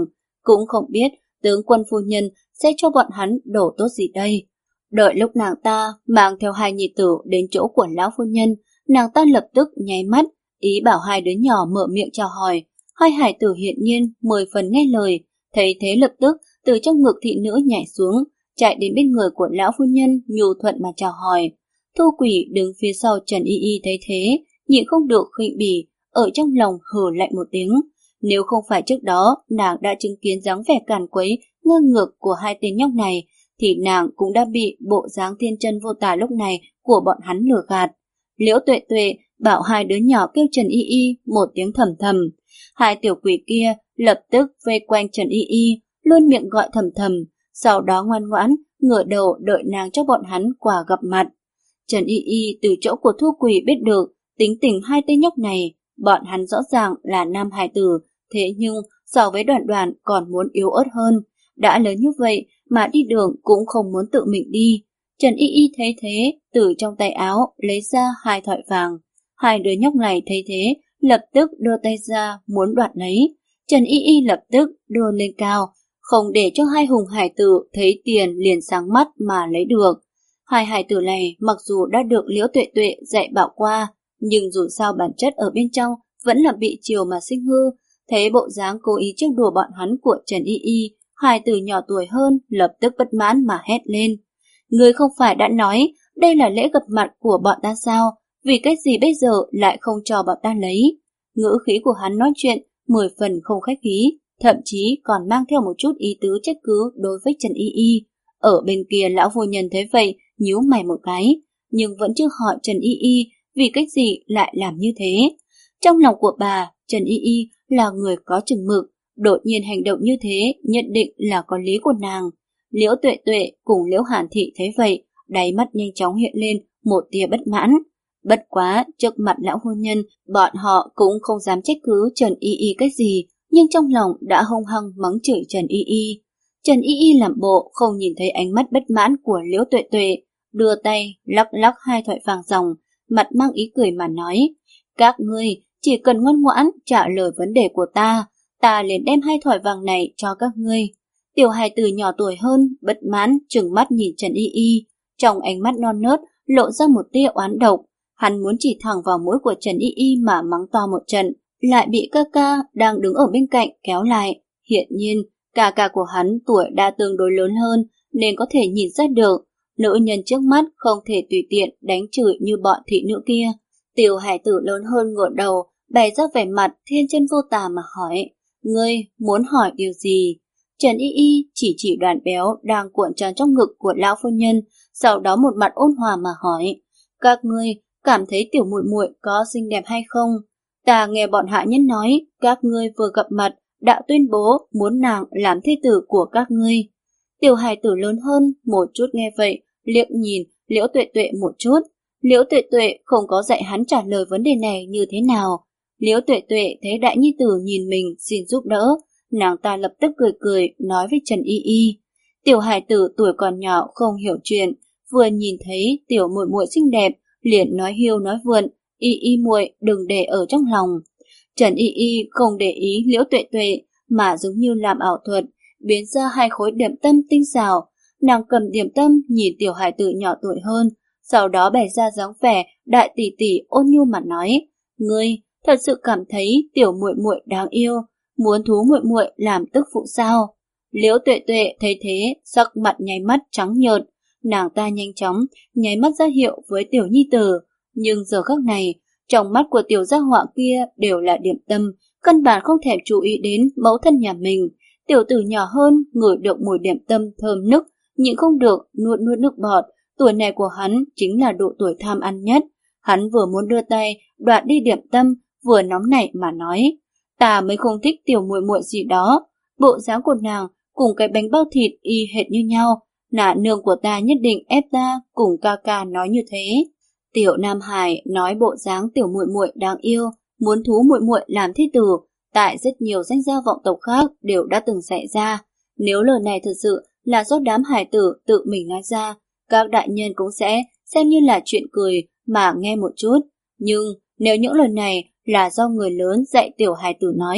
[SPEAKER 1] cũng không biết tướng quân phu nhân sẽ cho bọn hắn đổ tốt gì đây. Đợi lúc nàng ta mang theo hai nhi tử đến chỗ của lão phu nhân, nàng ta lập tức nháy mắt, ý bảo hai đứa nhỏ mở miệng chào hỏi. Hai hải tử hiển nhiên mười phần nghe lời, thấy thế lập tức từ trong ngực thị nữ nhảy xuống, chạy đến bên người của lão phu nhân nhu thuận mà chào hỏi. Thu Quỷ đứng phía sau Trần Y Y thấy thế, nhịn không được khinh bỉ, ở trong lòng hừ lạnh một tiếng. Nếu không phải trước đó nàng đã chứng kiến dáng vẻ càn quấy, ngơ ngược của hai tên nhóc này, thì nàng cũng đã bị bộ dáng thiên chân vô tả lúc này của bọn hắn lừa gạt. Liễu Tuệ Tuệ bảo hai đứa nhỏ kêu Trần Y Y một tiếng thầm thầm. Hai tiểu quỷ kia lập tức vây quanh Trần Y Y, luôn miệng gọi thầm thầm, sau đó ngoan ngoãn ngửa đầu đợi nàng cho bọn hắn quà gặp mặt. Trần Y Y từ chỗ của Thu Quỷ biết được tính tình hai tên nhóc này, bọn hắn rõ ràng là nam hài tử, thế nhưng so với Đoàn Đoàn còn muốn yếu ớt hơn. Đã lớn như vậy mà đi đường cũng không muốn tự mình đi. Trần Y Y thấy thế, từ trong tay áo lấy ra hai thỏi vàng. Hai đứa nhóc này thấy thế, lập tức đưa tay ra muốn đoạt lấy. Trần Y Y lập tức đưa lên cao, không để cho hai hùng hải tử thấy tiền liền sáng mắt mà lấy được. Hai hải tử này mặc dù đã được Liễu Tuệ Tuệ dạy bảo qua, nhưng dù sao bản chất ở bên trong vẫn là bị chiều mà sinh hư. Thấy bộ dáng cố ý trêu đùa bọn hắn của Trần Y Y, hai tử nhỏ tuổi hơn lập tức bất mãn mà hét lên. Ngươi không phải đã nói đây là lễ gặp mặt của bọn ta sao? Vì cái gì bây giờ lại không cho bọn ta lấy? Ngữ khí của hắn nói chuyện mười phần không khách khí, thậm chí còn mang theo một chút ý tứ trách cứ đối với Trần Y Y. Ở bên kia lão phu nhân thấy vậy, nhíu mày một cái, nhưng vẫn chưa hỏi Trần Y Y vì cách gì lại làm như thế. Trong lòng của bà, Trần Y Y là người có chừng mực, đột nhiên hành động như thế nhất định là có lý của nàng. Liễu Tuệ Tuệ cùng Liễu Hàn Thị thấy vậy, đáy mắt nhanh chóng hiện lên một tia bất mãn. Bất quá, trước mặt lão phu nhân, bọn họ cũng không dám trách cứ Trần Y Y cái gì, nhưng trong lòng đã hung hăng mắng chửi Trần Y Y. Trần Y Y làm bộ không nhìn thấy ánh mắt bất mãn của Liễu Tuệ Tuệ, đưa tay lắc lắc hai thỏi vàng ròng, mặt mang ý cười mà nói: các ngươi chỉ cần ngoan ngoãn trả lời vấn đề của ta, ta liền đem hai thỏi vàng này cho các ngươi. Tiểu hài tử nhỏ tuổi hơn bất mãn trừng mắt nhìn Trần Y Y, trong ánh mắt non nớt lộ ra một tia oán độc. Hắn muốn chỉ thẳng vào mũi của Trần Y Y mà mắng to một trận, lại bị ca ca đang đứng ở bên cạnh kéo lại. Hiện nhiên, ca ca của hắn tuổi đã tương đối lớn hơn nên có thể nhìn ra được, nữ nhân trước mắt không thể tùy tiện đánh chửi như bọn thị nữ kia. Tiểu hải tử lớn hơn ngửa đầu, bày ra vẻ mặt thiên chân vô tà mà hỏi: ngươi muốn hỏi điều gì? Trần Y Y chỉ chỉ Đoàn Béo đang cuộn tròn trong ngực của lão phu nhân, sau đó một mặt ôn hòa mà hỏi: các ngươi cảm thấy tiểu muội muội có xinh đẹp hay không? Ta nghe bọn hạ nhân nói, các ngươi vừa gặp mặt đã tuyên bố muốn nàng làm thê tử của các ngươi. Tiểu hài tử lớn hơn một chút nghe vậy, liếc nhìn Liễu Tuệ Tuệ một chút. Liễu Tuệ Tuệ không có dạy hắn trả lời vấn đề này như thế nào. Liễu Tuệ Tuệ thấy đại nhi tử nhìn mình xin giúp đỡ, nàng ta lập tức cười cười nói với Trần Y Y. Tiểu hài tử tuổi còn nhỏ không hiểu chuyện, vừa nhìn thấy tiểu muội muội xinh đẹp, liền nói hiêu nói vượn, Y Y muội đừng để ở trong lòng. Trần Y Y không để ý Liễu Tuệ Tuệ, mà giống như làm ảo thuật, biến ra hai khối điểm tâm tinh xảo. Nàng cầm điểm tâm nhìn tiểu hài tử nhỏ tuổi hơn, sau đó bày ra dáng vẻ đại tỷ tỷ ôn nhu mà nói: ngươi thật sự cảm thấy tiểu muội muội đáng yêu, muốn thú muội muội làm tức phụ sao? Liễu Tuệ Tuệ thấy thế, sắc mặt nháy mắt trắng nhợt, nàng ta nhanh chóng nháy mắt ra hiệu với tiểu nhi tử, nhưng giờ khắc này, trong mắt của tiểu gia họa kia đều là điểm tâm, căn bản không thèm chú ý đến mẫu thân nhà mình. Tiểu tử nhỏ hơn ngửi được mùi điểm tâm thơm nức, nhịn không được nuốt nuốt nước bọt. Tuổi này của hắn chính là độ tuổi tham ăn nhất. Hắn vừa muốn đưa tay đoạt đi điểm tâm, vừa nóng nảy mà nói: ta mới không thích tiểu muội muội gì đó. Bộ dáng của nàng cùng cái bánh bao thịt y hệt như nhau. Nà nương của ta nhất định ép ta cùng ca ca nói như thế. Tiểu Nam Hải nói bộ dáng tiểu muội muội đáng yêu, muốn thú muội muội làm thê tử, tại rất nhiều danh gia vọng tộc khác đều đã từng xảy ra. Nếu lời này thực sự là do đám hải tử tự mình nói ra, các đại nhân cũng sẽ xem như là chuyện cười mà nghe một chút. Nhưng nếu những lời này là do người lớn dạy tiểu hải tử nói,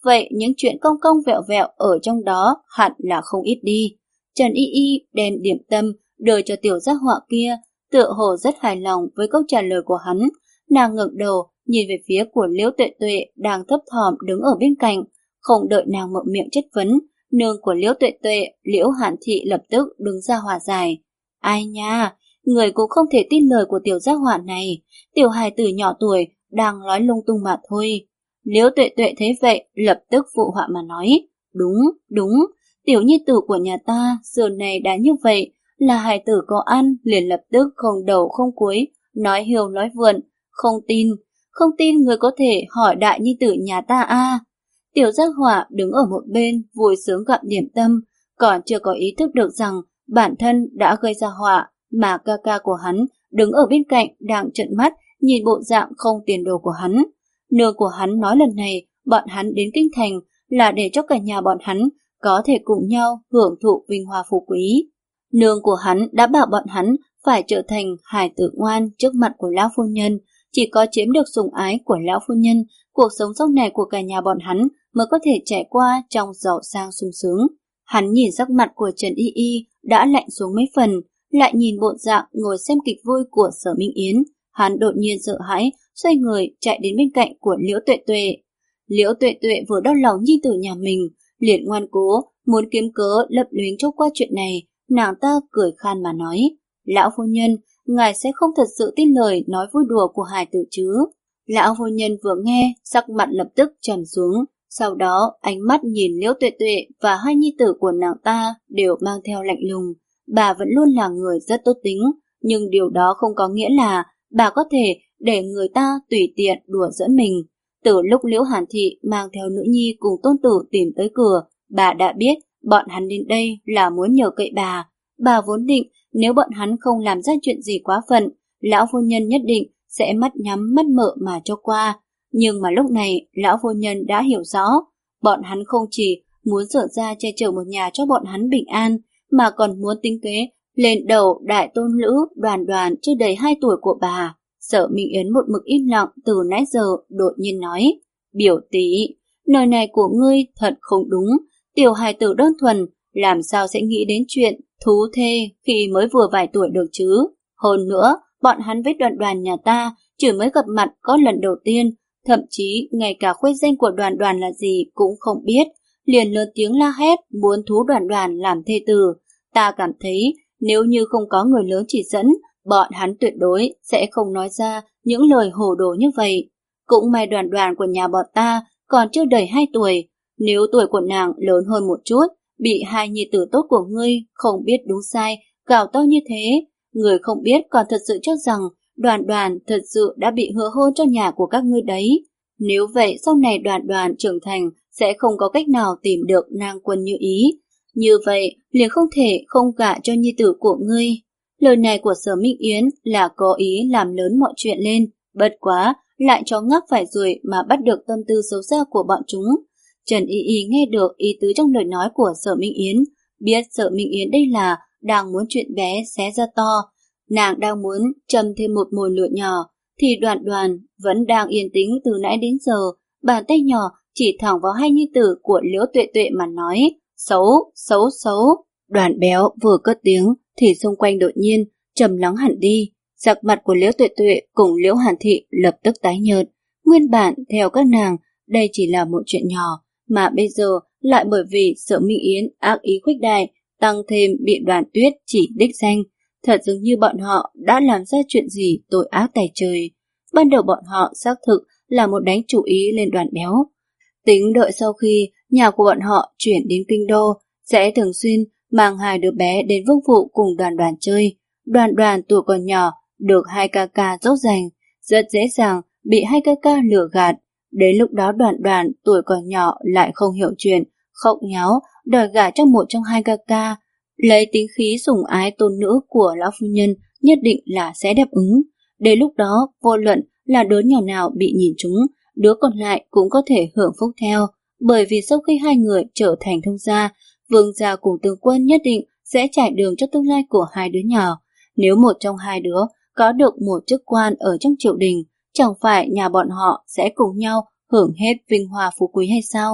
[SPEAKER 1] vậy những chuyện cong cong vẹo vẹo ở trong đó hẳn là không ít đi. Trần Y Y đem điểm tâm đưa cho tiểu giác họa kia, tựa hồ rất hài lòng với câu trả lời của hắn. Nàng ngẩng đầu nhìn về phía của Liễu Tuệ Tuệ đang thấp thỏm đứng ở bên cạnh, không đợi nàng mở miệng chất vấn, nương của Liễu Tuệ Tuệ, Liễu Hàn Thị lập tức đứng ra hòa giải. Ai nha, người cũng không thể tin lời của tiểu giác họa này, tiểu hài tử nhỏ tuổi đang nói lung tung mà thôi. Liễu Tuệ Tuệ thấy vậy lập tức phụ họa mà nói, đúng, đúng, tiểu nhi tử của nhà ta giờ này đã như vậy, là hài tử có ăn liền lập tức không đầu không cuối, nói hiều nói vượn, không tin, không tin người có thể hỏi đại nhi tử nhà ta a. À. Tiểu giác họa đứng ở một bên vui sướng gặm điểm tâm, còn chưa có ý thức được rằng bản thân đã gây ra họa, mà ca ca của hắn đứng ở bên cạnh đang trợn mắt nhìn bộ dạng không tiền đồ của hắn. Nương của hắn nói lần này bọn hắn đến kinh thành là để cho cả nhà bọn hắn có thể cùng nhau hưởng thụ vinh hoa phú quý. Nương của hắn đã bảo bọn hắn phải trở thành hài tử ngoan trước mặt của lão phu nhân, chỉ có chiếm được sủng ái của lão phu nhân, cuộc sống sau này của cả nhà bọn hắn mới có thể trải qua trong giàu sang sung sướng. Hắn nhìn sắc mặt của Trần Y Y đã lạnh xuống mấy phần, lại nhìn bộ dạng ngồi xem kịch vui của Sở Minh Yến, hắn đột nhiên sợ hãi, xoay người chạy đến bên cạnh của Liễu Tuệ Tuệ. Liễu Tuệ Tuệ vừa đau lòng nhi tử nhà mình, liền ngoan cố muốn kiếm cớ lấp liếng cho qua chuyện này, nàng ta cười khan mà nói, lão phu nhân, ngài sẽ không thật sự tin lời nói vui đùa của hài tử chứ? Lão phu nhân vừa nghe, sắc mặt lập tức trầm xuống, sau đó ánh mắt nhìn Liễu Tuệ Tuệ và hai nhi tử của nàng ta đều mang theo lạnh lùng. Bà vẫn luôn là người rất tốt tính, nhưng điều đó không có nghĩa là bà có thể để người ta tùy tiện đùa giỡn mình. Từ lúc Liễu Hàn Thị mang theo nữ nhi cùng tôn tử tìm tới cửa, bà đã biết bọn hắn đến đây là muốn nhờ cậy bà. Bà vốn định nếu bọn hắn không làm ra chuyện gì quá phận, lão phu nhân nhất định sẽ mắt nhắm mắt mở mà cho qua. Nhưng mà lúc này lão phu nhân đã hiểu rõ, bọn hắn không chỉ muốn dở ra che chở một nhà cho bọn hắn bình an, mà còn muốn tính kế lên đầu đại tôn lữ Đoàn Đoàn chưa đầy hai tuổi của bà. Sở Minh Yến một mực im lặng từ nãy giờ đột nhiên nói, biểu tỷ, lời này của ngươi thật không đúng, tiểu hài tử đơn thuần làm sao sẽ nghĩ đến chuyện thú thê khi mới vừa vài tuổi được chứ. Hơn nữa, bọn hắn với Đoàn Đoàn nhà ta chỉ mới gặp mặt có lần đầu tiên, thậm chí ngay cả khuê danh của Đoàn Đoàn là gì cũng không biết, liền lớn tiếng la hét muốn thú Đoàn Đoàn làm thê tử. Ta cảm thấy nếu như không có người lớn chỉ dẫn, bọn hắn tuyệt đối sẽ không nói ra những lời hồ đồ như vậy. Cũng may Đoàn Đoàn của nhà bọn ta còn chưa đầy hai tuổi, nếu tuổi của nàng lớn hơn một chút, bị hai nhi tử tốt của ngươi không biết đúng sai gào to như thế, người không biết còn thật sự cho rằng Đoàn Đoàn thật sự đã bị hứa hôn cho nhà của các ngươi đấy. Nếu vậy sau này Đoàn Đoàn trưởng thành sẽ không có cách nào tìm được nàng quân như ý, như vậy liền không thể không gả cho nhi tử của ngươi. Lời này của Sở Minh Yến là có ý làm lớn mọi chuyện lên, bất quá lại cho ngắc phải rồi mà bắt được tâm tư xấu xa của bọn chúng. Trần Y Y nghe được ý tứ trong lời nói của Sở Minh Yến, biết Sở Minh Yến đây là đang muốn chuyện bé xé ra to, nàng đang muốn châm thêm một mồi lửa nhỏ, thì Đoàn Đoàn vẫn đang yên tĩnh từ nãy đến giờ, bàn tay nhỏ chỉ thẳng vào hai nhi tử của Liễu Tuệ Tuệ mà nói, xấu, xấu, xấu. Đoàn Béo vừa cất tiếng thì xung quanh đột nhiên trầm lắng hẳn đi, sắc mặt của Liễu Tuệ Tuệ cùng Liễu Hàn Thị lập tức tái nhợt. Nguyên bản theo các nàng đây chỉ là một chuyện nhỏ, mà bây giờ lại bởi vì Sở Minh Yến ác ý khuếch đại, tăng thêm bị Đoàn Tuyết chỉ đích danh, thật dường như bọn họ đã làm ra chuyện gì tội ác tày trời. Ban đầu bọn họ xác thực là một đánh chủ ý lên Đoàn Béo, tính đợi sau khi nhà của bọn họ chuyển đến kinh đô sẽ thường xuyên mang hai đứa bé đến Vương Phụ cùng Đoàn Đoàn chơi. Đoàn Đoàn tuổi còn nhỏ được hai ca ca dỗ dành, rất dễ dàng bị hai ca ca lừa gạt. Đến lúc đó Đoàn Đoàn tuổi còn nhỏ lại không hiểu chuyện, khóc nháo đòi gả cho một trong hai ca ca, lấy tính khí sủng ái tôn nữ của lão phu nhân nhất định là sẽ đáp ứng. Đến lúc đó vô luận là đứa nhỏ nào bị nhìn trúng, đứa còn lại cũng có thể hưởng phúc theo, bởi vì sau khi hai người trở thành thông gia, Vương gia cùng tướng quân nhất định sẽ trải đường cho tương lai của hai đứa nhỏ. Nếu một trong hai đứa có được một chức quan ở trong triều đình, chẳng phải nhà bọn họ sẽ cùng nhau hưởng hết vinh hoa phú quý hay sao?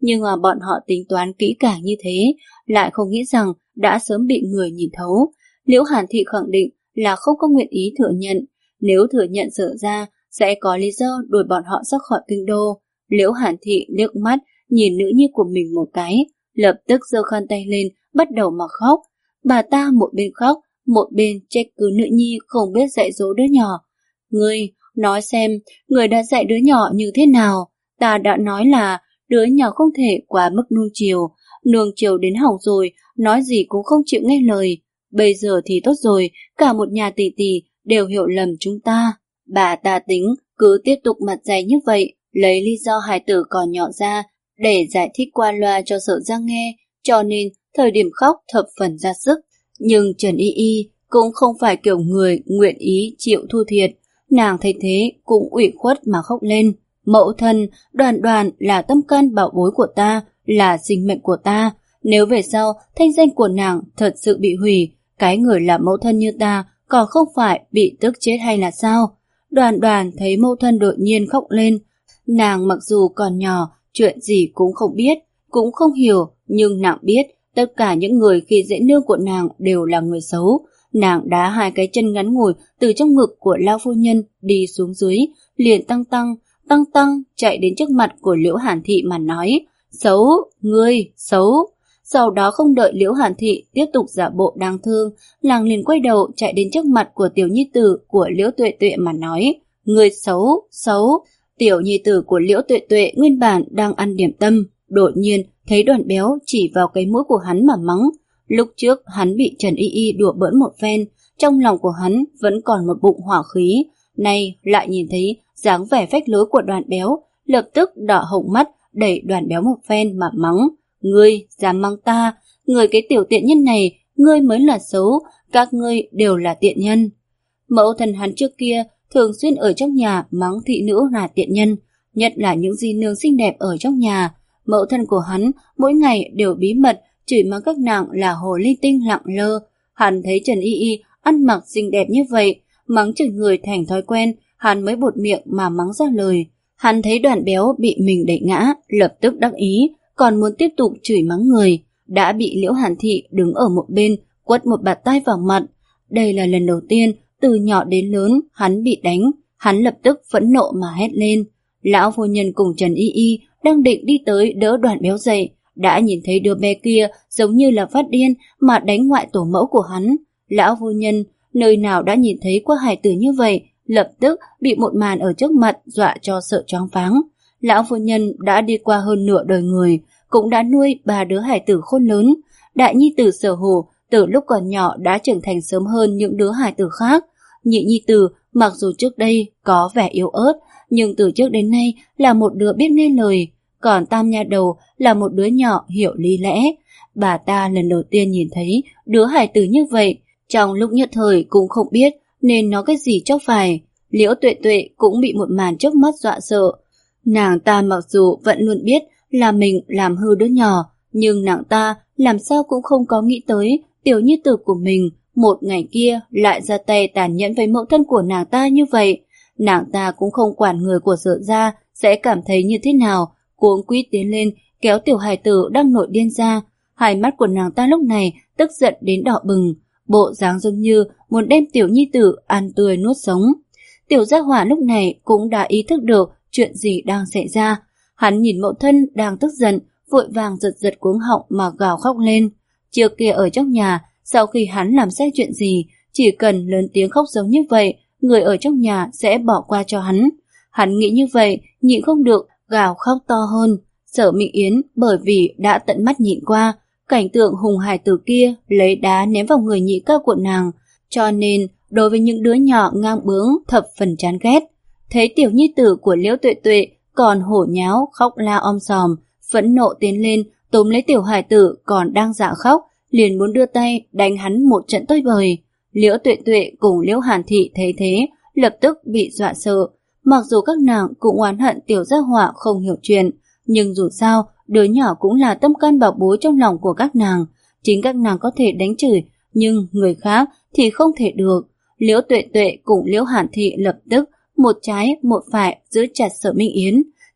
[SPEAKER 1] Nhưng mà bọn họ tính toán kỹ càng như thế, lại không nghĩ rằng đã sớm bị người nhìn thấu. Liễu Hàn Thị khẳng định là không có nguyện ý thừa nhận, nếu thừa nhận Sở ra sẽ có lý do đuổi bọn họ ra khỏi kinh đô. Liễu Hàn Thị liếc mắt nhìn nữ nhi của mình một cái, lập tức giơ khăn tay lên, bắt đầu mà khóc. Bà ta một bên khóc, một bên trách cứ nữ nhi không biết dạy dỗ đứa nhỏ. Ngươi, nói xem, người đã dạy đứa nhỏ như thế nào? Ta đã nói là đứa nhỏ không thể quá mức nuông chiều, nuông chiều đến hỏng rồi, nói gì cũng không chịu nghe lời. Bây giờ thì tốt rồi, cả một nhà tỷ tỷ đều hiểu lầm chúng ta. Bà ta tính cứ tiếp tục mặt dày như vậy, lấy lý do hài tử còn nhỏ ra để giải thích qua loa cho Sở ra nghe, cho nên thời điểm khóc thập phần ra sức. Nhưng Trần Y Y cũng không phải kiểu người nguyện ý chịu thua thiệt, nàng thấy thế cũng ủy khuất mà khóc lên. Mẫu thân, Đoàn Đoàn là tâm can bảo bối của ta, là sinh mệnh của ta. Nếu về sau thanh danh của nàng thật sự bị hủy, cái người là mẫu thân như ta còn không phải bị tức chết hay là sao? Đoàn Đoàn thấy mẫu thân đột nhiên khóc lên. Nàng mặc dù còn nhỏ, chuyện gì cũng không biết, cũng không hiểu, nhưng nàng biết tất cả những người khi dễ nương của nàng đều là người xấu. Nàng đá hai cái chân ngắn ngủi từ trong ngực của Lao phu nhân đi xuống dưới, liền tăng tăng, tăng tăng chạy đến trước mặt của Liễu Hàn Thị mà nói, xấu, ngươi, xấu. Sau đó không đợi Liễu Hàn Thị tiếp tục giả bộ đáng thương, nàng liền quay đầu chạy đến trước mặt của tiểu nhi tử của Liễu Tuệ Tuệ mà nói, ngươi xấu, xấu. Tiểu nhi tử của Liễu Tuệ Tuệ nguyên bản đang ăn điểm tâm, đột nhiên thấy Đoàn Béo chỉ vào cái mũi của hắn mà mắng. Lúc trước hắn bị Trần Y Y đùa bỡn một phen, trong lòng của hắn vẫn còn một bụng hỏa khí, nay lại nhìn thấy dáng vẻ phách lối của Đoàn Béo, lập tức đỏ hồng mắt đẩy Đoàn Béo một phen mà mắng. Ngươi dám mắng ta, ngươi cái tiểu tiện nhân này, ngươi mới là xấu, các ngươi đều là tiện nhân. Mẫu thân hắn trước kia thường xuyên ở trong nhà mắng thị nữ là tiện nhân, nhất là những di nương xinh đẹp ở trong nhà. Mẫu thân của hắn mỗi ngày đều bí mật chửi mắng các nàng là hồ ly tinh lặng lơ. Hắn thấy Trần Y Y ăn mặc xinh đẹp như vậy, mắng chửi người thành thói quen, hắn mới buột miệng mà mắng ra lời. Hắn thấy Đoàn Béo bị mình đẩy ngã, lập tức đắc ý, còn muốn tiếp tục chửi mắng người, đã bị Liễu Hàn Thị đứng ở một bên quất một bạt tai vào mặt. Đây là lần đầu tiên từ nhỏ đến lớn hắn bị đánh, hắn lập tức phẫn nộ mà hét lên. Lão phu nhân cùng Trần Y Y đang định đi tới đỡ Đoàn Béo dậy, đã nhìn thấy đứa bé kia giống như là phát điên mà đánh ngoại tổ mẫu của hắn. Lão phu nhân nơi nào đã nhìn thấy qua hài tử như vậy, lập tức bị một màn ở trước mặt dọa cho sợ choáng váng. Lão phu nhân đã đi qua hơn nửa đời người, cũng đã nuôi ba đứa hài tử khôn lớn. Đại nhi tử Sở Hổ từ lúc còn nhỏ đã trưởng thành sớm hơn những đứa hài tử khác. Nhị nhi tử mặc dù trước đây có vẻ yếu ớt, nhưng từ trước đến nay là một đứa biết nghe lời. Còn tam nha đầu là một đứa nhỏ hiểu lý lẽ. Bà ta lần đầu tiên nhìn thấy đứa hài tử như vậy, trong lúc nhất thời cũng không biết nên nói cái gì cho phải. Liễu Tuệ Tuệ cũng bị một màn trước mắt dọa sợ. Nàng ta mặc dù vẫn luôn biết là mình làm hư đứa nhỏ, nhưng nàng ta làm sao cũng không có nghĩ tới tiểu nhi tử của mình một ngày kia lại ra tay tàn nhẫn với mẫu thân của nàng ta như vậy. Nàng ta cũng không quản người của Sở gia sẽ cảm thấy như thế nào, cuống quýt tiến lên kéo tiểu hài tử đang nổi điên ra. Hai mắt của nàng ta lúc này tức giận đến đỏ bừng, bộ dáng giống như muốn đem tiểu nhi tử ăn tươi nuốt sống. Tiểu Gia Hỏa lúc này cũng đã ý thức được chuyện gì đang xảy ra. Hắn nhìn mẫu thân đang tức giận, vội vàng giật giật cuống họng mà gào khóc lên. Trước kia ở trong nhà, sau khi hắn làm sai chuyện gì, chỉ cần lớn tiếng khóc giống như vậy, người ở trong nhà sẽ bỏ qua cho hắn. Hắn nghĩ như vậy, nhịn không được, gào khóc to hơn. Sở Minh Yến bởi vì đã tận mắt nhìn qua cảnh tượng hùng hài tử kia lấy đá ném vào người nhị ca của nàng, cho nên đối với những đứa nhỏ ngang bướng thập phần chán ghét. Thấy tiểu nhi tử của Liễu Tuệ Tuệ còn hổ nháo khóc la om sòm, phẫn nộ tiến lên túm lấy tiểu hài tử còn đang dạ khóc, liền muốn đưa tay đánh hắn một trận tơi bời. Liễu Tuệ Tuệ cùng Liễu Hàn Thị thấy thế, lập tức bị dọa sợ. Mặc dù các nàng cũng oán hận tiểu Gia Hỏa không hiểu chuyện, nhưng dù sao đứa nhỏ cũng là tâm can bảo bối trong lòng của các nàng. Chính các nàng có thể đánh chửi, nhưng người khác thì không thể được. Liễu Tuệ Tuệ cùng Liễu Hàn Thị lập tức một trái một phải giữ chặt Sở Minh Yến.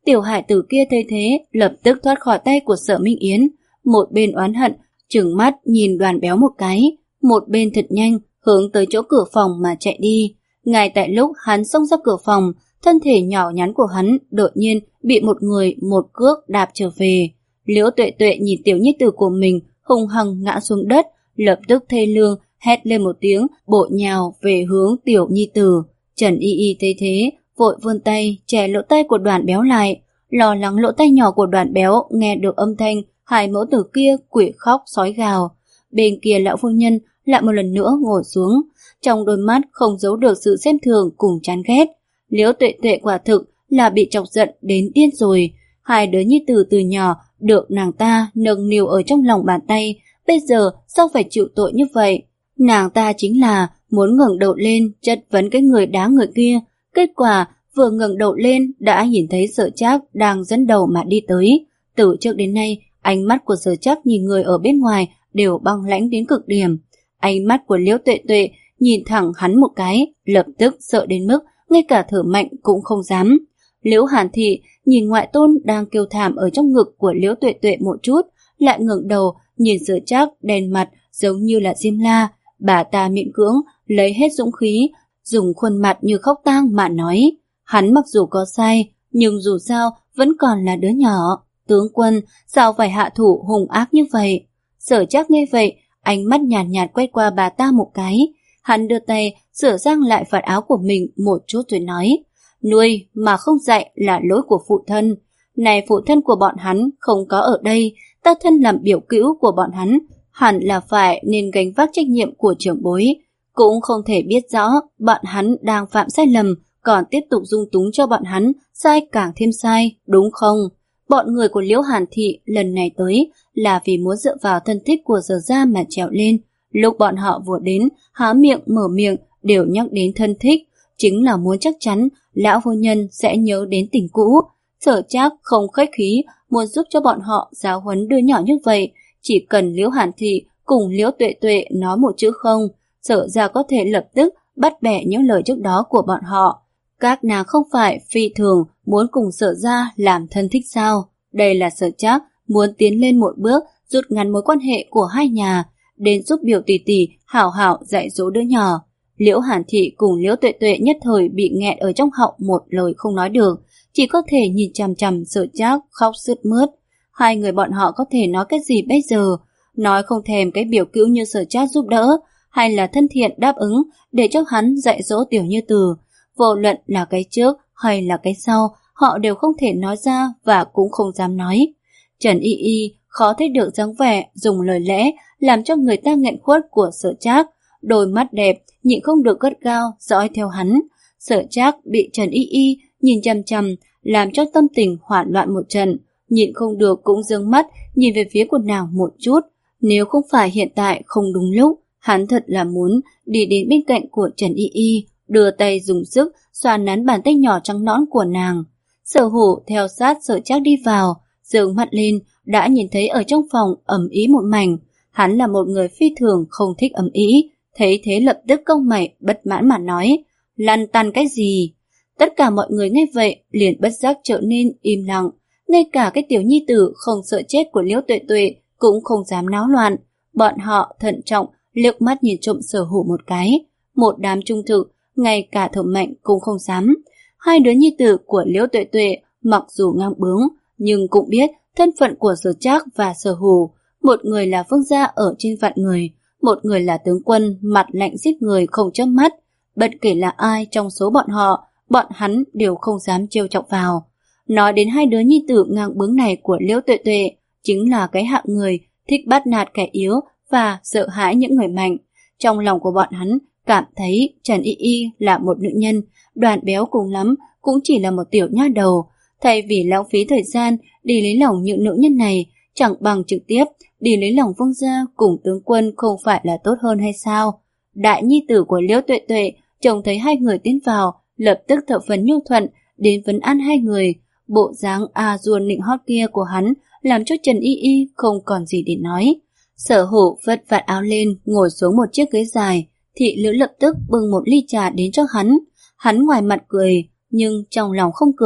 [SPEAKER 1] Tiểu hải tử kia thấy thế, lập tức thoát khỏi tay của Sở Minh Yến, một bên oán hận, trừng mắt nhìn Đoàn Béo một cái, một bên thật nhanh hướng tới chỗ cửa phòng mà chạy đi. Ngay tại lúc hắn xông ra cửa phòng, thân thể nhỏ nhắn của hắn đột nhiên bị một người một cước đạp trở về. Liễu Tuệ Tuệ nhìn tiểu nhi tử của mình hung hăng ngã xuống đất, lập tức thê lương hét lên một tiếng, bộ nhào về hướng tiểu nhi tử. Trần Y Y thấy thế, vội vươn tay chè lỗ tai của Đoàn Béo lại, lo lắng lỗ tai nhỏ của Đoàn Béo nghe được âm thanh hai mẫu tử kia quỷ khóc sói gào. Bên kia lão phu nhân lại một lần nữa ngồi xuống, trong đôi mắt không giấu được sự xem thường cùng chán ghét. Liễu Tuệ Tuệ quả thực là bị chọc giận đến điên rồi. Hai đứa nhi tử từ nhỏ được nàng ta nâng niu ở trong lòng bàn tay, bây giờ sao phải chịu tội như vậy? Nàng ta chính là muốn ngẩng đầu lên chất vấn cái người đá người kia, kết quả vừa ngẩng đầu lên đã nhìn thấy Sở Trác đang dẫn đầu mà đi tới. Từ trước đến nay, ánh mắt của Sở Trác nhìn người ở bên ngoài đều băng lãnh đến cực điểm. Ánh mắt của Liễu Tuệ Tuệ nhìn thẳng hắn một cái, lập tức sợ đến mức ngay cả thở mạnh cũng không dám. Liễu Hàn Thị nhìn ngoại tôn đang kêu thảm ở trong ngực của Liễu Tuệ Tuệ một chút, lại ngẩng đầu nhìn Sở Trác đèn mặt giống như là diêm la. Bà ta miễn cưỡng lấy hết dũng khí, dùng khuôn mặt như khóc tang mà nói, hắn mặc dù có sai, nhưng dù sao vẫn còn là đứa nhỏ. Tướng quân, sao phải hạ thủ hung ác như vậy? Sở Trác nghe vậy, ánh mắt nhàn nhạt, nhạt quét qua bà ta một cái. Hắn đưa tay sửa sang lại vạt áo của mình một chút rồi nói, nuôi mà không dạy là lỗi của phụ thân. Này phụ thân của bọn hắn không có ở đây, ta thân làm biểu cữu của bọn hắn, hẳn là phải nên gánh vác trách nhiệm của trưởng bối. Cũng không thể biết rõ bọn hắn đang phạm sai lầm, còn tiếp tục dung túng cho bọn hắn sai càng thêm sai, đúng không? Bọn người của Liễu Hàn Thị lần này tới là vì muốn dựa vào thân thích của Sở gia mà trèo lên. Lúc bọn họ vừa đến, há miệng mở miệng đều nhắc đến thân thích, chính là muốn chắc chắn lão phu nhân sẽ nhớ đến tình cũ. Sở Trác không khách khí, muốn giúp cho bọn họ giáo huấn đứa nhỏ như vậy. Chỉ cần Liễu Hàn Thị cùng Liễu Tuệ Tuệ nói một chữ không, Sở gia có thể lập tức bắt bẻ những lời trước đó của bọn họ. Các nàng không phải phi thường muốn cùng Sở gia làm thân thích sao? Đây là Sở Trác muốn tiến lên một bước, rút ngắn mối quan hệ của hai nhà, đến giúp biểu tỷ tỷ hảo hảo dạy dỗ đứa nhỏ. Liễu Hàn Thị cùng Liễu Tuệ Tuệ nhất thời bị nghẹn ở trong họng một lời không nói được, chỉ có thể nhìn chằm chằm Sở Trác khóc sướt mướt. Hai người bọn họ có thể nói cái gì bây giờ? Nói không thèm cái biểu cữu như Sở Trác giúp đỡ, hay là thân thiện đáp ứng để cho hắn dạy dỗ tiểu như từ. Vô luận là cái trước hay là cái sau, họ đều không thể nói ra và cũng không dám nói. Trần Y Y khó thấy được dáng vẻ dùng lời lẽ làm cho người ta nghẹn khuất của Sở Trác, đôi mắt đẹp nhịn không được gắt gao dõi theo hắn. Sở Trác bị Trần Y Y nhìn chằm chằm, làm cho tâm tình hoảng loạn một trận, nhịn không được cũng giương mắt nhìn về phía của nàng một chút. Nếu không phải hiện tại không đúng lúc, hắn thật là muốn đi đến bên cạnh của Trần Y Y, đưa tay dùng sức xoa nắn bàn tay nhỏ trắng nõn của nàng. Sở Hủ theo sát Sở Trác đi vào, giương mắt lên đã nhìn thấy ở trong phòng ầm ĩ một mảnh. Hắn là một người phi thường không thích ầm ĩ, thấy thế lập tức cau mày bất mãn mà nói, lăn tăn cái gì? Tất cả mọi người nghe vậy liền bất giác trở nên im lặng, ngay cả cái tiểu nhi tử không sợ chết của Liễu Tuệ Tuệ cũng không dám náo loạn. Bọn họ thận trọng liếc mắt nhìn trộm Sở Hủ một cái, một đám trung thực, ngay cả thở mạnh cũng không dám. Hai đứa nhi tử của Liễu Tuệ Tuệ mặc dù ngang bướng, nhưng cũng biết thân phận của Sở Trác và Sở Hủ. Một người là vương gia ở trên vạn người, một người là tướng quân mặt lạnh giết người không chớp mắt. Bất kể là ai trong số bọn họ, bọn hắn đều không dám trêu chọc vào. Nói đến hai đứa nhi tử ngang bướng này của Liễu Tuệ Tuệ, chính là cái hạng người thích bắt nạt kẻ yếu và sợ hãi những người mạnh. Trong lòng của bọn hắn cảm thấy Trần Y Y là một nữ nhân, Đoàn Béo cùng lắm cũng chỉ là một tiểu nha đầu. Thay vì lãng phí thời gian đi lấy lòng những nữ nhân này, chẳng bằng trực tiếp đi lấy lòng vương gia cùng tướng quân không phải là tốt hơn hay sao? Đại nhi tử của Liễu Tuệ Tuệ trông thấy hai người tiến vào, lập tức thập phần nhu thuận đến vấn an hai người. Bộ dáng a duôn nịnh hót kia của hắn làm cho Trần Y Y không còn gì để nói. Sở Hủ vất vạt áo lên, ngồi xuống một chiếc ghế dài. Thị nữ lập tức bưng một ly trà đến cho hắn. Hắn ngoài mặt cười, nhưng trong lòng không cười,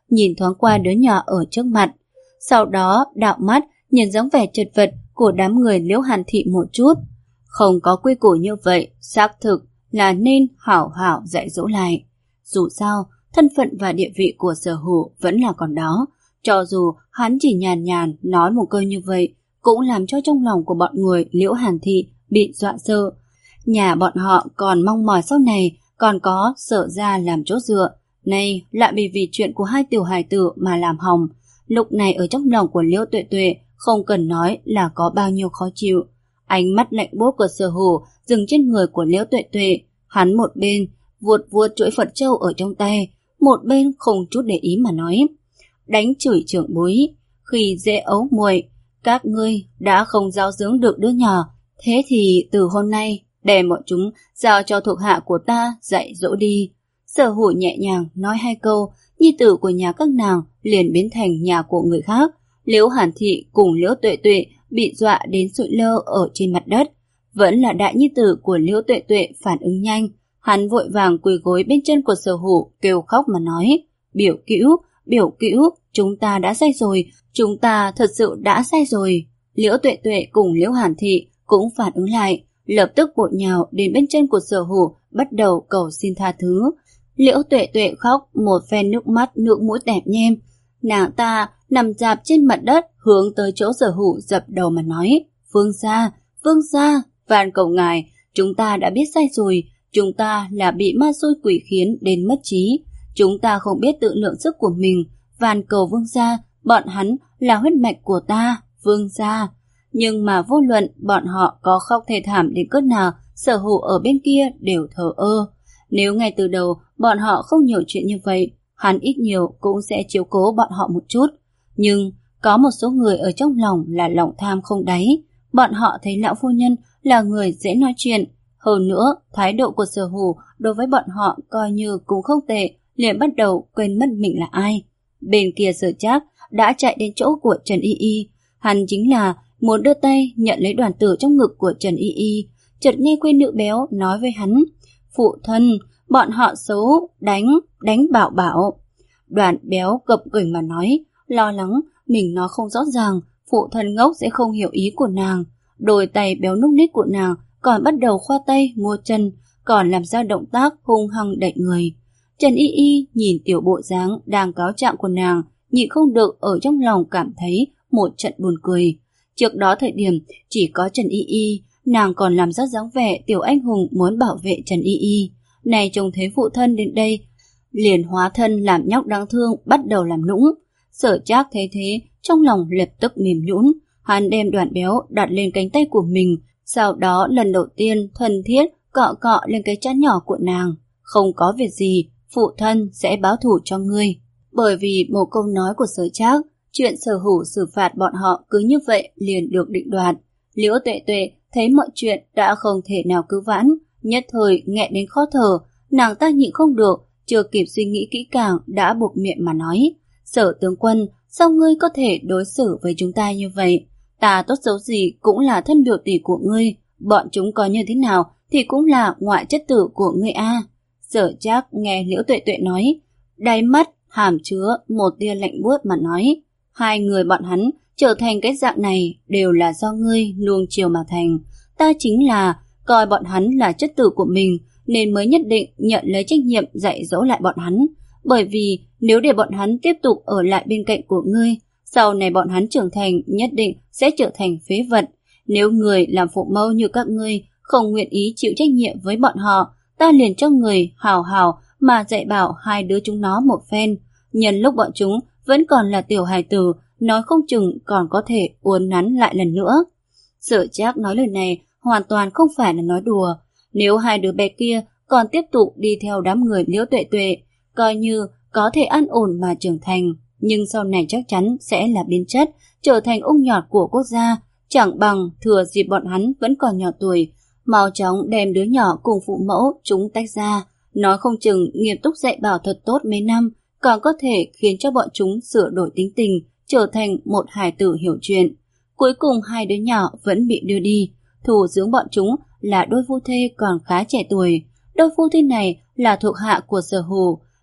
[SPEAKER 1] nhìn thoáng qua đứa nhỏ ở trước mặt. Sau đó đạo mắt nhìn dáng vẻ chật vật của đám người Liễu Hàn Thị một chút. Không có quy củ như vậy, xác thực là nên hảo hảo dạy dỗ lại. Dù sao, thân phận và địa vị của Sở Hữu vẫn là còn đó. Cho dù hắn chỉ nhàn nhàn nói một câu như vậy, cũng làm cho trong lòng của bọn người Liễu Hàn Thị bị dọa sợ. Nhà bọn họ còn mong mỏi sau này còn có Sở gia làm chỗ dựa. Nay lại bị vì chuyện của hai tiểu hài tử mà làm hỏng. Lúc này ở trong lòng của Liễu Tuệ Tuệ không cần nói là có bao nhiêu khó chịu. Ánh mắt lạnh buốt của Sở Hữu dừng trên người của Liễu Tuệ Tuệ. Hắn một bên vuột vuột chuỗi Phật châu ở trong tay, một bên không chút để ý mà nói: đánh chửi trưởng bối, khi dễ ấu muội, các ngươi đã không giáo dưỡng được đứa nhỏ, thế thì từ hôm nay đem bọn chúng giao cho thuộc hạ của ta dạy dỗ đi. Sở Hữu nhẹ nhàng nói hai câu, nhi tử của nhà các nàng liền biến thành nhà của người khác. Liễu Hàn Thị cùng Liễu Tuệ Tuệ bị dọa đến sụi lơ ở trên mặt đất. Vẫn là đại nhi tử của Liễu Tuệ Tuệ phản ứng nhanh, hắn vội vàng quỳ gối bên chân của Sở Hữu kêu khóc mà nói: biểu cữu, biểu cữu, chúng ta đã sai rồi, chúng ta thật sự đã sai rồi. Liễu Tuệ Tuệ cùng Liễu Hàn Thị cũng phản ứng lại, lập tức vội nhào đến bên chân của Sở Hữu bắt đầu cầu xin tha thứ. Liễu Tuệ Tuệ khóc một phen nước mắt nước mũi tẹt nhem, nàng ta nằm dạp trên mặt đất hướng tới chỗ Sở Hữu dập đầu mà nói: vương gia, vương gia, van cầu ngài, chúng ta đã biết sai rồi, chúng ta là bị ma xui quỷ khiến đến mất trí, chúng ta không biết tự lượng sức của mình, van cầu vương gia, bọn hắn là huyết mạch của ta, vương gia. Nhưng mà vô luận bọn họ có khóc thê thảm đến cỡ nào, Sở Hữu ở bên kia đều thờ ơ. Nếu ngay từ đầu bọn họ không nhiều chuyện như vậy, hắn ít nhiều cũng sẽ chiếu cố bọn họ một chút. Nhưng có một số người ở trong lòng là lòng tham không đáy. Bọn họ thấy lão phu nhân là người dễ nói chuyện. Hơn nữa, thái độ của Sở Hữu đối với bọn họ coi như cũng không tệ, liền bắt đầu quên mất mình là ai. Bên kia Sở Trác đã chạy đến chỗ của Trần Y Y. Hắn chính là muốn đưa tay nhận lấy đoàn tử trong ngực của Trần Y Y. Chợt nghe quê nữ béo nói với hắn: phụ thân, bọn họ xấu, đánh, đánh Bảo Bảo. Đoàn béo gập ghềnh mà nói, lo lắng mình nói không rõ ràng, phụ thân ngốc sẽ không hiểu ý của nàng. Đôi tay béo núc ních của nàng còn bắt đầu khoa tay mua chân, còn làm ra động tác hung hăng đẩy người. Trần Y Y nhìn tiểu bộ dáng đang cáo trạng của nàng, nhịn không được ở trong lòng cảm thấy một trận buồn cười. Trước đó thời điểm chỉ có Trần Y Y, nàng còn làm rất dáng vẻ tiểu anh hùng muốn bảo vệ Trần Y Y. Này trông thấy phụ thân đến đây, liền hóa thân làm nhóc đáng thương bắt đầu làm nũng. Sở Trác thấy thế, trong lòng lập tức mềm nhũn, hắn đem Đoàn béo đặt lên cánh tay của mình, sau đó lần đầu tiên thuần thiết cọ cọ lên cái trán nhỏ của nàng. Không có việc gì, phụ thân sẽ báo thù cho ngươi. Bởi vì một câu nói của Sở Trác, chuyện Sở Hữu xử phạt bọn họ cứ như vậy liền được định đoạt. Liễu Tuệ Tuệ thấy mọi chuyện đã không thể nào cứu vãn, nhất thời nghẹn đến khó thở, nàng ta nhịn không được, chưa kịp suy nghĩ kỹ càng đã buộc miệng mà nói: Sở tướng quân, sao ngươi có thể đối xử với chúng ta như vậy? Ta tốt xấu gì cũng là thân biểu tỷ của ngươi, bọn chúng có như thế nào thì cũng là ngoại chất tử của ngươi a. Sở Trác nghe Liễu Tuệ Tuệ nói, đáy mắt hàm chứa một tia lạnh buốt mà nói: hai người bọn hắn trở thành cái dạng này đều là do ngươi nuông chiều mà thành. Ta chính là coi bọn hắn là chất tử của mình nên mới nhất định nhận lấy trách nhiệm dạy dỗ lại bọn hắn. Bởi vì nếu để bọn hắn tiếp tục ở lại bên cạnh của ngươi, sau này bọn hắn trưởng thành nhất định sẽ trở thành phế vật. Nếu người làm phụ mẫu như các ngươi không nguyện ý chịu trách nhiệm với bọn họ, ta liền cho người hào hào mà dạy bảo hai đứa chúng nó một phen. Nhân lúc bọn chúng vẫn còn là tiểu hài tử, nói không chừng còn có thể uốn nắn lại lần nữa. Sở Trác nói lời này hoàn toàn không phải là nói đùa. Nếu hai đứa bé kia còn tiếp tục đi theo đám người Liễu Tuệ Tuệ, coi như có thể an ổn mà trưởng thành, nhưng sau này chắc chắn sẽ là biến chất, trở thành ung nhọt của quốc gia. Chẳng bằng thừa dịp bọn hắn vẫn còn nhỏ tuổi, mau chóng đem đứa nhỏ cùng phụ mẫu chúng tách ra, nói không chừng nghiêm túc dạy bảo thật tốt mấy năm, còn có thể khiến cho bọn chúng sửa đổi tính tình, trở thành một hài tử hiểu chuyện. Cuối cùng hai đứa nhỏ vẫn bị đưa đi. Thủ dưỡng bọn chúng là đôi phu thê còn khá trẻ tuổi. Đôi phu thê này là thuộc hạ của Sở Hữu.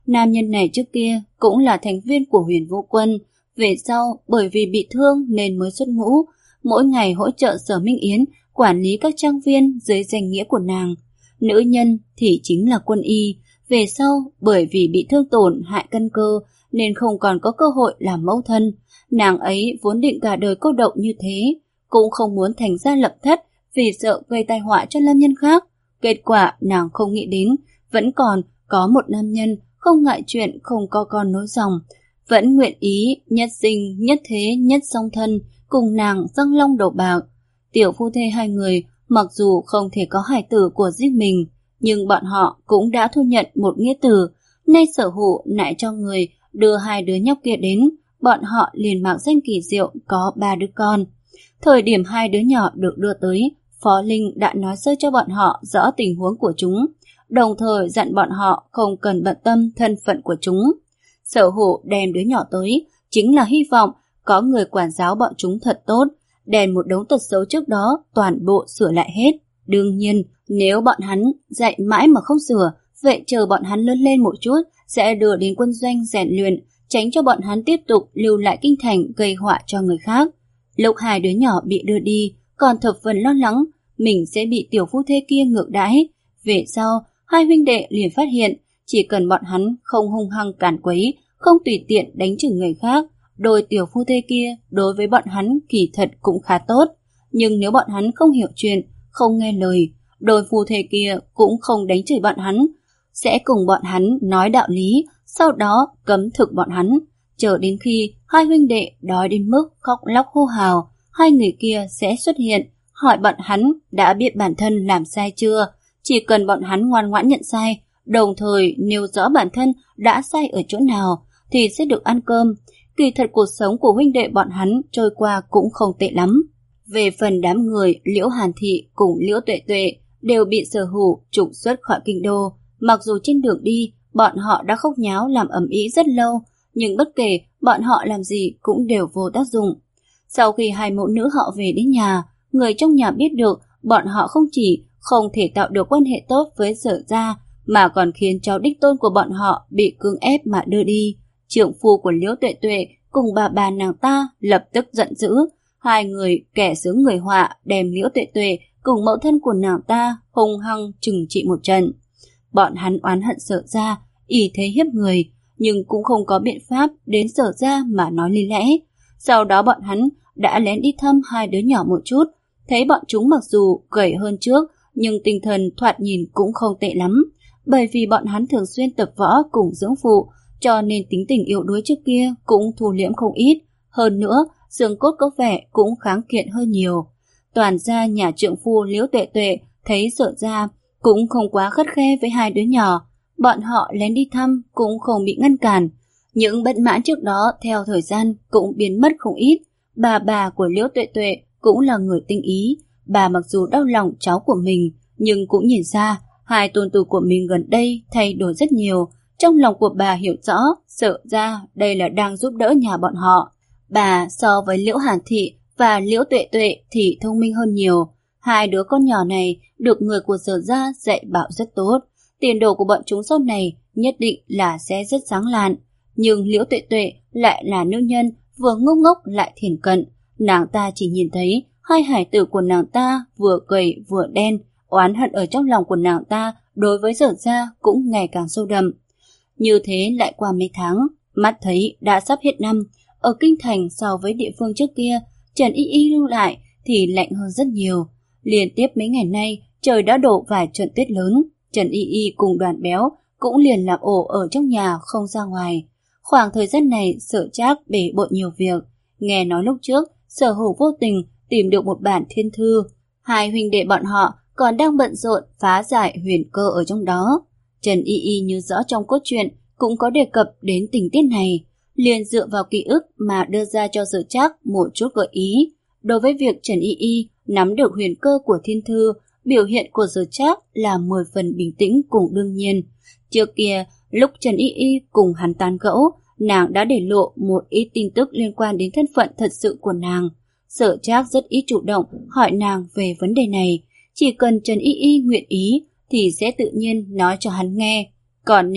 [SPEAKER 1] Nam nhân này trước kia cũng là thành viên của Huyền Vũ Quân, về sau bởi vì bị thương nên mới xuất ngũ, mỗi ngày hỗ trợ Sở Minh Yến quản lý các trang viên dưới danh nghĩa của nàng. Nữ nhân thì chính là Quân Y, về sau bởi vì bị thương tổn hại căn cơ nên không còn có cơ hội làm mẫu thân. Nàng ấy vốn định cả đời cô độc như thế, cũng không muốn thành gia lập thất vì sợ gây tai họa cho nam nhân khác. Kết quả nàng không nghĩ đến, vẫn còn có một nam nhân không ngại chuyện không có con nối dòng, vẫn nguyện ý nhất sinh, nhất thế, nhất song thân, cùng nàng răng long đầu bạc. Tiểu phu thê hai người mặc dù không thể có hài tử của riêng mình, nhưng bọn họ cũng đã thu nhận một nghĩa tử. Nay Sở Hữu nại cho người đưa hai đứa nhóc kia đến, bọn họ liền mạo danh kỳ diệu có ba đứa con. Thời điểm hai đứa nhỏ được đưa tới, Phó Linh đã nói sơ cho bọn họ rõ tình huống của chúng, đồng thời dặn bọn họ không cần bận tâm thân phận của chúng. Sở Hữu đem đứa nhỏ tới chính là hy vọng có người quản giáo bọn chúng thật tốt, đèn một đống tật xấu trước đó toàn bộ sửa lại hết. Đương nhiên, nếu bọn hắn dạy mãi mà không sửa, vậy chờ bọn hắn lớn lên một chút sẽ đưa đến quân doanh rèn luyện, tránh cho bọn hắn tiếp tục lưu lại kinh thành gây họa cho người khác. Lúc hai đứa nhỏ bị đưa đi, còn thập phần lo lắng mình sẽ bị tiểu phu thê kia ngược đãi. Về sau, hai huynh đệ liền phát hiện, chỉ cần bọn hắn không hung hăng cản quấy, không tùy tiện đánh chửi người khác, đôi tiểu phu thê kia đối với bọn hắn kỳ thật cũng khá tốt. Nhưng nếu bọn hắn không hiểu chuyện, không nghe lời, đôi phu thê kia cũng không đánh chửi bọn hắn, sẽ cùng bọn hắn nói đạo lý, sau đó cấm thực bọn hắn. Chờ đến khi hai huynh đệ đói đến mức khóc lóc hô hào, hai người kia sẽ xuất hiện, hỏi bọn hắn đã biết bản thân làm sai chưa. Chỉ cần bọn hắn ngoan ngoãn nhận sai, đồng thời nêu rõ bản thân đã sai ở chỗ nào, thì sẽ được ăn cơm. Kỳ thật cuộc sống của huynh đệ bọn hắn trôi qua cũng không tệ lắm. Về phần đám người Liễu Hàn Thị cùng Liễu Tuệ Tuệ đều bị Sở Hữu trục xuất khỏi kinh đô. Mặc dù trên đường đi bọn họ đã khóc nháo làm ầm ĩ rất lâu, nhưng bất kể bọn họ làm gì cũng đều vô tác dụng. Sau khi hai mẫu nữ họ về đến nhà, người trong nhà biết được bọn họ không chỉ không thể tạo được quan hệ tốt với Sở gia, mà còn khiến cháu đích tôn của bọn họ bị cưỡng ép mà đưa đi. Trượng phu của Liễu Tuệ Tuệ cùng bà bà nàng ta lập tức giận dữ. Hai người kẻ sướng người họa đem Liễu Tuệ Tuệ cùng mẫu thân của nàng ta hung hăng trừng trị một trận. Bọn hắn oán hận Sở gia, ỷ thế hiếp người, nhưng cũng không có biện pháp đến Sở gia mà nói lý lẽ. Sau đó bọn hắn đã lén đi thăm hai đứa nhỏ một chút, thấy bọn chúng mặc dù gầy hơn trước, nhưng tinh thần thoạt nhìn cũng không tệ lắm. Bởi vì bọn hắn thường xuyên tập võ cùng dưỡng phụ, cho nên tính tình yếu đuối trước kia cũng thu liễm không ít. Hơn nữa, xương cốt có vẻ cũng kháng kiện hơn nhiều. Toàn gia nhà trượng phu Liễu Tuệ Tuệ thấy Sở gia cũng không quá khắt khe với hai đứa nhỏ. Bọn họ lén đi thăm cũng không bị ngăn cản. Những bất mãn trước đó theo thời gian cũng biến mất không ít. Bà bà của Liễu Tuệ Tuệ cũng là người tinh ý. Bà mặc dù đau lòng cháu của mình, nhưng cũng nhìn ra hai tôn tử của mình gần đây thay đổi rất nhiều. Trong lòng của bà hiểu rõ, Sở ra đây là đang giúp đỡ nhà bọn họ. Bà so với Liễu Hàn Thị và Liễu Tuệ Tuệ thì thông minh hơn nhiều. Hai đứa con nhỏ này được người của Sở ra dạy bảo rất tốt. Tiền đồ của bọn chúng sau này nhất định là sẽ rất sáng lạn. Nhưng Liễu Tuệ Tuệ lại là nữ nhân vừa ngốc ngốc lại thiển cận. Nàng ta chỉ nhìn thấy hai hải tử của nàng ta vừa gầy vừa đen, oán hận ở trong lòng của nàng ta đối với Sở ra cũng ngày càng sâu đậm. Như thế lại qua mấy tháng, mắt thấy đã sắp hết năm. Ở kinh thành so với địa phương trước kia, Trần Y Y lưu lại thì lạnh hơn rất nhiều. Liên tiếp mấy ngày nay, trời đã đổ vài trận tuyết lớn. Trần Y Y cùng Đoàn Béo cũng liền làm ổ ở trong nhà không ra ngoài. Khoảng thời gian này Sở Trác bể bội nhiều việc. Nghe nói lúc trước Sở Hữu vô tình tìm được một bản thiên thư. Hai huynh đệ bọn họ còn đang bận rộn phá giải huyền cơ ở trong đó. Trần Y Y nhớ rõ trong cốt truyện cũng có đề cập đến tình tiết này, liền dựa vào ký ức mà đưa ra cho Sở Trác một chút gợi ý. Đối với việc Trần Y Y nắm được huyền cơ của thiên thư, biểu hiện của Sở Trác là mười phần bình tĩnh cùng đương nhiên. Trước kia, lúc Trần Y Y cùng hắn tán gẫu, nàng đã để lộ một ít tin tức liên quan đến thân phận thật sự của nàng. Sở Trác rất ít chủ động hỏi nàng về vấn đề này, chỉ cần Trần Y Y nguyện ý thì sẽ tự nhiên nói cho hắn nghe. Còn nếu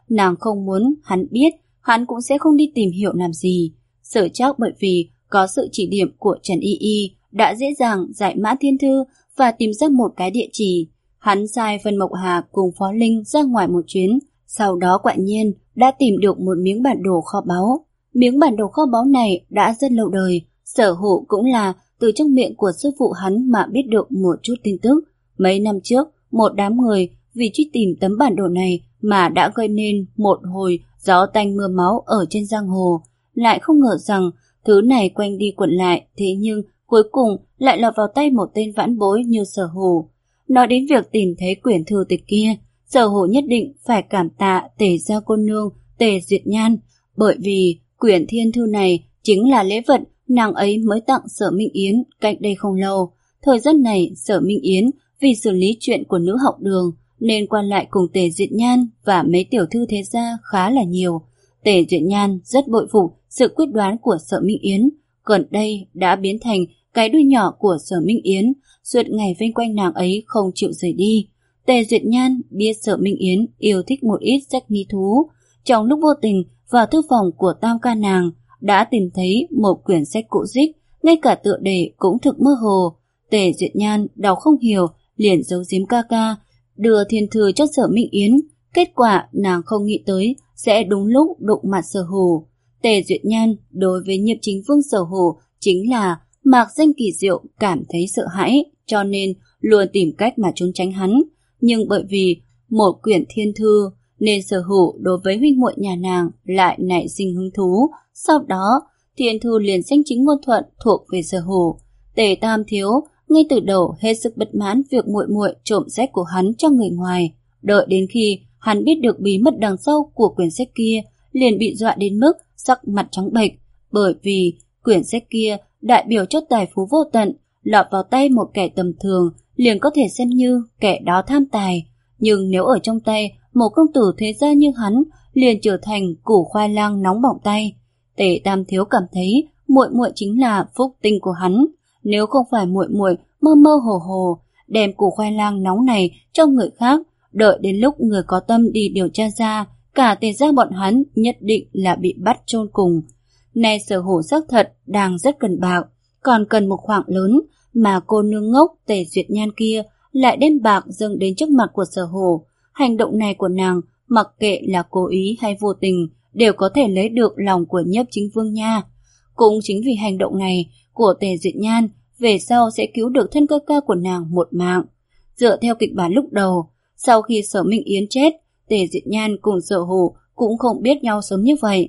[SPEAKER 1] nàng không muốn hắn biết, hắn cũng sẽ không đi tìm hiểu làm gì. Sở chắc bởi vì có sự chỉ điểm của Trần Y Y đã dễ dàng giải mã thiên thư và tìm ra một cái địa chỉ. Hắn sai Vân Mộc Hà cùng Phó Linh ra ngoài một chuyến, sau đó quả nhiên đã tìm được một miếng bản đồ kho báu. Miếng bản đồ kho báu này đã rất lâu đời, Sở Hữu cũng là từ trong miệng của sư phụ hắn mà biết được một chút tin tức. Mấy năm trước, một đám người vì truy tìm tấm bản đồ này mà đã gây nên một hồi gió tanh mưa máu ở trên giang hồ. Lại không ngờ rằng thứ này quanh đi quẩn lại, thế nhưng cuối cùng lại lọt vào tay một tên vãn bối như Sở Hữu. Nói đến việc tìm thấy quyển thư tịch kia, Sở Hữu nhất định phải cảm tạ Tề gia cô nương Tề Duyệt Nhan, bởi vì quyển thiên thư này chính là lễ vật nàng ấy mới tặng Sở Minh Yến cách đây không lâu. Thời gian này Sở Minh Yến vì xử lý chuyện của nữ học đường nên quan lại cùng Tề Duyệt Nhan và mấy tiểu thư thế gia khá là nhiều. Tề Duyệt Nhan rất bội phục sự quyết đoán của Sở Minh Yến, gần đây đã biến thành cái đuôi nhỏ của Sở Minh Yến, suốt ngày vây quanh nàng ấy không chịu rời đi. Tề Duyệt Nhan biết Sở Minh Yến yêu thích một ít sách nghi thú, trong lúc vô tình vào thư phòng của tam ca nàng đã tìm thấy một quyển sách cũ rích, ngay cả tựa đề cũng thực mơ hồ. Tề Duyệt Nhan đọc không hiểu, liền giấu giếm ca ca, đưa thiên thư cho Sở Minh Yến. Kết quả nàng không nghĩ tới sẽ đúng lúc đụng mặt Sở Hữu. Tề Duyệt Nhan đối với Nhiếp Chính Vương Sở Hữu chính là mạc danh kỳ diệu, cảm thấy sợ hãi, cho nên luôn tìm cách mà trốn tránh hắn. Nhưng bởi vì một quyển thiên thư nên Sở Hữu đối với huynh muội nhà nàng lại nảy sinh hứng thú. Sau đó thiên thư liền danh chính ngôn thuận thuộc về Sở Hữu. Tề Tam Thiếu ngay từ đầu hết sức bất mãn việc muội muội trộm sách của hắn cho người ngoài, đợi đến khi hắn biết được bí mật đằng sau của quyển sách kia, liền bị dọa đến mức sắc mặt trắng bệch, bởi vì quyển sách kia đại biểu cho tài phú vô tận, lọt vào tay một kẻ tầm thường liền có thể xem như kẻ đó tham tài, nhưng nếu ở trong tay một công tử thế gia như hắn, liền trở thành củ khoai lang nóng bỏng tay. Tề Tam Thiếu cảm thấy muội muội chính là phúc tinh của hắn, nếu không phải muội muội mơ mơ hồ hồ đem củ khoai lang nóng này cho người khác, đợi đến lúc người có tâm đi điều tra ra, cả Tề gia bọn hắn nhất định là bị bắt chôn cùng. Nay Sở Hữu xác thật đang rất cần bạc, còn cần một khoản lớn, mà cô nương ngốc Tề Duyệt Nhan kia lại đem bạc dâng đến trước mặt của Sở Hữu. Hành động này của nàng, mặc kệ là cố ý hay vô tình, đều có thể lấy được lòng của Nhiếp Chính Vương nha. Cũng chính vì hành động này của Tề Duyệt Nhan, về sau sẽ cứu được thân ca ca của nàng một mạng. Dựa theo kịch bản lúc đầu, sau khi Sở Minh Yến chết, Tề Duyệt Nhan cùng Sở Hữu cũng không biết nhau sớm như vậy.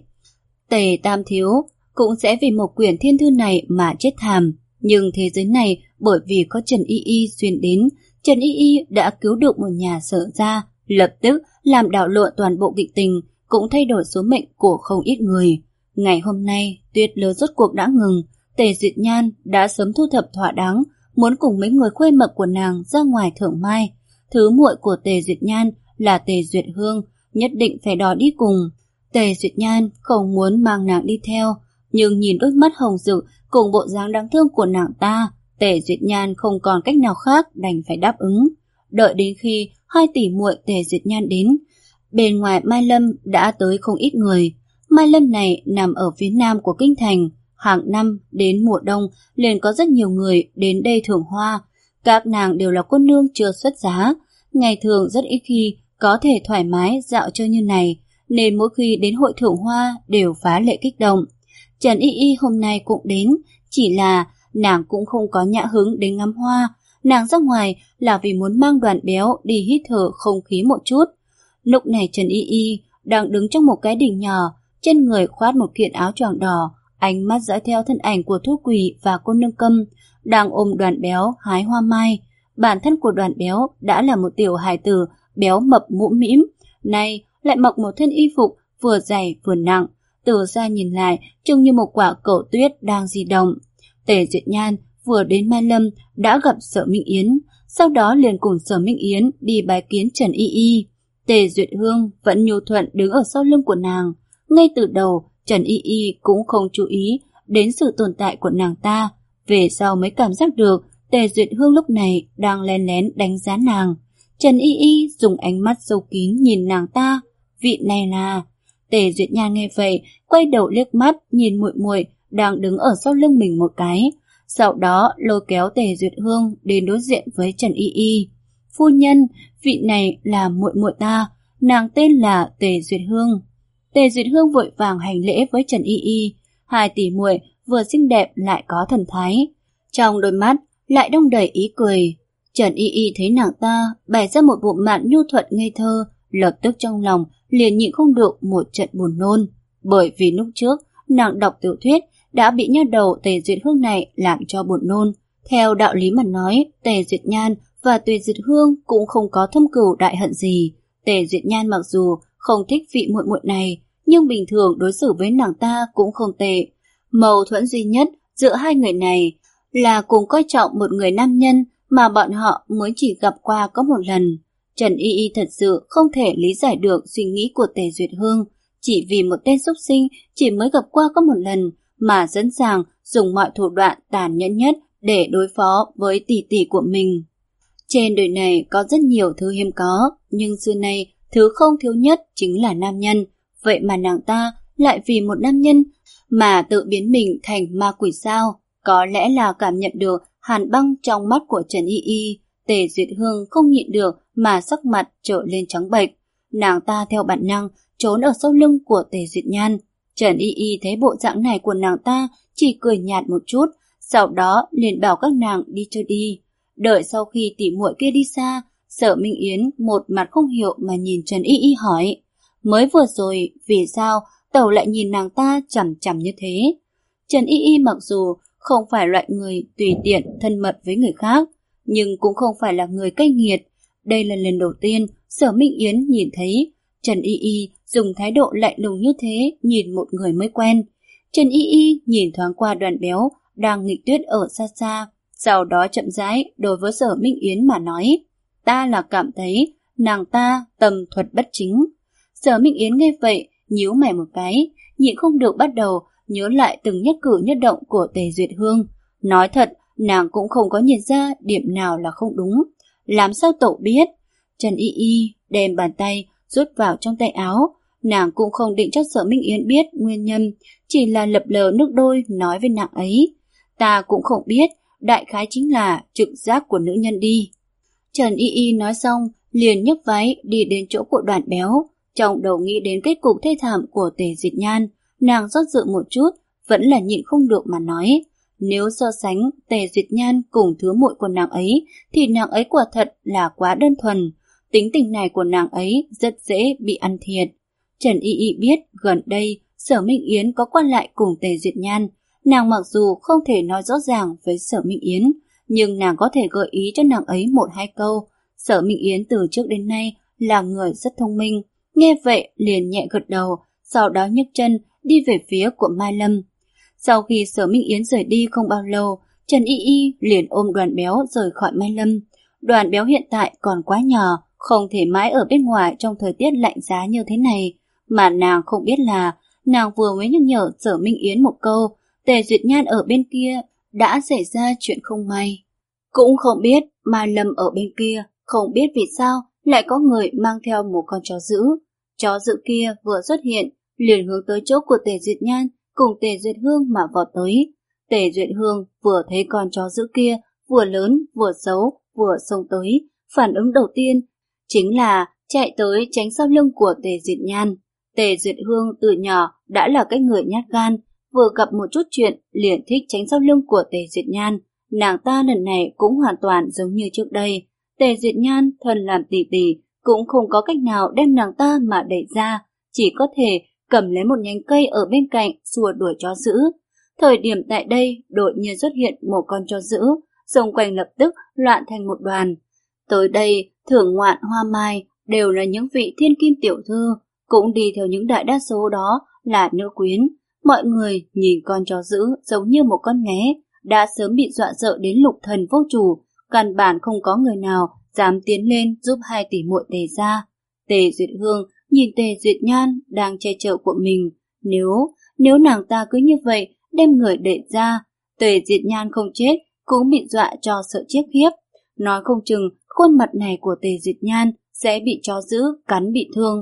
[SPEAKER 1] Tề Tam Thiếu cũng sẽ vì một quyển thiên thư này mà chết thảm. Nhưng thế giới này bởi vì có Trần Y Y xuyên đến, Trần Y Y đã cứu được một nhà Sở gia, lập tức làm đảo lộn toàn bộ kịch tình, cũng thay đổi số mệnh của không ít người. Ngày hôm nay, tuyết lớn rốt cuộc đã ngừng, Tề Duyệt Nhan đã sớm thu thập thỏa đáng, muốn cùng mấy người khuê mật của nàng ra ngoài thưởng mai. Thứ muội của Tề Duyệt Nhan là Tề Duyệt Hương, nhất định phải đòi đi cùng. Tề Duyệt Nhan không muốn mang nàng đi theo, nhưng nhìn đôi mắt hồng rực cùng bộ dáng đáng thương của nàng ta, Tề Duyệt Nhan không còn cách nào khác đành phải đáp ứng. Đợi đến khi hai tỷ muội Tề Duyệt Nhan đến, bên ngoài Mai Lâm đã tới không ít người. Mai Lâm này nằm ở phía nam của kinh thành, hàng năm đến mùa đông liền có rất nhiều người đến đây thưởng hoa. Các nàng đều là cô nương chưa xuất giá, ngày thường rất ít khi có thể thoải mái dạo chơi như này, nên mỗi khi đến hội thưởng hoa đều phá lệ kích động. Trần Y Y hôm nay cũng đến, chỉ là nàng cũng không có nhã hứng đến ngắm hoa, nàng ra ngoài là vì muốn mang Đoàn Béo đi hít thở không khí một chút. Lúc này Trần Y Y đang đứng trong một cái đỉnh nhỏ, trên người khoác một kiện áo choàng đỏ, ánh mắt dõi theo thân ảnh của Thu Quỳ và cô nương Câm đang ôm Đoàn Béo hái hoa mai. Bản thân của Đoàn Béo đã là một tiểu hài tử béo mập mũm mĩm, nay lại mặc một thân y phục vừa dày vừa nặng, từ xa nhìn lại trông như một quả cẩu tuyết đang di động. Tề Duyệt Nhan vừa đến Mai Lâm đã gặp Sở Minh Yến, sau đó liền cùng Sở Minh Yến đi bái kiến Trần Y Y. Tề Duyệt Hương vẫn nhu thuận đứng ở sau lưng của nàng. Ngay từ đầu Trần Y Y cũng không chú ý đến sự tồn tại của nàng ta, về sau mới cảm giác được Tề Duyệt Hương lúc này đang lén lén đánh giá nàng. Trần Y Y dùng ánh mắt sâu kín nhìn nàng ta, vị này là... Tề Duyệt Nhan nghe vậy, quay đầu liếc mắt nhìn muội muội đang đứng ở sau lưng mình một cái, sau đó lôi kéo Tề Duyệt Hương đến đối diện với Trần Y Y. Phu nhân, vị này là muội muội ta, nàng tên là Tề Duyệt Hương. Tề Duyệt Hương vội vàng hành lễ với Trần Y Y, hai tỷ muội vừa xinh đẹp lại có thần thái, trong đôi mắt lại đong đầy ý cười. Trần Y Y thấy nàng ta bày ra một bộ mặt nhu thuận ngây thơ, lập tức trong lòng liền nhịn không được một trận buồn nôn, bởi vì lúc trước nàng đọc tiểu thuyết đã bị nha đầu Tề Duyệt Hương này làm cho buồn nôn. Theo đạo lý mà nói, Tề Duyệt Nhan và Tề Duyệt Hương cũng không có thâm cừu đại hận gì. Tề Duyệt Nhan mặc dù không thích vị muội muội này, nhưng bình thường đối xử với nàng ta cũng không tệ. Mâu thuẫn duy nhất giữa hai người này là cùng coi trọng một người nam nhân mà bọn họ mới chỉ gặp qua có một lần. Trần Y Y thật sự không thể lý giải được suy nghĩ của Tề Duyệt Hương, chỉ vì một tên xúc sinh chỉ mới gặp qua có một lần mà sẵn sàng dùng mọi thủ đoạn tàn nhẫn nhất để đối phó với tỷ tỷ của mình. Trên đời này có rất nhiều thứ hiếm có, nhưng xưa nay thứ không thiếu nhất chính là nam nhân. Vậy mà nàng ta lại vì một nam nhân mà tự biến mình thành ma quỷ sao? Có lẽ là cảm nhận được hàn băng trong mắt của Trần Y Y, Tề Duyệt Hương không nhịn được mà sắc mặt trở lên trắng bệch. Nàng ta theo bản năng trốn ở sau lưng của Tề Duyệt Nhan. Trần Y Y thấy bộ dạng này của nàng ta chỉ cười nhạt một chút, sau đó liền bảo các nàng đi chơi đi. Đợi sau khi tỉ muội kia đi xa, Sở Minh Yến một mặt không hiểu mà nhìn Trần Y Y hỏi: mới vừa rồi vì sao tẩu lại nhìn nàng ta chằm chằm như thế? Trần Y Y mặc dù không phải loại người tùy tiện thân mật với người khác, nhưng cũng không phải là người cay nghiệt. Đây là lần đầu tiên Sở Minh Yến nhìn thấy Trần Y Y dùng thái độ lạnh lùng như thế nhìn một người mới quen. Trần Y Y nhìn thoáng qua Đoàn Béo đang nghịch tuyết ở xa xa, sau đó chậm rãi đối với Sở Minh Yến mà nói: ta là cảm thấy nàng ta tầm thuật bất chính. Sở Minh Yến nghe vậy nhíu mày một cái, nhịn không được bắt đầu nhớ lại từng nhất cử nhất động của Tề Duyệt Hương. Nói thật, nàng cũng không có nhìn ra điểm nào là không đúng. Làm sao tẩu biết? Trần Y Y đem bàn tay rút vào trong tay áo. Nàng cũng không định cho Sở Minh Yến biết nguyên nhân, chỉ là lập lờ nước đôi nói với nàng ấy: ta cũng không biết, đại khái chính là trực giác của nữ nhân đi. Trần Y Y nói xong liền nhấc váy đi đến chỗ của Đoàn Béo, trong đầu nghĩ đến kết cục thê thảm của Tề Duyệt Nhan. Nàng rót dự một chút, vẫn là nhịn không được mà nói: nếu so sánh Tề Duyệt Nhan cùng thứ muội của nàng ấy thì nàng ấy quả thật là quá đơn thuần. Tính tình này của nàng ấy rất dễ bị ăn thiệt. Trần Y Y biết gần đây Sở Minh Yến có quan lại cùng Tề Duyệt Nhan. Nàng mặc dù không thể nói rõ ràng với Sở Minh Yến, nhưng nàng có thể gợi ý cho nàng ấy một hai câu. Sở Minh Yến từ trước đến nay là người rất thông minh, nghe vậy liền nhẹ gật đầu, sau đó nhấc chân đi về phía của Mai Lâm. Sau khi Sở Minh Yến rời đi không bao lâu, Trần Y Y liền ôm Đoàn Béo rời khỏi Mai Lâm. Đoàn Béo hiện tại còn quá nhỏ, không thể mãi ở bên ngoài trong thời tiết lạnh giá như thế này, mà nàng không biết là nàng vừa mới nhắc nhở Sở Minh Yến một câu, Tề Duyệt Nhan ở bên kia đã xảy ra chuyện không may. Cũng không biết Mai Lâm ở bên kia, không biết vì sao lại có người mang theo một con chó dữ. Chó dữ kia vừa xuất hiện, liền hướng tới chỗ của Tề Duyệt Nhan cùng Tề Duyệt Hương mà vọt tới. Tề Duyệt Hương vừa thấy con chó dữ kia vừa lớn vừa xấu vừa xông tới, phản ứng đầu tiên chính là chạy tới tránh sau lưng của Tề Duyệt Nhan. Tề Duyệt Hương từ nhỏ đã là cái người nhát gan, vừa gặp một chút chuyện liền thích tránh sau lưng của Tề Duyệt Nhan. Nàng ta lần này cũng hoàn toàn giống như trước đây. Tề Duyệt Nhan thân làm tỷ tỷ cũng không có cách nào đem nàng ta mà đẩy ra, chỉ có thể cầm lấy một nhánh cây ở bên cạnh xua đuổi chó dữ. Thời điểm tại đây đột nhiên xuất hiện một con chó dữ, xung quanh lập tức loạn thành một đoàn. Tới đây thưởng ngoạn hoa mai đều là những vị thiên kim tiểu thư, cũng đi theo những đại đa số đó là nữ quyến. Mọi người nhìn con chó dữ giống như một con nghé, đã sớm bị dọa sợ đến lục thần vô chủ, căn bản không có người nào dám tiến lên giúp hai tỷ muội Tề ra. Tề Duyệt Hương nhìn Tề Duyệt Nhan đang che chở của mình, nếu nếu nàng ta cứ như vậy đem người đẩy ra, Tề Duyệt Nhan không chết cũng bị dọa cho sợ chết khiếp. Nói không chừng khuôn mặt này của Tề Duyệt Nhan sẽ bị chó dữ cắn bị thương.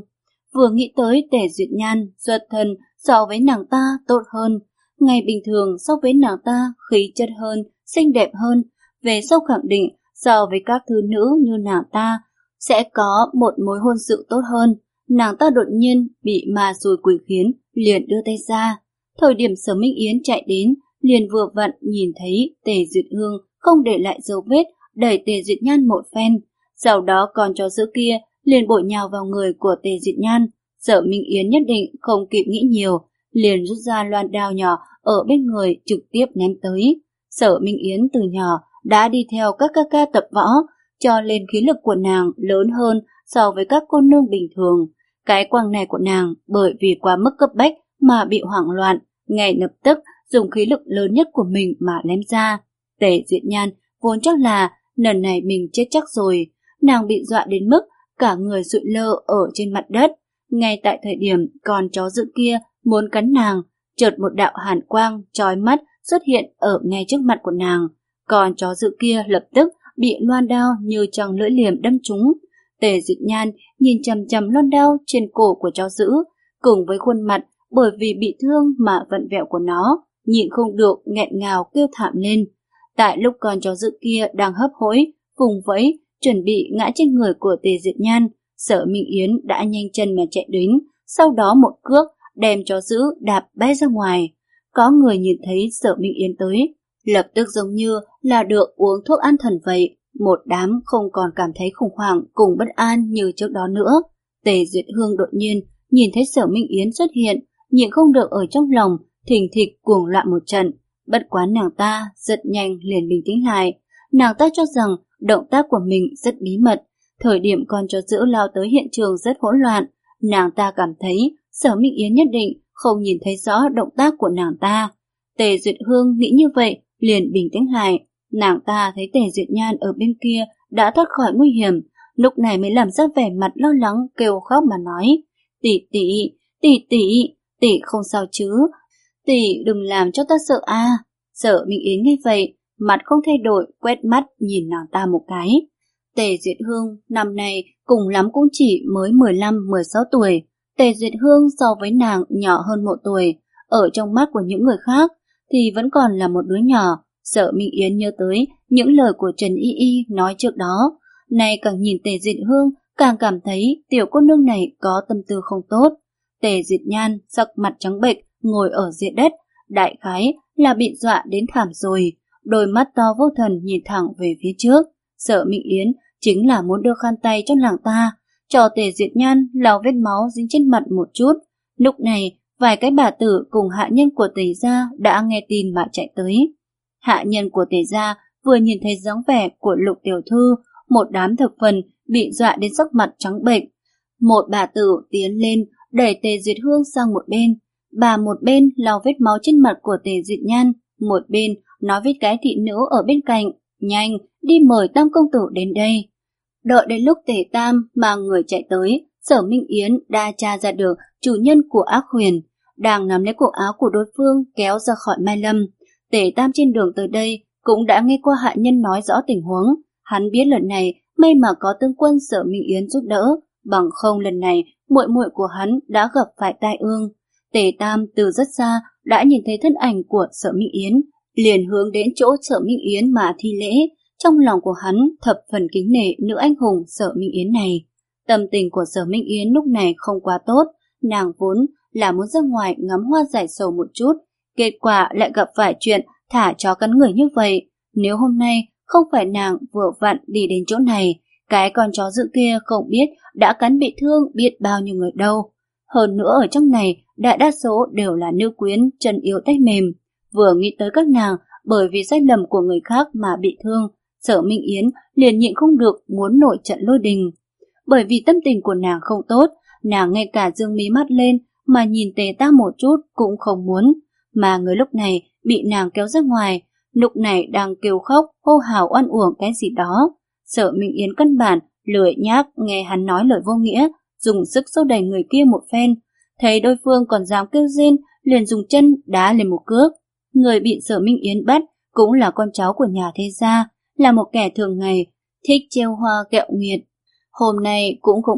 [SPEAKER 1] Vừa nghĩ tới Tề Duyệt Nhan xuất thân so với nàng ta tốt hơn, ngày bình thường so với nàng ta khí chất hơn, xinh đẹp hơn, về sau khẳng định so với các thư nữ như nàng ta sẽ có một mối hôn sự tốt hơn. Nàng ta đột nhiên bị ma xui quỷ khiến, liền đưa tay ra. Thời điểm Sở Minh Yến chạy đến, liền vừa vặn nhìn thấy Tề Duyệt Hương không để lại dấu vết, đẩy Tề Duyệt Nhan một phen. Sau đó con chó dữ kia liền bổ nhào vào người của Tề Duyệt Nhan. Sở Minh Yến nhất định không kịp nghĩ nhiều, liền rút ra loan đao nhỏ ở bên người trực tiếp ném tới. Sở Minh Yến từ nhỏ đã đi theo các ca ca tập võ, cho nên khí lực của nàng lớn hơn so với các cô nương bình thường. Cái quang này của nàng bởi vì quá mức cấp bách mà bị hoảng loạn, ngay lập tức dùng khí lực lớn nhất của mình mà ném ra. Tề Duyệt Nhan vốn chắc là lần này mình chết chắc rồi, nàng bị dọa đến mức cả người sụi lơ ở trên mặt đất. Ngay tại thời điểm con chó dữ kia muốn cắn nàng, chợt một đạo hàn quang chói mắt xuất hiện ở ngay trước mặt của nàng. Con chó dữ kia lập tức bị loan đao như trăng lưỡi liềm đâm trúng. Tề Duyệt Nhan nhìn chằm chằm loan đao trên cổ của chó dữ, cùng với khuôn mặt bởi vì bị thương mà vặn vẹo của nó, nhịn không được nghẹn ngào kêu thảm lên. Tại lúc con chó dữ kia đang hấp hối, vùng vẫy, chuẩn bị ngã trên người của Tề Duyệt Nhan, Sở Minh Yến đã nhanh chân mà chạy đến, sau đó một cước đem chó dữ đạp bay ra ngoài. Có người nhìn thấy Sở Minh Yến tới, lập tức giống như là được uống thuốc an thần vậy, một đám không còn cảm thấy khủng hoảng cùng bất an như trước đó nữa. Tề Duyệt Hương đột nhiên nhìn thấy Sở Minh Yến xuất hiện, nhịn không được ở trong lòng thình thịch cuồng loạn một trận. Bất quá nàng ta rất nhanh liền bình tĩnh lại. Nàng ta cho rằng động tác của mình rất bí mật. Thời điểm con chó dữ lao tới hiện trường rất hỗn loạn, nàng ta cảm thấy Sở Minh Yến nhất định không nhìn thấy rõ động tác của nàng ta. Tề Duyệt Hương nghĩ như vậy liền bình tĩnh lại. Nàng ta thấy Tề Duyệt Nhan ở bên kia đã thoát khỏi nguy hiểm, lúc này mới làm ra vẻ mặt lo lắng kêu khóc mà nói: "Tỷ tỷ, tỷ tỷ, tỷ không sao chứ? Tỷ đừng làm cho ta sợ a." À. Sở Minh Yến nghe vậy, mặt không thay đổi, quét mắt nhìn nàng ta một cái. Tề Duyệt Hương năm nay cùng lắm cũng chỉ mới mười lăm mười sáu tuổi. Tề Duyệt Hương so với nàng nhỏ hơn một tuổi, ở trong mắt của những người khác thì vẫn còn là một đứa nhỏ. Sở Minh Yến nhớ tới những lời của Trần Y Y nói trước đó, nay càng nhìn Tề Duyệt Hương càng cảm thấy tiểu cô nương này có tâm tư không tốt. Tề Duyệt Nhan sắc mặt trắng bệch ngồi ở dưới đất, đại khái là bị dọa đến thảm rồi, đôi mắt to vô thần nhìn thẳng về phía trước. Sở Minh Yến chính là muốn đưa khăn tay cho nàng ta, cho Tề Duyệt Nhan lau vết máu dính trên mặt một chút. Lúc này, vài cái bà tử cùng hạ nhân của Tề gia đã nghe tin mà chạy tới. Hạ nhân của Tề gia vừa nhìn thấy dáng vẻ của Lục tiểu thư, một đám thập phần bị dọa đến sắc mặt trắng bệch. Một bà tử tiến lên đẩy Tề Duyệt Hương sang một bên, bà một bên lau vết máu trên mặt của Tề Duyệt Nhan, một bên nói với cái thị nữ ở bên cạnh: "Nhanh, đi mời Tam công tử đến đây." Đợi đến lúc Tề Tam mang người chạy tới, Sở Minh Yến đã tra ra được chủ nhân của ác huyền, đang nắm lấy cổ áo của đối phương kéo ra khỏi Mai Lâm. Tề Tam trên đường tới đây cũng đã nghe qua hạ nhân nói rõ tình huống, hắn biết lần này may mà có tướng quân Sở Minh Yến giúp đỡ, bằng không lần này muội muội của hắn đã gặp phải tai ương. Tề Tam từ rất xa đã nhìn thấy thân ảnh của Sở Minh Yến, liền hướng đến chỗ Sở Minh Yến mà thi lễ. Trong lòng của hắn thập phần kính nể nữ anh hùng Sở Minh Yến này. Tâm tình của Sở Minh Yến lúc này không quá tốt, nàng vốn là muốn ra ngoài ngắm hoa giải sầu một chút, kết quả lại gặp phải chuyện thả chó cắn người như vậy. Nếu hôm nay không phải nàng vừa vặn đi đến chỗ này, cái con chó dữ kia không biết đã cắn bị thương biết bao nhiêu người đâu. Hơn nữa ở trong này đại đa số đều là nữ quyến chân yếu tay mềm. Vừa nghĩ tới các nàng bởi vì sai lầm của người khác mà bị thương, Sở Minh Yến liền nhịn không được muốn nổi trận lôi đình. Bởi vì tâm tình của nàng không tốt, nàng ngay cả dương mí mắt lên mà nhìn Tề Tam một chút cũng không muốn, mà người lúc này bị nàng kéo ra ngoài, lúc này đang kêu khóc hô hào oan uổng cái gì đó. Sở Minh Yến căn bản lười nhác nghe hắn nói lời vô nghĩa, dùng sức xô đẩy người kia một phen, thấy đối phương còn dám kêu rên, liền dùng chân đá lên một cước. Người bị Sở Minh Yến bắt cũng là con cháu của nhà thế gia, là một kẻ thường ngày thích trêu hoa ghẹo nguyệt. Hôm nay cũng không biết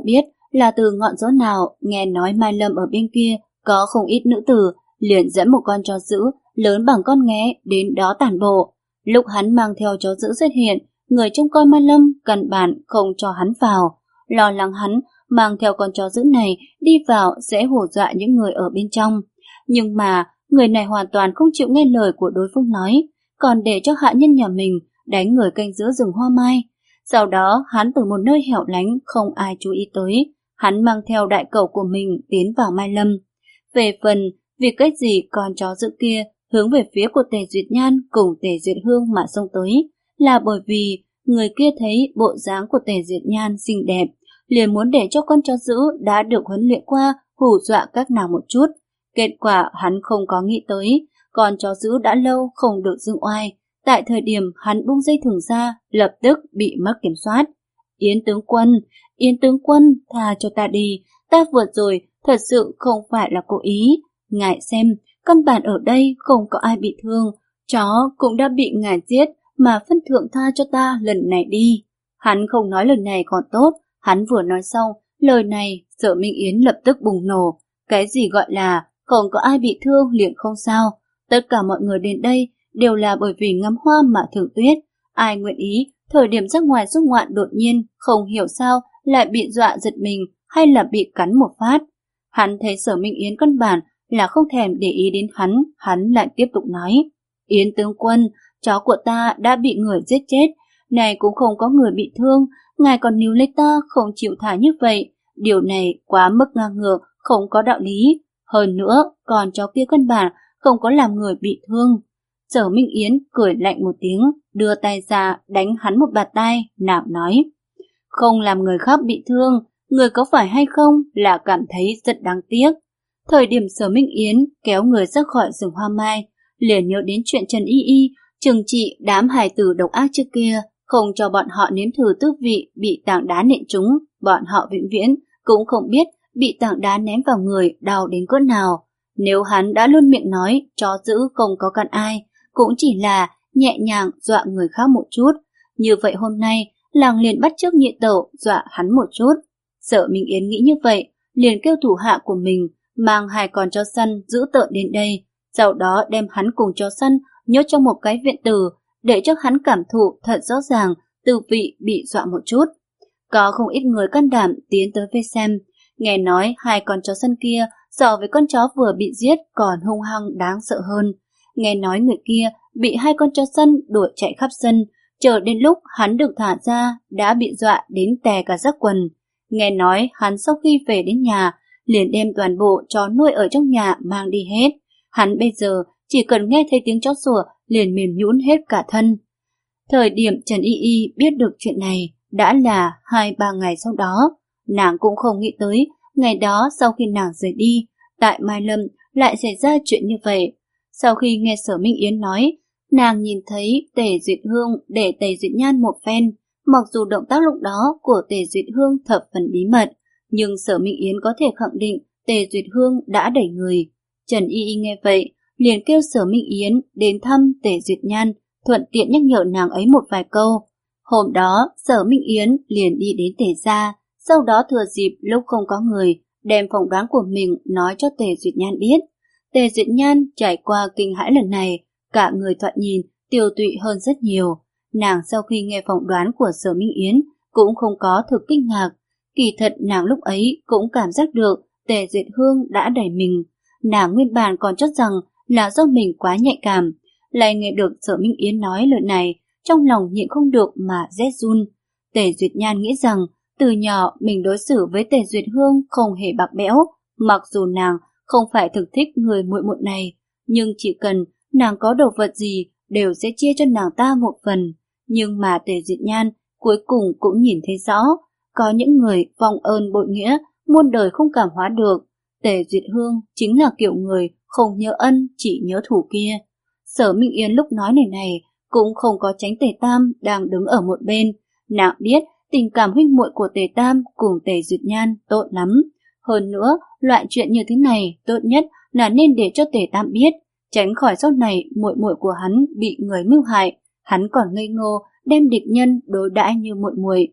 [SPEAKER 1] là từ ngọn gió nào nghe nói Mai Lâm ở bên kia có không ít nữ tử, liền dẫn một con chó dữ lớn bằng con nghé đến đó tản bộ. Lúc hắn mang theo chó dữ xuất hiện, người trông coi Mai Lâm căn bản không cho hắn vào, lo lắng hắn mang theo con chó dữ này đi vào sẽ hù dọa những người ở bên trong. Nhưng mà người này hoàn toàn không chịu nghe lời của đối phương nói, còn để cho hạ nhân nhà mình đánh người canh giữ rừng hoa mai. Sau đó hắn từ một nơi hẻo lánh không ai chú ý tới, hắn mang theo đại cẩu của mình tiến vào Mai Lâm. Về phần vì cách gì con chó dữ kia hướng về phía của Tề Duyệt Nhan cùng Tề Duyệt Hương mà xông tới, là bởi vì người kia thấy bộ dáng của Tề Duyệt Nhan xinh đẹp, liền muốn để cho con chó dữ đã được huấn luyện qua hù dọa các nàng một chút. Kết quả hắn không có nghĩ tới, con chó dữ đã lâu không được dương oai, tại thời điểm hắn buông dây thừng ra, lập tức bị mất kiểm soát. Yến tướng quân, Yến tướng quân, tha cho ta đi, ta vừa rồi thật sự không phải là cố ý. Ngài xem, căn bản ở đây không có ai bị thương, chó cũng đã bị ngài giết, mà phân thượng tha cho ta lần này đi. Hắn không nói lời này còn tốt, hắn vừa nói xong, lời này Sở Minh Yến lập tức bùng nổ. Cái gì gọi là không có ai bị thương liền không sao, tất cả mọi người đến đây đều là bởi vì ngắm hoa mà thưởng tuyết. Ai nguyện ý thời điểm ra ngoài du ngoạn đột nhiên không hiểu sao lại bị dọa giật mình hay là bị cắn một phát. Hắn thấy Sở Minh Yến căn bản là không thèm để ý đến hắn, hắn lại tiếp tục nói: Yến tướng quân, chó của ta đã bị người giết chết, này cũng không có người bị thương, ngài còn níu lấy ta không chịu thả như vậy, điều này quá mức ngang ngược, không có đạo lý. Hơn nữa, còn chó kia căn bản không có làm người bị thương. Sở Minh Yến cười lạnh một tiếng, đưa tay ra đánh hắn một bạt tai, nàng nói: Không làm người khác bị thương, người có phải hay không là cảm thấy rất đáng tiếc. Thời điểm Sở Minh Yến kéo người ra khỏi rừng hoa mai, liền nhớ đến chuyện Trần Y Y trừng trị đám hài tử độc ác trước kia, không cho bọn họ nếm thử tước vị bị tảng đá nện trúng, bọn họ vĩnh viễn cũng không biết bị tảng đá ném vào người đau đến cỡ nào. Nếu hắn đã luôn miệng nói chó dữ không có căn ai, cũng chỉ là nhẹ nhàng dọa người khác một chút, như vậy hôm nay làng liền bắt chước nhị tẩu dọa hắn một chút. Sở Minh Yến nghĩ như vậy, liền kêu thủ hạ của mình mang hai con chó săn dữ tợn đến đây, sau đó đem hắn cùng chó săn nhốt trong một cái viện tử, để cho hắn cảm thụ thật rõ ràng tư vị bị dọa một chút. Có không ít người can đảm tiến tới vây xem, nghe nói hai con chó săn kia so với con chó vừa bị giết còn hung hăng đáng sợ hơn. Nghe nói người kia bị hai con chó săn đuổi chạy khắp sân, chờ đến lúc hắn được thả ra đã bị dọa đến tè cả giáp quần. Nghe nói hắn sau khi về đến nhà liền đem toàn bộ chó nuôi ở trong nhà mang đi hết. Hắn bây giờ chỉ cần nghe thấy tiếng chó sủa liền mềm nhũn hết cả thân. Thời điểm Trần Y Y biết được chuyện này đã là hai ba ngày sau đó. Nàng cũng không nghĩ tới ngày đó sau khi nàng rời đi, tại Mai Lâm lại xảy ra chuyện như vậy. Sau khi nghe Sở Minh Yến nói, nàng nhìn thấy Tề Duyệt Hương để Tề Duyệt Nhan một phen. Mặc dù động tác lúc đó của Tề Duyệt Hương thập phần bí mật, nhưng Sở Minh Yến có thể khẳng định Tề Duyệt Hương đã đẩy người. Trần Y Y nghe vậy, liền kêu Sở Minh Yến đến thăm Tề Duyệt Nhan, thuận tiện nhắc nhở nàng ấy một vài câu. Hôm đó, Sở Minh Yến liền đi đến Tề gia, sau đó thừa dịp lúc không có người, đem phỏng đoán của mình nói cho Tề Duyệt Nhan biết. Tề Duyệt Nhan trải qua kinh hãi lần này, cả người thoạt nhìn tiêu tụy hơn rất nhiều. Nàng sau khi nghe phỏng đoán của Sở Minh Yến cũng không có thực kinh ngạc. Kỳ thật nàng lúc ấy cũng cảm giác được Tề Duyệt Hương đã đẩy mình. Nàng nguyên bản còn cho rằng là do mình quá nhạy cảm, lại nghe được Sở Minh Yến nói lời này, trong lòng nhịn không được mà rét run. Tề Duyệt Nhan nghĩ rằng từ nhỏ mình đối xử với Tề Duyệt Hương không hề bạc bẽo, mặc dù nàng không phải thực thích người muội muội này, nhưng chỉ cần nàng có đồ vật gì đều sẽ chia cho nàng ta một phần. Nhưng mà Tề Duyệt Nhan cuối cùng cũng nhìn thấy rõ, có những người vong ơn bội nghĩa, muôn đời không cảm hóa được. Tề Duyệt Hương chính là kiểu người không nhớ ân chỉ nhớ thù kia. Sở Minh Yến lúc nói này này cũng không có tránh Tề Tam đang đứng ở một bên. Nàng biết tình cảm huynh muội của Tề Tam cùng Tề Duyệt Nhan tốt lắm. Hơn nữa, loại chuyện như thế này tốt nhất là nên để cho Tề Tam biết, tránh khỏi sau này muội muội của hắn bị người mưu hại, hắn còn ngây ngô đem địch nhân đối đãi như muội muội.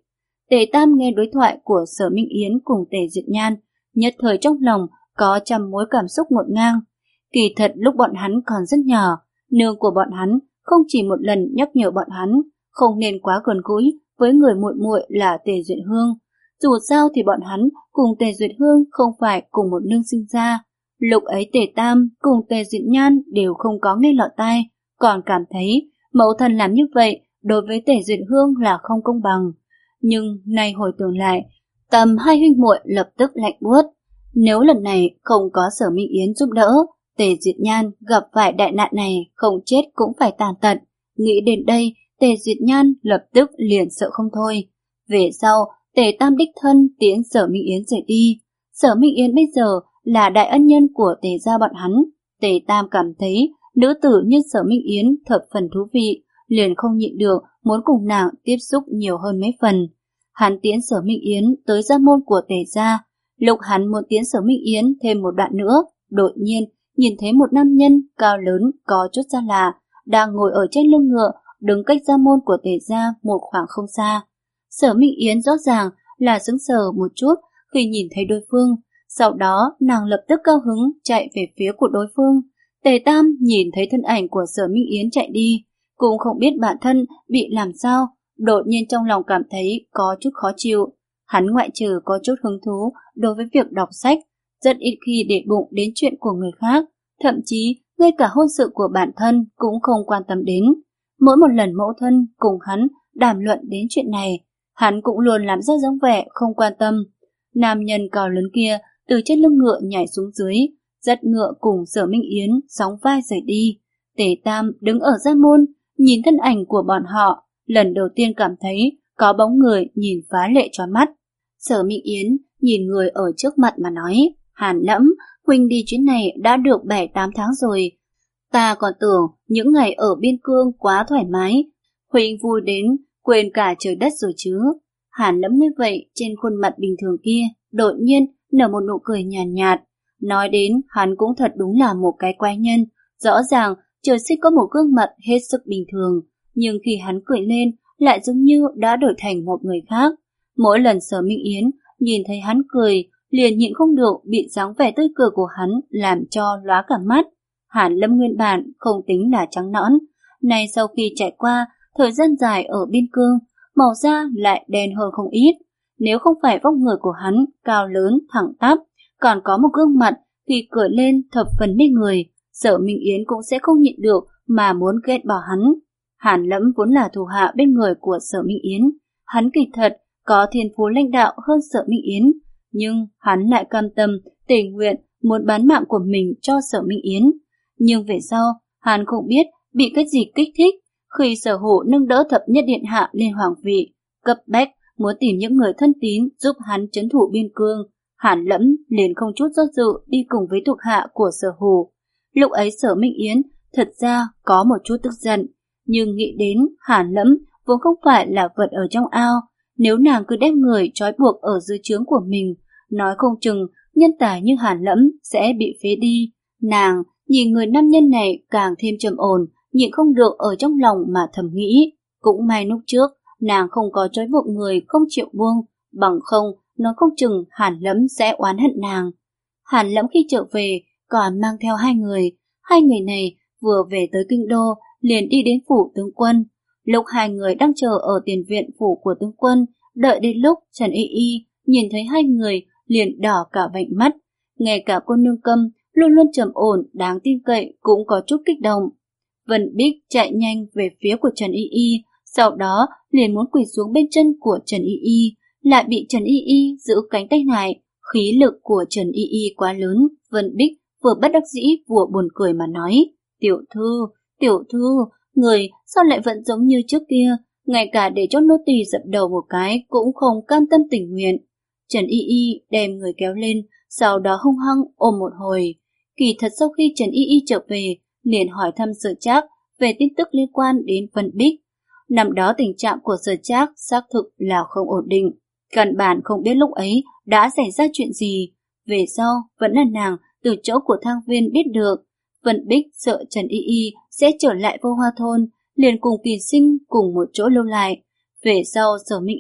[SPEAKER 1] Tề Tam nghe đối thoại của Sở Minh Yến cùng Tề Duyệt Nhan, nhất thời trong lòng có trăm mối cảm xúc ngổn ngang. Kỳ thật lúc bọn hắn còn rất nhỏ, nương của bọn hắn không chỉ một lần nhắc nhở bọn hắn không nên quá gần gũi với người muội muội là Tề Duyệt Hương. Dù sao thì bọn hắn cùng Tề Duyệt Hương không phải cùng một nương sinh ra. Lúc ấy Tề Tam cùng Tề Duyệt Nhan đều không có nghe lọt tai, còn cảm thấy mẫu thân làm như vậy đối với Tề Duyệt Hương là không công bằng. Nhưng nay hồi tưởng lại, tâm hai huynh muội lập tức lạnh buốt. Nếu lần này không có Sở Minh Yến giúp đỡ, Tề Duyệt Nhan gặp phải đại nạn này không chết cũng phải tàn tật. Nghĩ đến đây, Tề Duyệt Nhan lập tức liền sợ không thôi. Về sau, Tề Tam đích thân tiễn Sở Minh Yến rời đi. Sở Minh Yến bây giờ là đại ân nhân của Tề gia bọn hắn. Tề Tam cảm thấy nữ tử như Sở Minh Yến thập phần thú vị, liền không nhịn được muốn cùng nàng tiếp xúc nhiều hơn mấy phần. Hắn tiễn Sở Minh Yến tới gia môn của Tề gia. Lúc hắn muốn tiễn Sở Minh Yến thêm một đoạn nữa, đột nhiên nhìn thấy một nam nhân cao lớn có chút xa lạ đang ngồi ở trên lưng ngựa, đứng cách gia môn của Tề gia một khoảng không xa. Sở Minh Yến rõ ràng là sững sờ một chút khi nhìn thấy đối phương, sau đó nàng lập tức cao hứng chạy về phía của đối phương. Tề Tam nhìn thấy thân ảnh của Sở Minh Yến chạy đi, cũng không biết bản thân bị làm sao, đột nhiên trong lòng cảm thấy có chút khó chịu. Hắn ngoại trừ có chút hứng thú đối với việc đọc sách, rất ít khi để bụng đến chuyện của người khác, thậm chí ngay cả hôn sự của bản thân cũng không quan tâm đến. Mỗi một lần mẫu thân cùng hắn đàm luận đến chuyện này, hắn cũng luôn làm ra dáng vẻ không quan tâm. Nam nhân cao lớn kia từ trên lưng ngựa nhảy xuống dưới, dắt ngựa cùng Sở Minh Yến sóng vai rời đi. Tề Tam đứng ở gia môn, nhìn thân ảnh của bọn họ, lần đầu tiên cảm thấy có bóng người nhìn phá lệ cho mắt. Sở Minh Yến nhìn người ở trước mặt mà nói, Hàn Lẫm, huynh đi chuyến này đã được bảy tám tháng rồi. Ta còn tưởng những ngày ở biên cương quá thoải mái, huynh vui đến quên cả trời đất rồi chứ. Hàn Lẫm như vậy trên khuôn mặt bình thường kia, đột nhiên nở một nụ cười nhàn nhạt, nhạt. Nói đến hắn cũng thật đúng là một cái quái nhân, rõ ràng trời sinh có một gương mặt hết sức bình thường, nhưng khi hắn cười lên lại giống như đã đổi thành một người khác. Mỗi lần Sở Minh Yến nhìn thấy hắn cười, liền nhịn không được bị dáng vẻ tươi cười của hắn làm cho lóa cả mắt. Hàn Lâm nguyên bản không tính là trắng nõn, nay sau khi trải qua thời gian dài ở biên cương, màu da lại đen hơn không ít. Nếu không phải vóc người của hắn cao lớn thẳng tắp, còn có một gương mặt khi cười lên thập phần mê người, Sở Minh Yến cũng sẽ không nhịn được mà muốn ghét bỏ hắn. Hàn Lẫm vốn là thủ hạ bên người của Sở Minh Yến, hắn kỳ thật có thiên phú lãnh đạo hơn Sở Minh Yến, nhưng hắn lại cam tâm tình nguyện muốn bán mạng của mình cho Sở Minh Yến. Nhưng về sau, hắn không biết bị cái gì kích thích khi Sở Hữu nâng đỡ thập nhất điện hạ lên hoàng vị, cấp bách muốn tìm những người thân tín giúp hắn trấn thủ biên cương. Hàn Lẫm liền không chút do dự đi cùng với thuộc hạ của Sở Hữu. Lúc ấy Sở Minh Yến thật ra có một chút tức giận, nhưng nghĩ đến Hàn Lẫm vốn không phải là vật ở trong ao, nếu nàng cứ đem người trói buộc ở dưới trướng của mình, nói không chừng nhân tài như Hàn Lẫm sẽ bị phế đi. Nàng nhìn người nam nhân này càng thêm trầm ổn, nhịn không được ở trong lòng mà thầm nghĩ, cũng may lúc trước nàng không có trói buộc người không chịu buông, bằng không nó không chừng Hàn Lẫm sẽ oán hận nàng. Hàn Lẫm khi trở về còn mang theo hai người, hai người này vừa về tới kinh đô liền đi đến phủ tướng quân. Lúc hai người đang chờ ở tiền viện phủ của tướng quân, đợi đến lúc Trần Y Y nhìn thấy hai người liền đỏ cả vành mắt, ngay cả cô nương Câm luôn luôn trầm ổn đáng tin cậy cũng có chút kích động. Vân Bích chạy nhanh về phía của Trần Y Y, sau đó liền muốn quỳ xuống bên chân của Trần Y Y, lại bị Trần Y Y giữ cánh tay lại. Khí lực của Trần Y Y quá lớn, Vân Bích vừa bất đắc dĩ vừa buồn cười mà nói, tiểu thư, tiểu thư, người sao lại vẫn giống như trước kia, ngay cả để cho nô tỳ dập đầu một cái cũng không cam tâm tình nguyện. Trần Y Y đem người kéo lên, sau đó hung hăng ôm một hồi. Kỳ thật sau khi Trần Y Y trở về, liền hỏi thăm Sở Trác về tin tức liên quan đến Vân Bích. Năm đó tình trạng của Sở Trác xác thực là không ổn định, căn bản không biết lúc ấy đã xảy ra chuyện gì. Về sau vẫn là nàng từ chỗ của Thang Viên biết được. Vân Bích sợ Trần Y Y sẽ trở lại Vô Hoa Thôn, liền cùng Kỳ Sinh cùng một chỗ lưu lại. Về sau Sở Minh Yến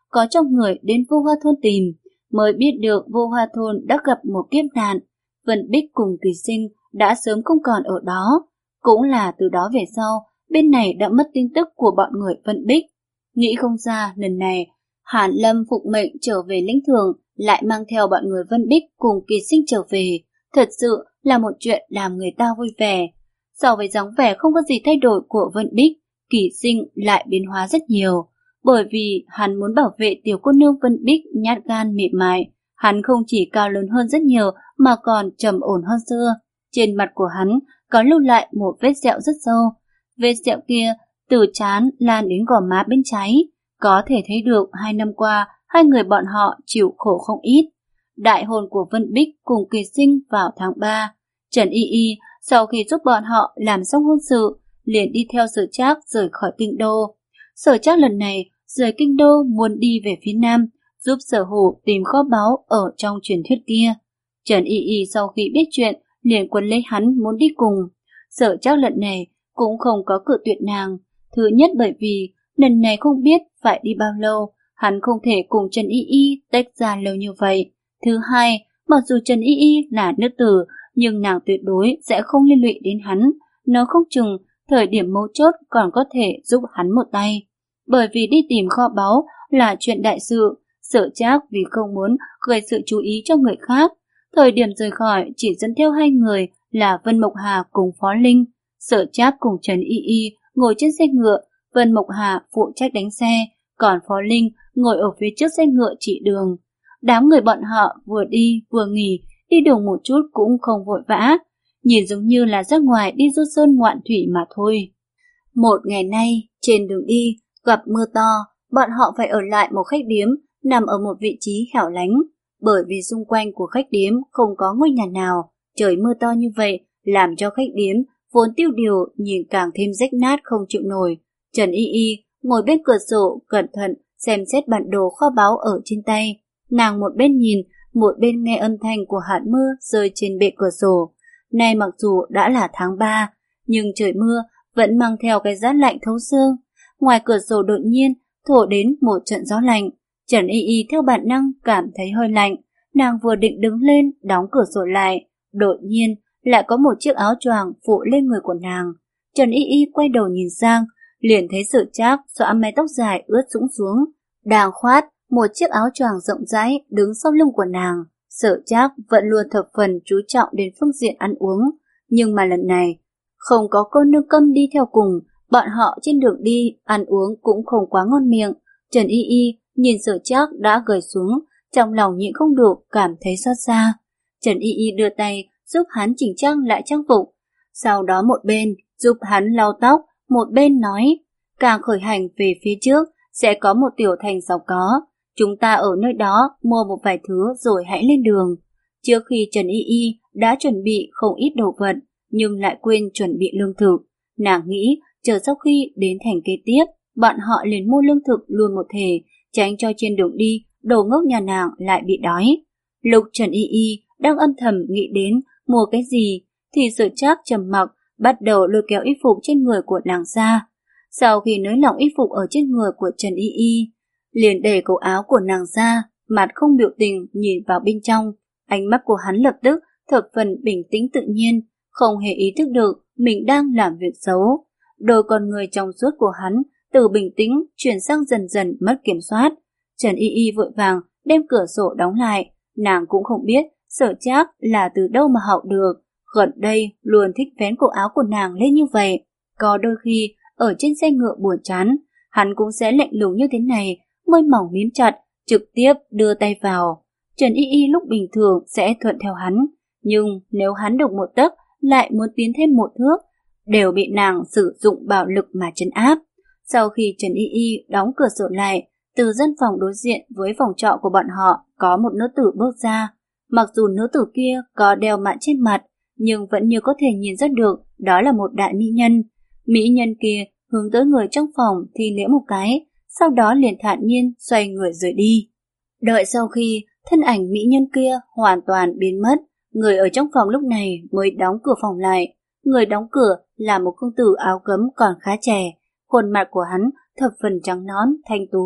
[SPEAKER 1] có trong người đến Vô Hoa Thôn tìm, mới biết được Vô Hoa Thôn đã gặp một kiếp nạn. Vân Bích cùng Kỳ Sinh đã sớm không còn ở đó. Cũng là từ đó về sau, bên này đã mất tin tức của bọn người Vân Bích. Nghĩ không ra lần này, Hàn Lâm phục mệnh trở về lĩnh thường, lại mang theo bọn người Vân Bích cùng Kỳ Sinh trở về. Thật sự là một chuyện làm người ta vui vẻ. So với dáng vẻ không có gì thay đổi của Vân Bích, Kỳ Sinh lại biến hóa rất nhiều. Bởi vì hắn muốn bảo vệ tiểu cô nương Vân Bích nhát gan mềm mại. Hắn không chỉ cao lớn hơn rất nhiều mà còn trầm ổn hơn xưa. Trên mặt của hắn có lưu lại một vết sẹo rất sâu. Vết sẹo kia từ trán lan đến gò má bên trái. Có thể thấy được hai năm qua hai người bọn họ chịu khổ không ít. Đại hôn của Vân Bích cùng Kỳ Sinh vào tháng ba. Trần Y Y sau khi giúp bọn họ làm xong hôn sự liền đi theo Sở Trác rời khỏi kinh đô. Sở Trác lần này rời kinh đô muốn đi về phía nam, giúp Sở Hủ tìm kho báu ở trong truyền thuyết kia. Trần Y Y sau khi biết chuyện liền quấn lấy hắn muốn đi cùng. Sở Trác lần này cũng không có cự tuyệt nàng. Thứ nhất bởi vì lần này không biết phải đi bao lâu, hắn không thể cùng Trần Y Y tách ra lâu như vậy. Thứ hai, mặc dù Trần Y Y là nữ tử, nhưng nàng tuyệt đối sẽ không liên lụy đến hắn. Nó không chừng thời điểm mấu chốt còn có thể giúp hắn một tay. Bởi vì đi tìm kho báu là chuyện đại sự, Sở Trác vì không muốn gây sự chú ý cho người khác. Thời điểm rời khỏi chỉ dẫn theo hai người là Vân Mộc Hà cùng Phó Linh. Sở Trác cùng Trần Y Y ngồi trên xe ngựa, Vân Mộc Hà phụ trách đánh xe, còn Phó Linh ngồi ở phía trước xe ngựa chỉ đường. Đám người bọn họ vừa đi vừa nghỉ, đi đường một chút cũng không vội vã, nhìn giống như là ra ngoài đi du sơn ngoạn thủy mà thôi. Một ngày nay, trên đường đi, gặp mưa to, bọn họ phải ở lại một khách điếm nằm ở một vị trí hẻo lánh, bởi vì xung quanh của khách điếm không có ngôi nhà nào. Trời mưa to như vậy làm cho khách điếm vốn tiêu điều nhìn càng thêm rách nát không chịu nổi. Trần Y Y ngồi bên cửa sổ cẩn thận xem xét bản đồ kho báu ở trên tay. Nàng một bên nhìn, một bên nghe âm thanh của hạt mưa rơi trên bệ cửa sổ. Nay mặc dù đã là tháng ba, nhưng trời mưa vẫn mang theo cái rát lạnh thấu xương. Ngoài cửa sổ đột nhiên thổi đến một trận gió lạnh. Trần Y Y theo bản năng cảm thấy hơi lạnh. Nàng vừa định đứng lên đóng cửa sổ lại, đột nhiên lại có một chiếc áo choàng phủ lên người của nàng. Trần Y Y quay đầu nhìn sang, liền thấy Sở Trác xõa mái tóc dài ướt sũng xuống, đang khoát một chiếc áo choàng rộng rãi đứng sau lưng của nàng. Sở Trác vẫn luôn thập phần chú trọng đến phương diện ăn uống, nhưng mà lần này không có cô nương Câm đi theo cùng, bọn họ trên đường đi ăn uống cũng không quá ngon miệng. Trần Y Y nhìn Sở Trác đã gầy xuống, trong lòng nhịn không được cảm thấy xót xa. Trần Y Y đưa tay giúp hắn chỉnh trang lại trang phục, sau đó một bên giúp hắn lau tóc, một bên nói: càng khởi hành về phía trước sẽ có một tiểu thành giàu có, chúng ta ở nơi đó mua một vài thứ rồi hãy lên đường. Trước khi Trần Y Y đã chuẩn bị không ít đồ vật, nhưng lại quên chuẩn bị lương thực. Nàng nghĩ chờ sau khi đến thành kế tiếp, bọn họ liền mua lương thực luôn một thể, tránh cho trên đường đi đồ ngốc nhà nàng lại bị đói. Lúc Trần Y Y đang âm thầm nghĩ đến mua cái gì, thì Sở Trác trầm mặc bắt đầu lôi kéo y phục trên người của nàng ra. Sau khi nới lỏng y phục ở trên người của Trần Y Y, liền đẩy cổ áo của nàng ra, mặt không biểu tình nhìn vào bên trong. Ánh mắt của hắn lập tức thập phần bình tĩnh tự nhiên, không hề ý thức được mình đang làm việc xấu. Đôi con người trong suốt của hắn từ bình tĩnh chuyển sang dần dần mất kiểm soát. Trần Y Y vội vàng đem cửa sổ đóng lại. Nàng cũng không biết Sở Trác là từ đâu mà học được, gần đây luôn thích vén cổ áo của nàng lên như vậy. Có đôi khi ở trên xe ngựa buồn chán, hắn cũng sẽ lạnh lùng như thế này, môi mỏng mím chặt, trực tiếp đưa tay vào. Trần Y Y lúc bình thường sẽ thuận theo hắn, nhưng nếu hắn được một tấc lại muốn tiến thêm một thước, đều bị nàng sử dụng bạo lực mà trấn áp. Sau khi Trần Y Y đóng cửa sổ lại, từ dân phòng đối diện với phòng trọ của bọn họ có một nữ tử bước ra. Mặc dù nữ tử kia có đeo mạn trên mặt, nhưng vẫn như có thể nhìn ra được đó là một đại mỹ nhân. Mỹ nhân kia hướng tới người trong phòng thi lễ một cái, sau đó liền thản nhiên xoay người rời đi. Đợi sau khi thân ảnh mỹ nhân kia hoàn toàn biến mất, người ở trong phòng lúc này mới đóng cửa phòng lại. Người đóng cửa là một công tử áo gấm còn khá trẻ, khuôn mặt của hắn thập phần trắng nõn, thanh tú,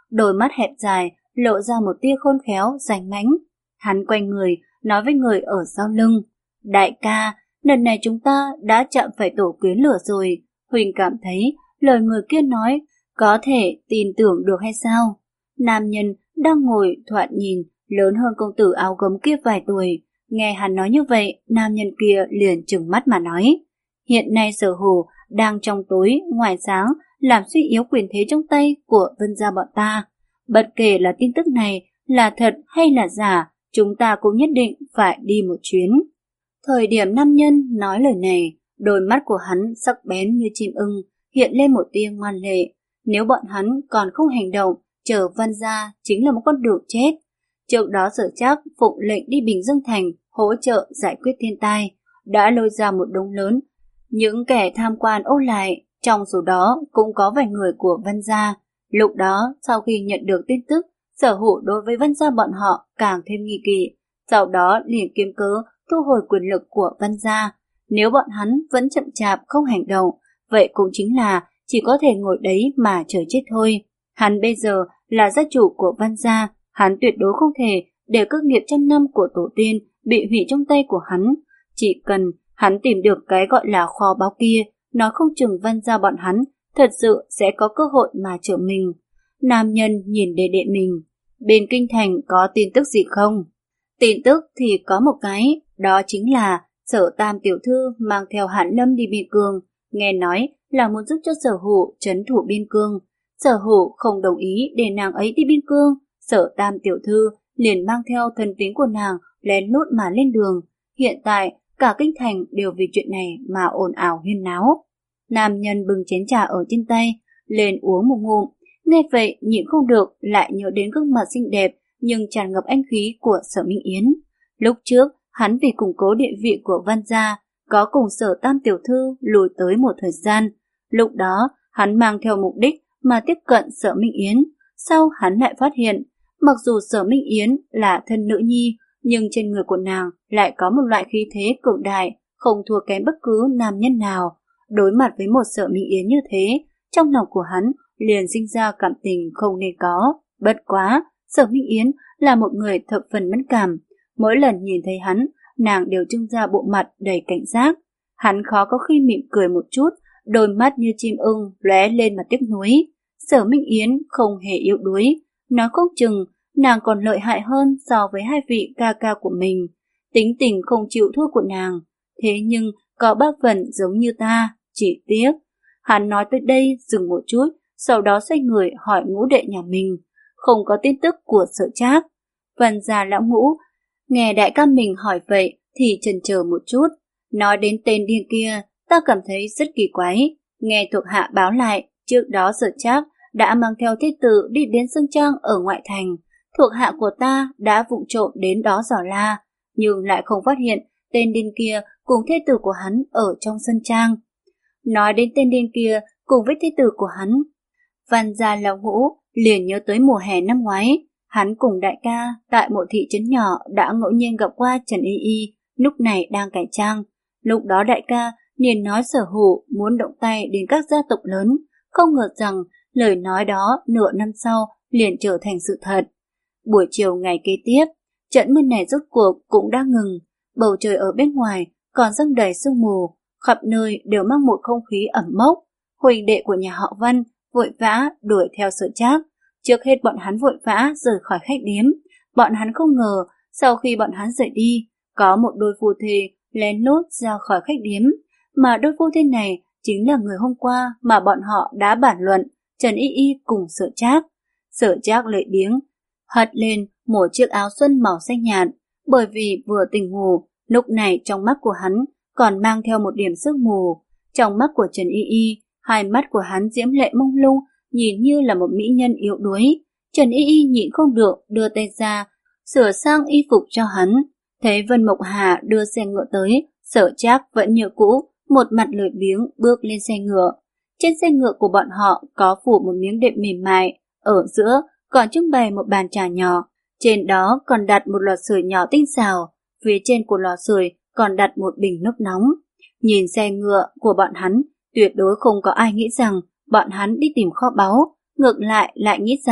[SPEAKER 1] đôi mắt hẹp dài, lộ ra một tia khôn khéo, rành mãnh. Hắn quay người, nói với người ở sau lưng. Đại ca, lần này chúng ta đã chạm phải tổ quyến lửa rồi. Huỳnh cảm thấy lời người kia nói có thể tin tưởng được hay sao? Nam nhân đang ngồi thoạt nhìn lớn hơn công tử áo gấm kia vài tuổi. Nghe hắn nói như vậy, nam nhân kia liền trừng mắt mà nói. Hiện nay Sở Hữu đang trong tối, ngoài sáng, làm suy yếu quyền thế trong tay của Vân gia bọn ta. Bất kể là tin tức này là thật hay là giả, chúng ta cũng nhất định phải đi một chuyến. Thời điểm nam nhân nói lời này, đôi mắt của hắn sắc bén như chim ưng, hiện lên một tia ngoan lệ. Nếu bọn hắn còn không hành động, chờ Vân gia chính là một con đường chết. Trước đó Sở Trác phụng lệnh đi Bình Dương Thành hỗ trợ giải quyết thiên tai, đã lôi ra một đống lớn những kẻ tham quan ôn lại, trong số đó cũng có vài người của Vân gia. Lúc đó, sau khi nhận được tin tức, Sở Hữu đối với Vân gia bọn họ càng thêm nghi kỵ, sau đó liền kiếm cớ thu hồi quyền lực của Vân gia. Nếu bọn hắn vẫn chậm chạp không hành động, vậy cũng chính là chỉ có thể ngồi đấy mà chờ chết thôi. Hắn bây giờ là gia chủ của Vân gia, hắn tuyệt đối không thể để cơ nghiệp trăm năm của tổ tiên bị hủy trong tay của hắn. Chỉ cần hắn tìm được cái gọi là kho báu kia, nó không chừng Vân gia bọn hắn thật sự sẽ có cơ hội mà trở mình. Nam nhân nhìn đệ đệ mình. Bên kinh thành có tin tức gì không? Tin tức thì có một cái, đó chính là Sở Tam tiểu thư mang theo Hàn Lâm đi biên cương, nghe nói là muốn giúp cho Sở Hữu trấn thủ biên cương. Sở Hữu không đồng ý để nàng ấy đi biên cương, Sở Tam tiểu thư liền mang theo thân tín của nàng lén lút mà lên đường. Hiện tại cả kinh thành đều vì chuyện này mà ồn ào huyên náo. Nam nhân bưng chén trà ở trên tay lên uống một ngụm, nghe vậy nhịn không được lại nhớ đến gương mặt xinh đẹp nhưng tràn ngập anh khí của Sở Minh Yến. Lúc trước hắn vì củng cố địa vị của Vân gia có cùng Sở Tam tiểu thư lùi tới một thời gian. Lúc đó hắn mang theo mục đích mà tiếp cận Sở Minh Yến. Sau hắn lại phát hiện mặc dù Sở Minh Yến là thân nữ nhi, nhưng trên người của nàng lại có một loại khí thế cường đại, không thua kém bất cứ nam nhân nào. Đối mặt với một Sở Minh Yến như thế, trong lòng của hắn liền sinh ra cảm tình không nên có. Bất quá, Sở Minh Yến là một người thập phần mẫn cảm. Mỗi lần nhìn thấy hắn, nàng đều trưng ra bộ mặt đầy cảnh giác. Hắn khó có khi mỉm cười một chút, đôi mắt như chim ưng lóe lên mà tiếc nuối. Sở Minh Yến không hề yếu đuối, nói không chừng nàng còn lợi hại hơn so với hai vị ca ca của mình. Tính tình không chịu thua của nàng, thế nhưng có bác phần giống như ta, chỉ tiếc. Hắn nói tới đây dừng một chút, sau đó xoay người hỏi ngũ đệ nhà mình. Không có tin tức của Sở Trác. Vân gia lão Ngũ nghe đại ca mình hỏi vậy thì chần chờ một chút. Nói đến tên điên kia, ta cảm thấy rất kỳ quái. Nghe thuộc hạ báo lại, trước đó Sở Trác đã mang theo thế tử đi đến Sơn Trang ở ngoại thành. Thuộc hạ của ta đã vụng trộm đến đó dò la, nhưng lại không phát hiện tên điên kia cùng thế tử của hắn ở trong Sơn Trang. Nói đến tên điên kia cùng với thế tử của hắn, Văn gia lão Ngũ liền nhớ tới mùa hè năm ngoái, hắn cùng đại ca tại một thị trấn nhỏ đã ngẫu nhiên gặp qua Trần Y Y, lúc này đang cải trang. Lúc đó đại ca liền nói Sở Hữu muốn động tay đến các gia tộc lớn, không ngờ rằng lời nói đó nửa năm sau liền trở thành sự thật. Buổi chiều ngày kế tiếp, trận mưa này rốt cuộc cũng đã ngừng, bầu trời ở bên ngoài còn dâng đầy sương mù, khắp nơi đều mang một không khí ẩm mốc. Huynh đệ của nhà họ Văn vội vã đuổi theo Sở Trác. Trước hết bọn hắn vội vã rời khỏi khách điếm. Bọn hắn không ngờ sau khi bọn hắn rời đi, có một đôi phu thê lén lút ra khỏi khách điếm, mà đôi phu thê này chính là người hôm qua mà bọn họ đã bàn luận, Trần Y Y cùng Sở Trác. Sở Trác lệ biếng hất lên một chiếc áo xuân màu xanh nhạt, bởi vì vừa tỉnh ngủ, lúc này trong mắt của hắn còn mang theo một điểm sương mù. Trong mắt của Trần Y Y, hai mắt của hắn diễm lệ mông lung, nhìn như là một mỹ nhân yếu đuối. Trần Y Y nhịn không được đưa tay ra sửa sang y phục cho hắn. Thấy Vân Mộng Hà đưa xe ngựa tới, Sở Trác vẫn như cũ, một mặt lười biếng bước lên xe ngựa. Trên xe ngựa của bọn họ có phủ một miếng đệm mềm mại, ở giữa còn trưng bày một bàn trà nhỏ, trên đó còn đặt một lò sưởi nhỏ tinh xảo, phía trên của lò sưởi còn đặt một bình nước nóng. Nhìn xe ngựa của bọn hắn, tuyệt đối không có ai nghĩ rằng bọn hắn đi tìm kho báu, ngược lại lại nghĩ rằng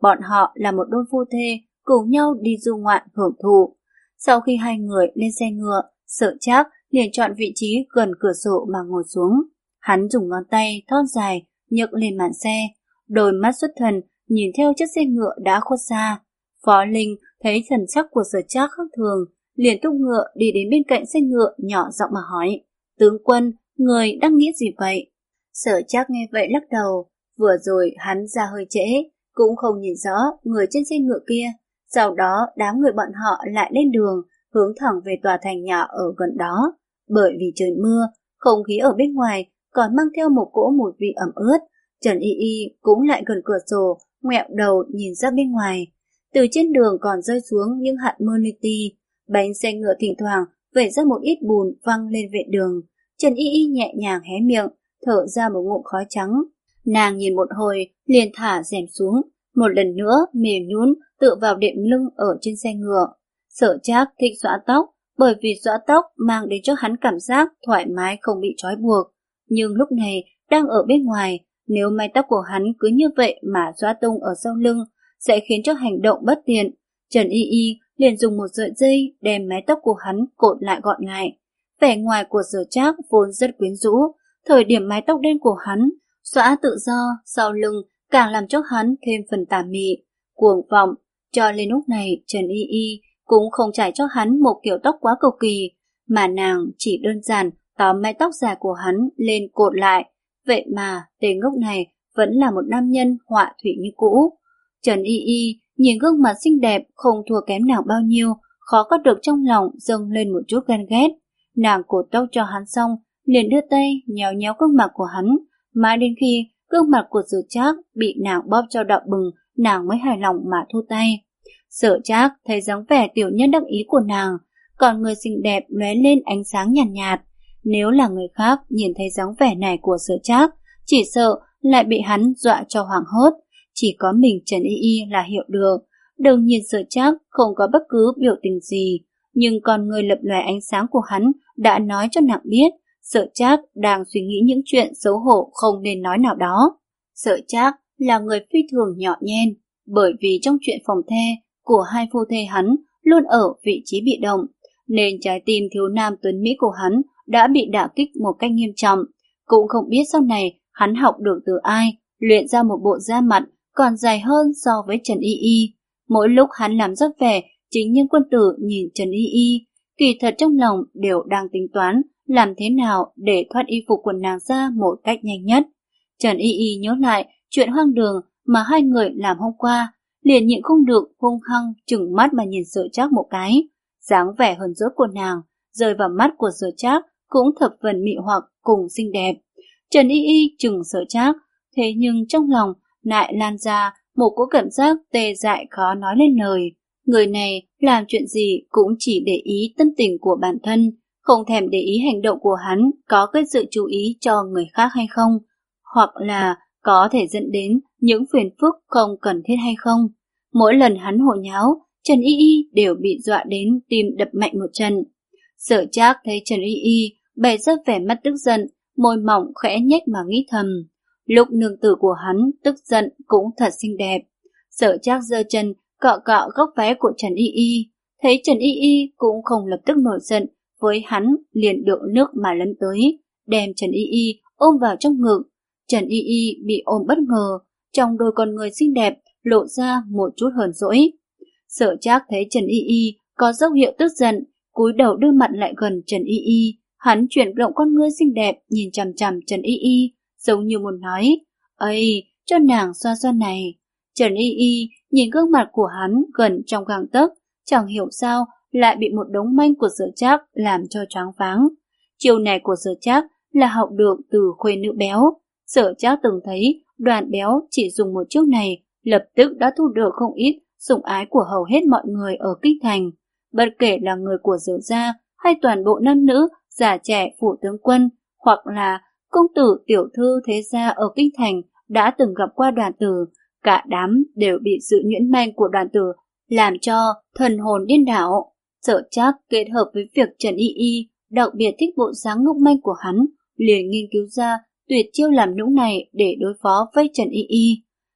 [SPEAKER 1] bọn họ là một đôi phu thê cùng nhau đi du ngoạn hưởng thụ. Sau khi hai người lên xe ngựa, Sở Trác liền chọn vị trí gần cửa sổ mà ngồi xuống. Hắn dùng ngón tay thon dài nhấc lên màn xe, đôi mắt xuất thần nhìn theo chiếc xe ngựa đã khuất xa. Phó Linh thấy thần sắc của Sở Trác khác thường, liền thúc ngựa đi đến bên cạnh xe ngựa, nhỏ giọng mà hỏi: "Tướng quân, người đang nghĩ gì vậy?" Sở Trác nghe vậy lắc đầu. Vừa rồi hắn ra hơi trễ, cũng không nhìn rõ người trên xe ngựa kia. Sau đó đám người bọn họ lại lên đường, hướng thẳng về tòa thành nhỏ ở gần đó. Bởi vì trời mưa, không khí ở bên ngoài còn mang theo một cỗ mùi vị ẩm ướt. Trần Y Y cũng lại gần cửa sổ, ngoẹo đầu nhìn ra bên ngoài. Từ trên đường còn rơi xuống những hạt mưa li ti. Bánh xe ngựa thỉnh thoảng vẩy ra một ít bùn văng lên vệ đường. Trần Y Y nhẹ nhàng hé miệng, thở ra một ngụm khói trắng. Nàng nhìn một hồi, liền thả rèm xuống, một lần nữa mềm nhũn tựa vào đệm lưng ở trên xe ngựa. Sở Trác thích xõa tóc, bởi vì xõa tóc mang đến cho hắn cảm giác thoải mái không bị trói buộc. Nhưng lúc này đang ở bên ngoài, nếu mái tóc của hắn cứ như vậy mà xõa tung ở sau lưng, sẽ khiến cho hành động bất tiện. Trần Y Y liền dùng một sợi dây đem mái tóc của hắn cột lại gọn lại. Vẻ ngoài của Sở Trác vốn rất quyến rũ, thời điểm mái tóc đen của hắn xõa tự do sau lưng càng làm cho hắn thêm phần tà mị, cuồng vọng. Cho đến lúc này Trần Y Y cũng không trải cho hắn một kiểu tóc quá cầu kỳ, mà nàng chỉ đơn giản tóm mái tóc dài của hắn lên cột lại. Vậy mà tên ngốc này vẫn là một nam nhân họa thủy như cũ. Trần Y Y nhìn gương mặt xinh đẹp không thua kém nào bao nhiêu, khó có được trong lòng dâng lên một chút ghen ghét. Nàng cột tóc cho hắn xong, liền đưa tay nhéo nhéo gương mặt của hắn, mãi đến khi gương mặt của Sở Trác bị nàng bóp cho đỏ bừng, nàng mới hài lòng mà thu tay. Sở Trác thấy dáng vẻ tiểu nhân đắc ý của nàng, còn người xinh đẹp lóe lên ánh sáng nhàn nhạt, nhạt. Nếu là người khác nhìn thấy dáng vẻ này của Sở Trác, chỉ sợ lại bị hắn dọa cho hoảng hốt. Chỉ có mình Trần Y Y là hiểu được. Đừng nhìn Sở Trác không có bất cứ biểu tình gì, nhưng con người lập lòe ánh sáng của hắn đã nói cho nàng biết Sở Trác đang suy nghĩ những chuyện xấu hổ không nên nói nào đó. Sở Trác là người phi thường nhỏ nhen, bởi vì trong chuyện phòng the của hai phu thê hắn luôn ở vị trí bị động, nên trái tim thiếu nam tuấn mỹ của hắn đã bị đả kích một cách nghiêm trọng. Cũng không biết sau này hắn học được từ ai, luyện ra một bộ da mặt còn dài hơn so với Trần Y Y. Mỗi lúc hắn làm rất vẻ chính nhân quân tử nhìn Trần Y Y, kỳ thật trong lòng đều đang tính toán làm thế nào để thoát y phục quần nàng ra một cách nhanh nhất. Trần Y Y nhớ lại chuyện hoang đường mà hai người làm hôm qua, liền nhịn không được hung hăng trừng mắt mà nhìn Sở Trác một cái. Dáng vẻ hờn dỗi của nàng rơi vào mắt của Sở Trác cũng thập phần mị hoặc cùng xinh đẹp. Trần Y Y trừng Sở Trác, thế nhưng trong lòng lại lan ra một cỗ cảm giác tê dại khó nói lên lời. Người này làm chuyện gì cũng chỉ để ý tâm tình của bản thân, không thèm để ý hành động của hắn có gây sự chú ý cho người khác hay không, hoặc là có thể dẫn đến những phiền phức không cần thiết hay không. Mỗi lần hắn hồ nháo, Trần Y Y đều bị dọa đến tim đập mạnh một trận. Sở Trác thấy Trần Y Y bày ra vẻ mặt tức giận, môi mỏng khẽ nhếch mà nghĩ thầm. Lúc nương tử của hắn tức giận cũng thật xinh đẹp. Sở Trác giơ chân cọ cọ góc váy của Trần Y Y, thấy Trần Y Y cũng không lập tức nổi giận với hắn, liền đựng nước mà lấn tới, đem Trần Y Y ôm vào trong ngực. Trần Y Y bị ôm bất ngờ, trong đôi con người xinh đẹp lộ ra một chút hờn dỗi. Sở Trác thấy Trần Y Y có dấu hiệu tức giận, cúi đầu đưa mặt lại gần Trần Y Y, hắn chuyển động con ngươi xinh đẹp nhìn chằm chằm Trần Y Y, giống như muốn nói: "Ây, cho nàng xoa xoa này." Trần Y Y nhìn gương mặt của hắn gần trong gang tấc, chẳng hiểu sao lại bị một đống manh của Sở Trác làm cho choáng váng. Chiêu này của Sở Trác là học được từ khuê nữ béo. Sở Trác từng thấy Đoàn Béo chỉ dùng một chiêu này, lập tức đã thu được không ít sủng ái của hầu hết mọi người ở kinh thành. Bất kể là người của Sở gia hay toàn bộ nam nữ, già trẻ phủ tướng quân, hoặc là công tử tiểu thư thế gia ở kinh thành đã từng gặp qua Đoàn Tử, cả đám đều bị sự nhuyễn manh của Đoàn Tử làm cho thần hồn điên đảo. Sở Trác kết hợp với việc Trần Y Y đặc biệt thích bộ dáng ngốc manh của hắn, liền nghiên cứu ra tuyệt chiêu làm nũng này để đối phó với Trần Y Y.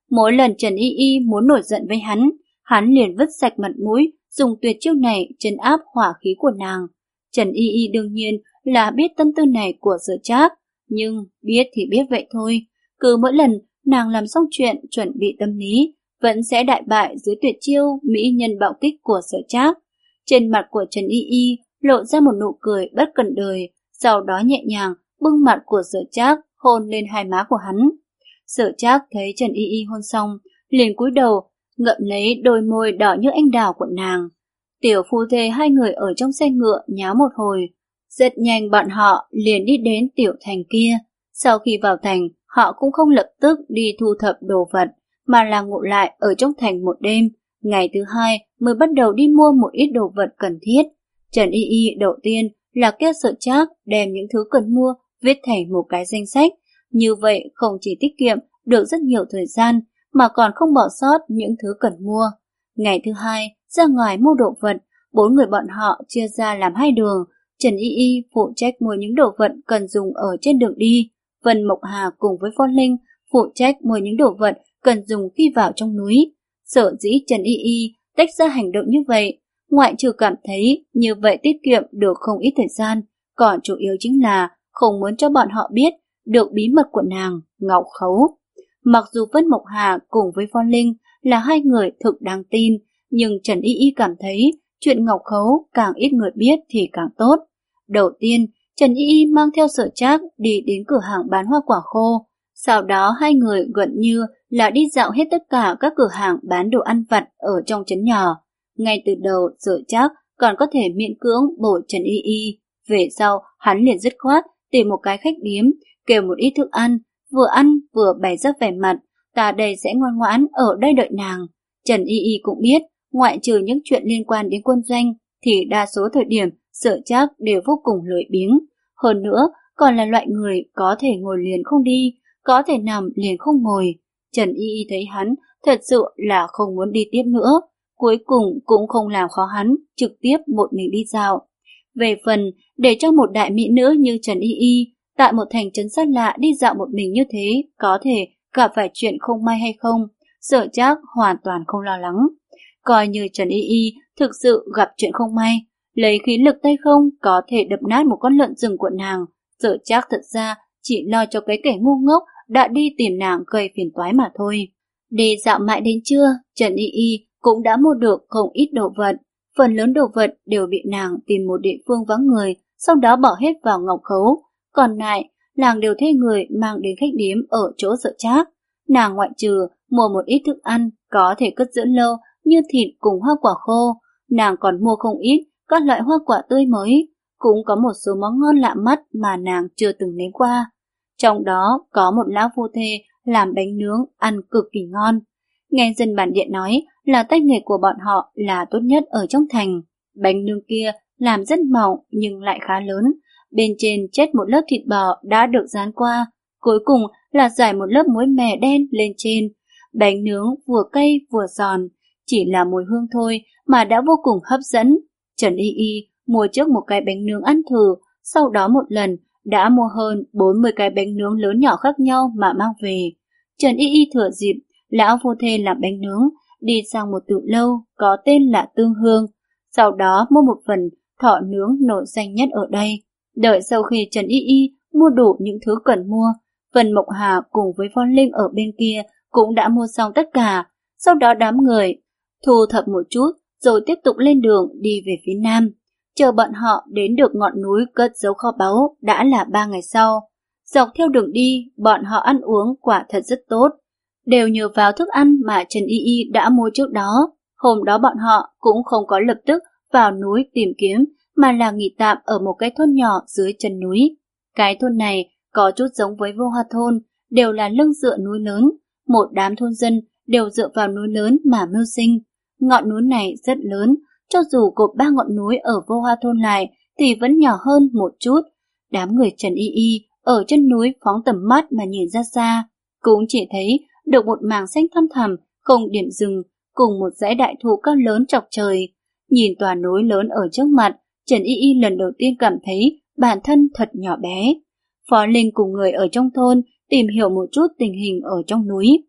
[SPEAKER 1] Mỗi lần Trần Y Y muốn nổi giận với hắn, hắn liền vứt sạch mặt mũi, dùng tuyệt chiêu này trấn áp hỏa khí của nàng. Trần Y Y đương nhiên là biết tâm tư này của Sở Trác, nhưng biết thì biết vậy thôi. Cứ mỗi lần nàng làm xong chuyện chuẩn bị tâm lý, vẫn sẽ đại bại dưới tuyệt chiêu mỹ nhân bạo kích của Sở Trác. Trên mặt của Trần Y Y lộ ra một nụ cười bất cần đời, sau đó nhẹ nhàng bưng mặt của Sở Trác hôn lên hai má của hắn. Sở Trác thấy Trần Y Y hôn xong, liền cúi đầu ngậm lấy đôi môi đỏ như anh đào của nàng. Tiểu phu thê hai người ở trong xe ngựa nháo một hồi, rất nhanh bọn họ liền đi đến tiểu thành kia. Sau khi vào thành, họ cũng không lập tức đi thu thập đồ vật, mà là ngủ lại ở trong thành một đêm. Ngày thứ hai mới bắt đầu đi mua một ít đồ vật cần thiết. Trần Y Y đầu tiên là kêu Sở Trác đem những thứ cần mua viết thành một cái danh sách. Như vậy không chỉ tiết kiệm được rất nhiều thời gian, mà còn không bỏ sót những thứ cần mua. Ngày thứ hai, ra ngoài mua đồ vật, bốn người bọn họ chia ra làm hai đường. Trần Y Y phụ trách mua những đồ vật cần dùng ở trên đường đi. Vân Mộc Hà cùng với Phong Linh phụ trách mua những đồ vật cần dùng khi vào trong núi. Sở dĩ Trần Y Y tách ra hành động như vậy, ngoại trừ cảm thấy như vậy tiết kiệm được không ít thời gian, còn chủ yếu chính là không muốn cho bọn họ biết được bí mật của nàng, Ngọc Khấu. Mặc dù Vân Mộc Hà cùng với Phong Linh là hai người thực đáng tin, nhưng Trần Y Y cảm thấy chuyện Ngọc Khấu càng ít người biết thì càng tốt. Đầu tiên, Trần Y Y mang theo Sở Trác đi đến cửa hàng bán hoa quả khô. Sau đó hai người gần như là đi dạo hết tất cả các cửa hàng bán đồ ăn vặt ở trong trấn nhỏ. Ngay từ đầu, Sở Trác còn có thể miễn cưỡng bồi Trần Y Y. Về sau, hắn liền dứt khoát tìm một cái khách điếm, kêu một ít thức ăn, vừa ăn vừa bày ra vẻ mặt, ta đây sẽ ngoan ngoãn ở đây đợi nàng. Trần Y Y cũng biết, ngoại trừ những chuyện liên quan đến quân doanh, thì đa số thời điểm Sở Trác đều vô cùng lười biếng. Hơn nữa, còn là loại người có thể ngồi liền không đi, có thể nằm liền không ngồi. Trần Y Y thấy hắn thật sự là không muốn đi tiếp nữa, cuối cùng cũng không làm khó hắn, trực tiếp một mình đi dạo. Về phần, để cho một đại mỹ nữ như Trần Y Y tại một thành trấn xa lạ đi dạo một mình như thế, có thể gặp phải chuyện không may hay không, Sở Trác hoàn toàn không lo lắng. Coi như Trần Y Y thực sự gặp chuyện không may, lấy khí lực tay không có thể đập nát một con lợn rừng của nàng, Sở Trác thật ra chỉ lo cho cái kẻ ngu ngốc đã đi tìm nàng gây phiền toái mà thôi. Đi dạo mãi đến trưa, Trần Y Y cũng đã mua được không ít đồ vật. Phần lớn đồ vật đều bị nàng tìm một địa phương vắng người, sau đó bỏ hết vào Ngọc Khấu. Còn lại, nàng đều thuê người mang đến khách điếm ở chỗ Sở Trác. Nàng ngoại trừ mua một ít thức ăn có thể cất giữ lâu như thịt cùng hoa quả khô, nàng còn mua không ít các loại hoa quả tươi mới, cũng có một số món ngon lạ mắt mà nàng chưa từng nếm qua. Trong đó có một lão phu thê làm bánh nướng ăn cực kỳ ngon. Nghe dân bản địa nói là tay nghề của bọn họ là tốt nhất ở trong thành. Bánh nướng kia làm rất mỏng nhưng lại khá lớn, bên trên chất một lớp thịt bò đã được rán qua, cuối cùng là rải một lớp muối mè đen lên trên. Bánh nướng vừa cay vừa giòn, chỉ là mùi hương thôi mà đã vô cùng hấp dẫn. Trần Y Y mua trước một cái bánh nướng ăn thử, sau đó một lần đã mua hơn bốn mươi cái bánh nướng lớn nhỏ khác nhau mà mang về. Trần Y Y thừa dịp lão phu thê làm bánh nướng, đi sang một tiểu lâu có tên là Tương Hương, sau đó mua một phần thọ nướng nổi danh nhất ở đây. Đợi sau khi Trần Y Y mua đủ những thứ cần mua, Vân Mộc Hà cùng với Phong Linh ở bên kia cũng đã mua xong tất cả. Sau đó đám người thu thập một chút rồi tiếp tục lên đường đi về phía nam. Chờ bọn họ đến được ngọn núi cất giấu kho báu đã là ba ngày sau. Dọc theo đường đi, bọn họ ăn uống quả thật rất tốt, đều nhờ vào thức ăn mà Trần Y Y đã mua trước đó. Hôm đó bọn họ cũng không có lập tức vào núi tìm kiếm, mà là nghỉ tạm ở một cái thôn nhỏ dưới chân núi. Cái thôn này có chút giống với Vô Hoa thôn, đều là lưng dựa núi lớn, một đám thôn dân đều dựa vào núi lớn mà mưu sinh. Ngọn núi này rất lớn, cho dù gộp ba ngọn núi ở Vô Hoa thôn lại thì vẫn nhỏ hơn một chút. Đám người Trần Y Y ở chân núi phóng tầm mắt mà nhìn ra xa, cũng chỉ thấy được một mảng xanh thăm thẳm, không điểm dừng, cùng một dãy đại thụ cao lớn chọc trời. Nhìn tòa núi lớn ở trước mặt, Trần Y Y lần đầu tiên cảm thấy bản thân thật nhỏ bé. Phó Linh cùng người ở trong thôn tìm hiểu một chút tình hình ở trong núi.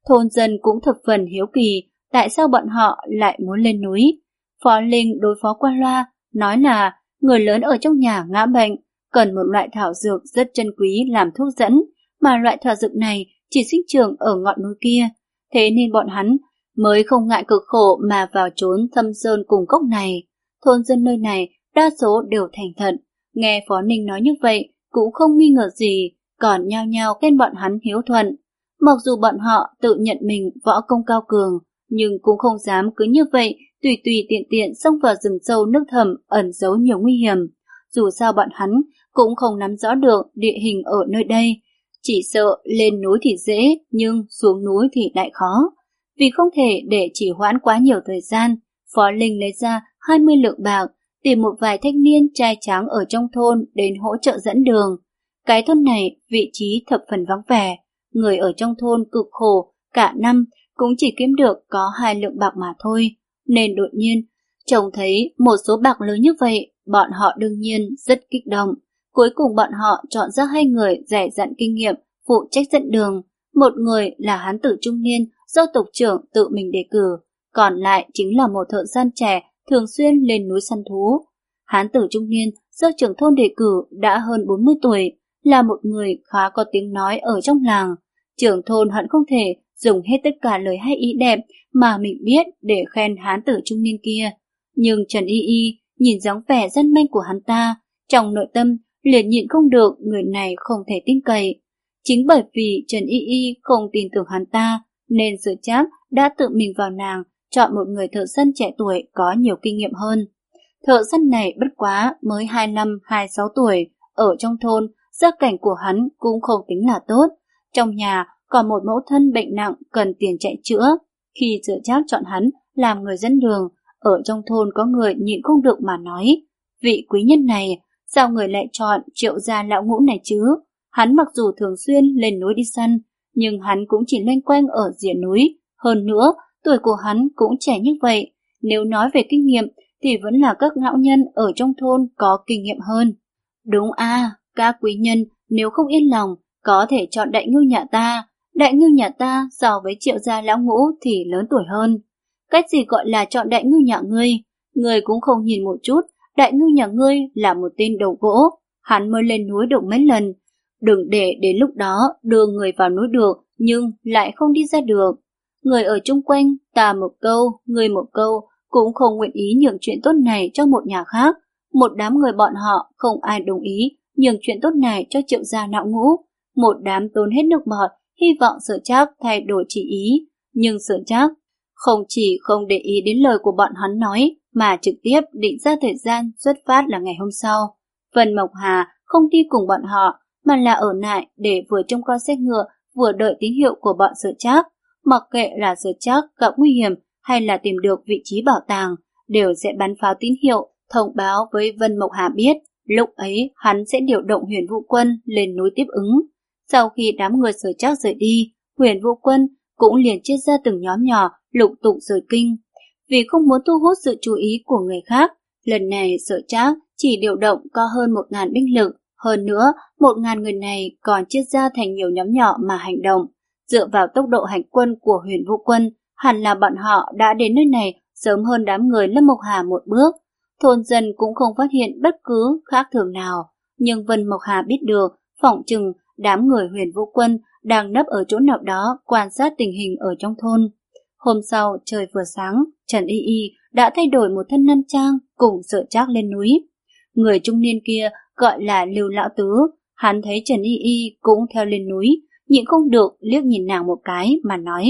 [SPEAKER 1] Thôn dân cũng thập phần hiếu kỳ tại sao bọn họ lại muốn lên núi. Phó Linh đối phó qua loa, nói là người lớn ở trong nhà ngã bệnh, cần một loại thảo dược rất chân quý làm thuốc dẫn, mà loại thảo dược này chỉ sinh trưởng ở ngọn núi kia. Thế nên bọn hắn mới không ngại cực khổ mà vào trốn thâm sơn cùng cốc này. Thôn dân nơi này đa số đều thành thật, nghe Phó Ninh nói như vậy cũng không nghi ngờ gì, còn nhao nhao khen bọn hắn hiếu thuận. Mặc dù bọn họ tự nhận mình võ công cao cường, nhưng cũng không dám cứ như vậy tùy tùy tiện tiện xông vào rừng sâu nước thẳm ẩn giấu nhiều nguy hiểm. Dù sao bọn hắn cũng không nắm rõ được địa hình ở nơi đây, chỉ sợ lên núi thì dễ nhưng xuống núi thì lại khó. Vì không thể để trì hoãn quá nhiều thời gian, Phó Linh lấy ra hai mươi lượng bạc, tìm một vài thanh niên trai tráng ở trong thôn đến hỗ trợ dẫn đường. Cái thôn này vị trí thập phần vắng vẻ, người ở trong thôn cực khổ cả năm cũng chỉ kiếm được có hai lượng bạc mà thôi, nên đột nhiên trông thấy một số bạc lớn như vậy, bọn họ đương nhiên rất kích động. Cuối cùng bọn họ chọn ra hai người dày dặn kinh nghiệm phụ trách dẫn đường. Một người là hán tử trung niên do tộc trưởng tự mình đề cử, còn lại chính là một thợ săn trẻ thường xuyên lên núi săn thú. Hán tử trung niên do trưởng thôn đề cử đã hơn bốn mươi tuổi, là một người khá có tiếng nói ở trong làng. Trưởng thôn hận không thể dùng hết tất cả lời hay ý đẹp mà mình biết để khen hán tử trung niên kia. Nhưng Trần Y Y nhìn dáng vẻ dân manh của hắn ta, trong nội tâm liền nhịn không được người này không thể tin cậy. Chính bởi vì Trần Y Y không tin tưởng hắn ta, nên Sở Trác đã tự mình vào nàng, chọn một người thợ săn trẻ tuổi có nhiều kinh nghiệm hơn. Thợ săn này bất quá mới hai năm hai sáu tuổi, ở trong thôn, gia cảnh của hắn cũng không tính là tốt. Trong nhà còn một mẫu thân bệnh nặng cần tiền chạy chữa. Khi Sở Trác chọn hắn làm người dẫn đường, ở trong thôn có người nhịn không được mà nói, vị quý nhân này, sao người lại chọn Triệu gia lão ngũ này chứ? Hắn mặc dù thường xuyên lên núi đi săn, nhưng hắn cũng chỉ loanh quanh ở rìa núi. Hơn nữa, tuổi của hắn cũng trẻ như vậy. Nếu nói về kinh nghiệm thì vẫn là các lão nhân ở trong thôn có kinh nghiệm hơn. Đúng a, các quý nhân nếu không yên lòng có thể chọn đại ngưu nhà ta. Đại ngưu nhà ta so với Triệu gia lão ngũ thì lớn tuổi hơn. Cách gì gọi là chọn đại ngưu nhà ngươi? Ngươi cũng không nhìn một chút, đại ngưu nhà ngươi là một tên đầu gỗ. Hắn mới lên núi được mấy lần. Đừng để đến lúc đó đưa người vào núi được, nhưng lại không đi ra được. Người ở chung quanh, ta một câu, người một câu, cũng không nguyện ý nhường chuyện tốt này cho một nhà khác. Một đám người bọn họ không ai đồng ý nhường chuyện tốt này cho Triệu gia lão ngũ. Một đám tốn hết nước bọt, hy vọng Sở Trác thay đổi chỉ ý. Nhưng Sở Trác không chỉ không để ý đến lời của bọn hắn nói, mà trực tiếp định ra thời gian xuất phát là ngày hôm sau. Vân Mộc Hà không đi cùng bọn họ, mà là ở lại để vừa trông coi xe ngựa, vừa đợi tín hiệu của bọn Sở Trác. Mặc kệ là Sở Trác gặp nguy hiểm hay là tìm được vị trí bảo tàng, đều sẽ bắn pháo tín hiệu, thông báo với Vân Mộc Hà biết. Lúc ấy hắn sẽ điều động Huyền Vũ Quân lên núi tiếp ứng. Sau khi đám người Sở Trác rời đi, Huyền Vũ Quân cũng liền chia ra từng nhóm nhỏ lục tục rời kinh. Vì không muốn thu hút sự chú ý của người khác, lần này Sở Trác chỉ điều động có hơn một ngàn binh lực. Hơn nữa, một ngàn người này còn chia ra thành nhiều nhóm nhỏ mà hành động. Dựa vào tốc độ hành quân của Huyền Vũ Quân, hẳn là bọn họ đã đến nơi này sớm hơn đám người Lâm Mộc Hà một bước. Thôn dân cũng không phát hiện bất cứ khác thường nào. Nhưng Vân Mộc Hà biết được, phỏng chừng đám người Huyền Vũ Quân đang nấp ở chỗ nào đó quan sát tình hình ở trong thôn. Hôm sau, trời vừa sáng, Trần Y Y đã thay đổi một thân nam trang cùng Sở Trác lên núi. Người trung niên kia gọi là Lưu Lão Tứ, hắn thấy Trần Y Y cũng theo lên núi, nhịn không được liếc nhìn nàng một cái mà nói: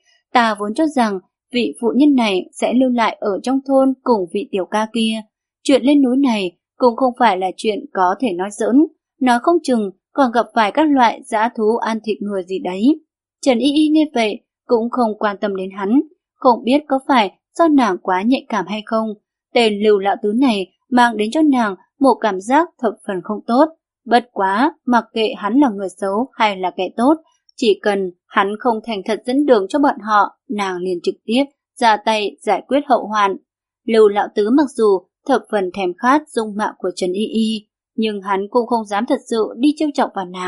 [SPEAKER 1] ta vốn cho rằng vị phụ nhân này sẽ lưu lại ở trong thôn cùng vị tiểu ca kia. Chuyện lên núi này cũng không phải là chuyện có thể nói giỡn, nói không chừng còn gặp phải các loại dã thú ăn thịt người gì đấy. Trần Y Y nghe vậy cũng không quan tâm đến hắn, không biết có phải do nàng quá nhạy cảm hay không. Tên Lưu Lão Tứ này mang đến cho nàng một cảm giác thập phần không tốt. Bất quá, mặc kệ hắn là người xấu hay là kẻ tốt, chỉ cần hắn không thành thật dẫn đường cho bọn họ, nàng liền trực tiếp ra tay giải quyết hậu hoạn. Lưu Lão Tứ mặc dù thập phần thèm khát dung mạo của Trần Y Y, nhưng hắn cũng không dám thật sự đi trêu chọc vào nàng.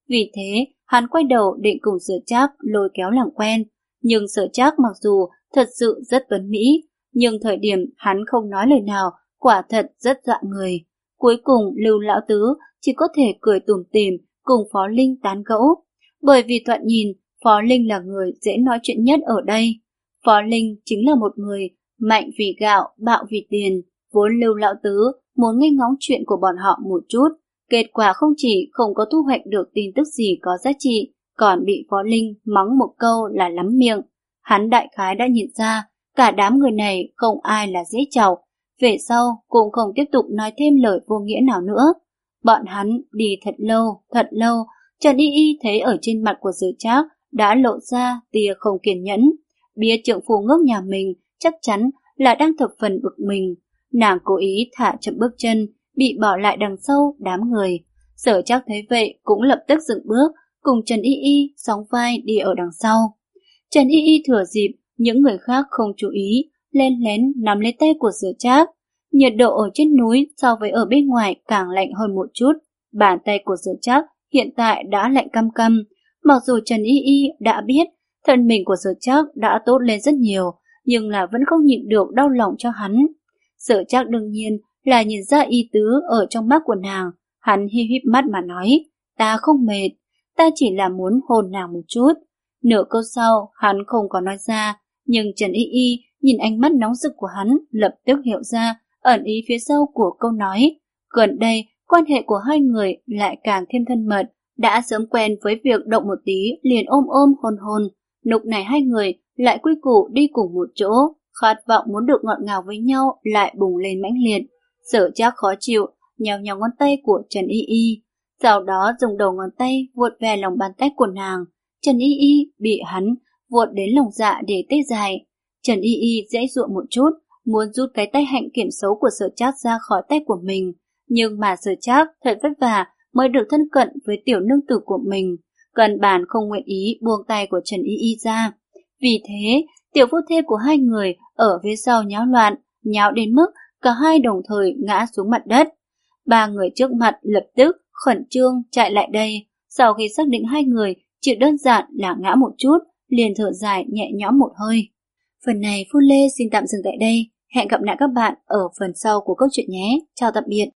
[SPEAKER 1] Vì thế, hắn quay đầu định cùng Sở Trác lôi kéo làm quen. Nhưng Sở Trác mặc dù thật sự rất tuấn mỹ, nhưng thời điểm hắn không nói lời nào, quả thật rất dọa người. Cuối cùng Lưu Lão Tứ chỉ có thể cười tủm tỉm cùng Phó Linh tán gẫu. Bởi vì thoạt nhìn, Phó Linh là người dễ nói chuyện nhất ở đây. Phó Linh chính là một người mạnh vì gạo, bạo vì tiền. Vốn Lưu Lão Tứ muốn nghe ngóng chuyện của bọn họ một chút. Kết quả không chỉ không có thu hoạch được tin tức gì có giá trị, còn bị Phó Linh mắng một câu là lắm miệng. Hắn đại khái đã nhìn ra, cả đám người này không ai là dễ chọc. Về sau cũng không tiếp tục nói thêm lời vô nghĩa nào nữa. Bọn hắn đi thật lâu, thật lâu, Trần Y Y thấy ở trên mặt của Sở Trác đã lộ ra tia không kiên nhẫn. Bia trượng phu ngốc nhà mình chắc chắn là đang thập phần bực mình. Nàng cố ý thả chậm bước chân, bị bỏ lại đằng sau đám người. Sở Trác thấy vậy cũng lập tức dừng bước, cùng Trần Y Y sóng vai đi ở đằng sau. Trần Y Y thừa dịp những người khác không chú ý, len lén nắm lấy tay của Sở Trác. Nhiệt độ ở trên núi so với ở bên ngoài càng lạnh hơn một chút. Bàn tay của Sở Trác hiện tại đã lạnh căm căm. Mặc dù Trần Y Y đã biết thân mình của Sở Trác đã tốt lên rất nhiều, nhưng là vẫn không nhịn được đau lòng cho hắn. Sở Trác đương nhiên là nhìn ra ý tứ ở trong mắt của nàng. Hắn hi híp mắt mà nói, ta không mệt, ta chỉ là muốn hôn nàng một chút. Nửa câu sau hắn không có nói ra, nhưng Trần Y Y nhìn ánh mắt nóng rực của hắn lập tức hiểu ra ẩn ý phía sau của câu nói. Gần đây quan hệ của hai người lại càng thêm thân mật, đã sớm quen với việc động một tí liền ôm ôm hôn hôn. Lúc này hai người lại quy củ đi cùng một chỗ, khát vọng muốn được ngọt ngào với nhau lại bùng lên mãnh liệt. Sở Trác khó chịu, nhéo nhéo ngón tay của Trần Y Y, sau đó dùng đầu ngón tay vuốt về lòng bàn tay của nàng. Trần Y Y bị hắn vuốt đến lòng dạ để tê dài. Trần Y Y dễ dụa một chút, muốn rút cái tay hạnh kiểm xấu của Sở Trác ra khỏi tay của mình, nhưng mà Sở Trác thật vất vả mới được thân cận với tiểu nương tử của mình, căn bản không nguyện ý buông tay của Trần Y Y ra. Vì thế, tiểu phu thê của hai người ở phía sau nháo loạn, nháo đến mức cả hai đồng thời ngã xuống mặt đất. Ba người trước mặt lập tức khẩn trương chạy lại đây, sau khi xác định hai người chỉ đơn giản là ngã một chút, liền thở dài nhẹ nhõm một hơi. Phần này Phu Lê xin tạm dừng tại đây, hẹn gặp lại các bạn ở phần sau của câu chuyện nhé. Chào tạm biệt.